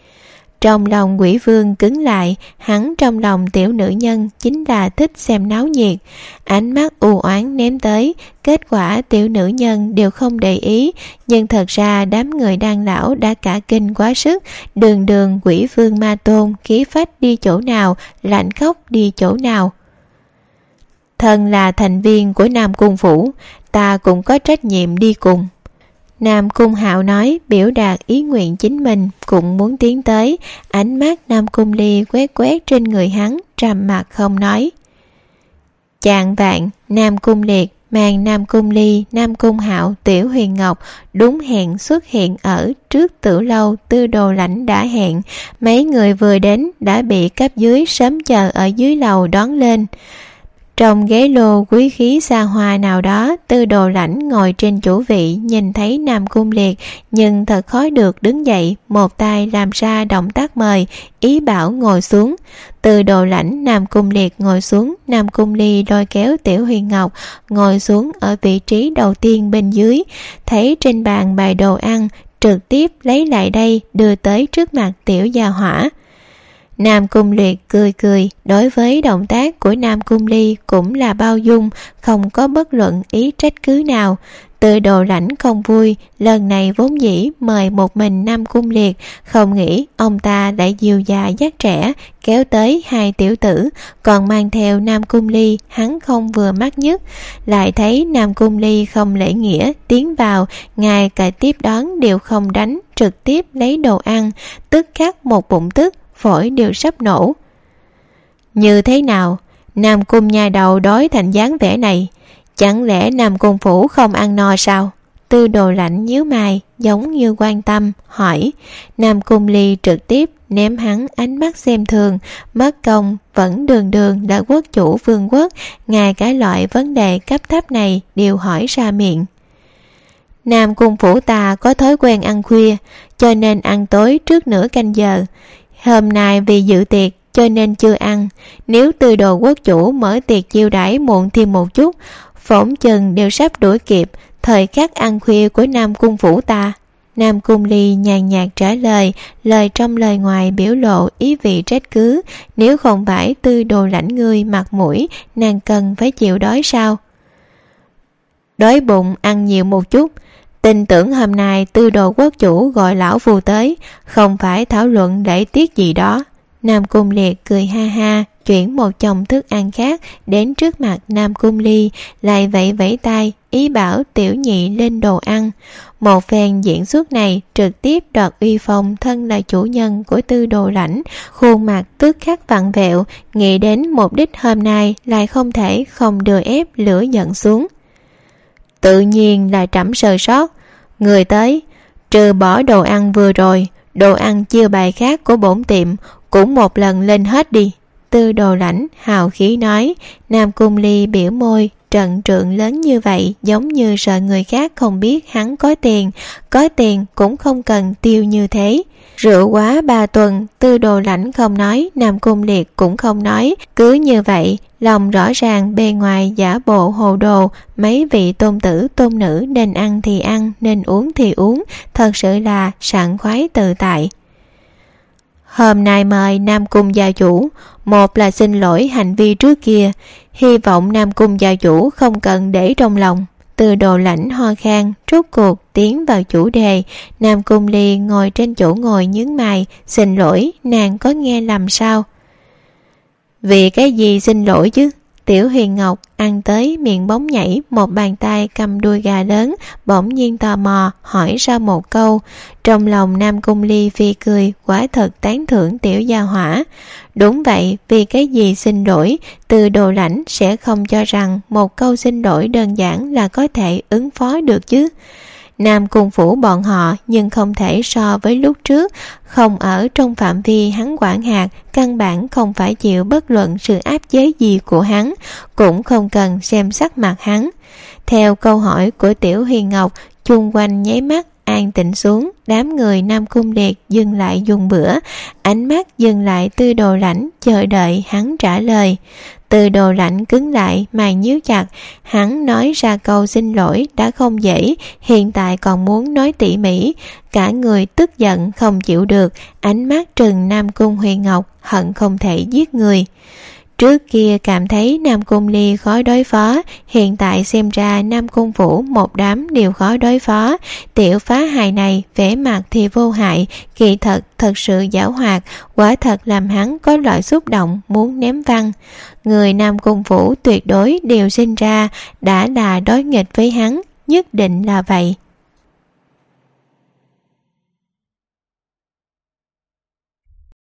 Trong lòng Quỷ Vương cứng lại, hắn trong lòng tiểu nữ nhân chính là thích xem náo nhiệt. Ánh mắt u oán ném tới, kết quả tiểu nữ nhân đều không để ý, nhưng thật ra đám người đan lão đã cả kinh quá sức. Đường đường Quỷ Vương ma tôn, khí phách đi chỗ nào, lạnh khóc đi chỗ nào. Thân là thành viên của Nam Cung Phủ, ta cũng có trách nhiệm đi cùng. Nam Cung Hạo nói, biểu đạt ý nguyện chính mình, cũng muốn tiến tới. Ánh mắt Nam Cung Ly quét quét trên người hắn, trầm mặc không nói. Chạng vạn, Nam Cung Liệt mang Nam Cung Ly, Nam Cung Hạo, Tiểu Huyền Ngọc đúng hẹn xuất hiện ở trước Tử lâu. Tư Đồ Lãnh đã hẹn, mấy người vừa đến đã bị cấp dưới sớm chờ ở dưới lầu đón lên. Trong ghế lô quý khí xa hoa nào đó, Tư Đồ Lãnh ngồi trên chủ vị, nhìn thấy Nam Cung Liệt nhưng thật khó được đứng dậy, một tay làm ra động tác mời, ý bảo ngồi xuống. Tư Đồ Lãnh, Nam Cung Liệt ngồi xuống, Nam Cung Ly lôi kéo Tiểu Huyền Ngọc ngồi xuống ở vị trí đầu tiên bên dưới, thấy trên bàn bày đồ ăn, trực tiếp lấy lại đây đưa tới trước mặt tiểu gia hỏa. Nam Cung Liệt cười cười, đối với động tác của Nam Cung Ly cũng là bao dung, không có bất luận ý trách cứ nào. Tư Đồ Lãnh không vui, lần này vốn dĩ mời một mình Nam Cung Liệt, không nghĩ ông ta lại dìu già dắt trẻ, kéo tới hai tiểu tử, còn mang theo Nam Cung Ly, hắn không vừa mắt nhất. Lại thấy Nam Cung Ly không lễ nghĩa, tiến vào, ngay cả tiếp đón đều không đánh, trực tiếp lấy đồ ăn, tức khắc một bụng tức, phổi đều sắp nổ. Như thế nào, Nam Cung nhà đầu đói thành dáng vẻ này, chẳng lẽ Nam Cung Phủ không ăn no sao? Tư Đồ Lãnh nhíu mày, giống như quan tâm, hỏi. Nam Cung Ly trực tiếp ném hắn ánh mắt xem thường, mất công vẫn đường đường là quốc chủ vương quốc, ngay cả loại vấn đề cấp thấp này đều hỏi ra miệng. Nam Cung Phủ ta có thói quen ăn khuya, cho nên ăn tối trước nửa canh giờ. Hôm nay vì dự tiệc cho nên chưa ăn. Nếu Tư Đồ quốc chủ mở tiệc chiêu đãi muộn thêm một chút, phỏng chừng đều sắp đuổi kịp thời khắc ăn khuya của Nam Cung Phủ ta. Nam Cung Ly nhàn nhạt trả lời, lời trong lời ngoài biểu lộ ý vị trách cứ. Nếu không phải Tư Đồ Lãnh ngươi mặt mũi, nàng cần phải chịu đói sao? Đói bụng ăn nhiều một chút. Tin tưởng hôm nay Tư Đồ quốc chủ gọi lão phù tới, không phải thảo luận lễ tiết gì đó. Nam Cung Liệt cười ha ha, chuyển một chồng thức ăn khác đến trước mặt Nam Cung Ly, lại vẫy vẫy tay, ý bảo tiểu nhị lên đồ ăn. Một phen diễn xuất này trực tiếp đoạt uy phong thân là chủ nhân của Tư Đồ Lãnh, khuôn mặt tức khắc vặn vẹo, nghĩ đến mục đích hôm nay lại không thể không đưa ép lửa giận xuống. Tự nhiên là trẫm sơ sót, người tới, trừ bỏ đồ ăn vừa rồi, đồ ăn chia bài khác của bổn tiệm cũng một lần lên hết đi. Tư Đồ Lãnh hào khí nói. Nam Cung Ly biểu môi, trận trượng lớn như vậy giống như sợ người khác không biết hắn có tiền cũng không cần tiêu như thế. Rượu quá 3 tuần, Tư Đồ Lãnh không nói, Nam Cung Liệt cũng không nói, cứ như vậy, lòng rõ ràng bề ngoài giả bộ hồ đồ, mấy vị tôn tử tôn nữ nên ăn thì ăn, nên uống thì uống, thật sự là sảng khoái tự tại. Hôm nay mời Nam Cung gia chủ, một là xin lỗi hành vi trước kia, hy vọng Nam Cung gia chủ không cần để trong lòng. Tư Đồ Lãnh ho khan, rốt cuộc tiến vào chủ đề. Nam Cung Ly ngồi trên chỗ ngồi nhướng mày, xin lỗi, nàng có nghe lầm sao? Vì cái gì xin lỗi chứ? Tiểu Huyền Ngọc ăn tới miệng bóng nhảy, một bàn tay cầm đuôi gà lớn, bỗng nhiên tò mò hỏi ra một câu. Trong lòng Nam Cung Ly phi cười, quả thật tán thưởng tiểu gia hỏa. Đúng vậy, vì cái gì xin lỗi? Tư Đồ Lãnh sẽ không cho rằng một câu xin lỗi đơn giản là có thể ứng phó được chứ. Nam Cung Phủ bọn họ nhưng không thể so với lúc trước, không ở trong phạm vi hắn quản hạt, căn bản không phải chịu bất luận sự áp chế gì của hắn, cũng không cần xem sắc mặt hắn. Theo câu hỏi của Tiểu Huyền Ngọc, chung quanh nháy mắt an tĩnh xuống, đám người Nam Cung Liệt dừng lại dùng bữa, ánh mắt dừng lại Tư Đồ Lãnh chờ đợi hắn trả lời. Tư Đồ Lãnh cứng lại, mày nhíu chặt. Hắn nói ra câu xin lỗi đã không dễ, hiện tại còn muốn nói tỉ mỉ. Cả người tức giận không chịu được, ánh mắt trừng Nam Cung Huyền Ngọc, hận không thể giết người. Trước kia cảm thấy Nam Cung Ly khó đối phó, hiện tại xem ra Nam Cung Vũ một đám đều khó đối phó. Tiểu phá hài này vẻ mặt thì vô hại, kỳ thật sự giảo hoạt, quả thật làm hắn có loại xúc động muốn ném văng. Người Nam Cung Vũ tuyệt đối đều sinh ra đã là đối nghịch với hắn, nhất định là vậy.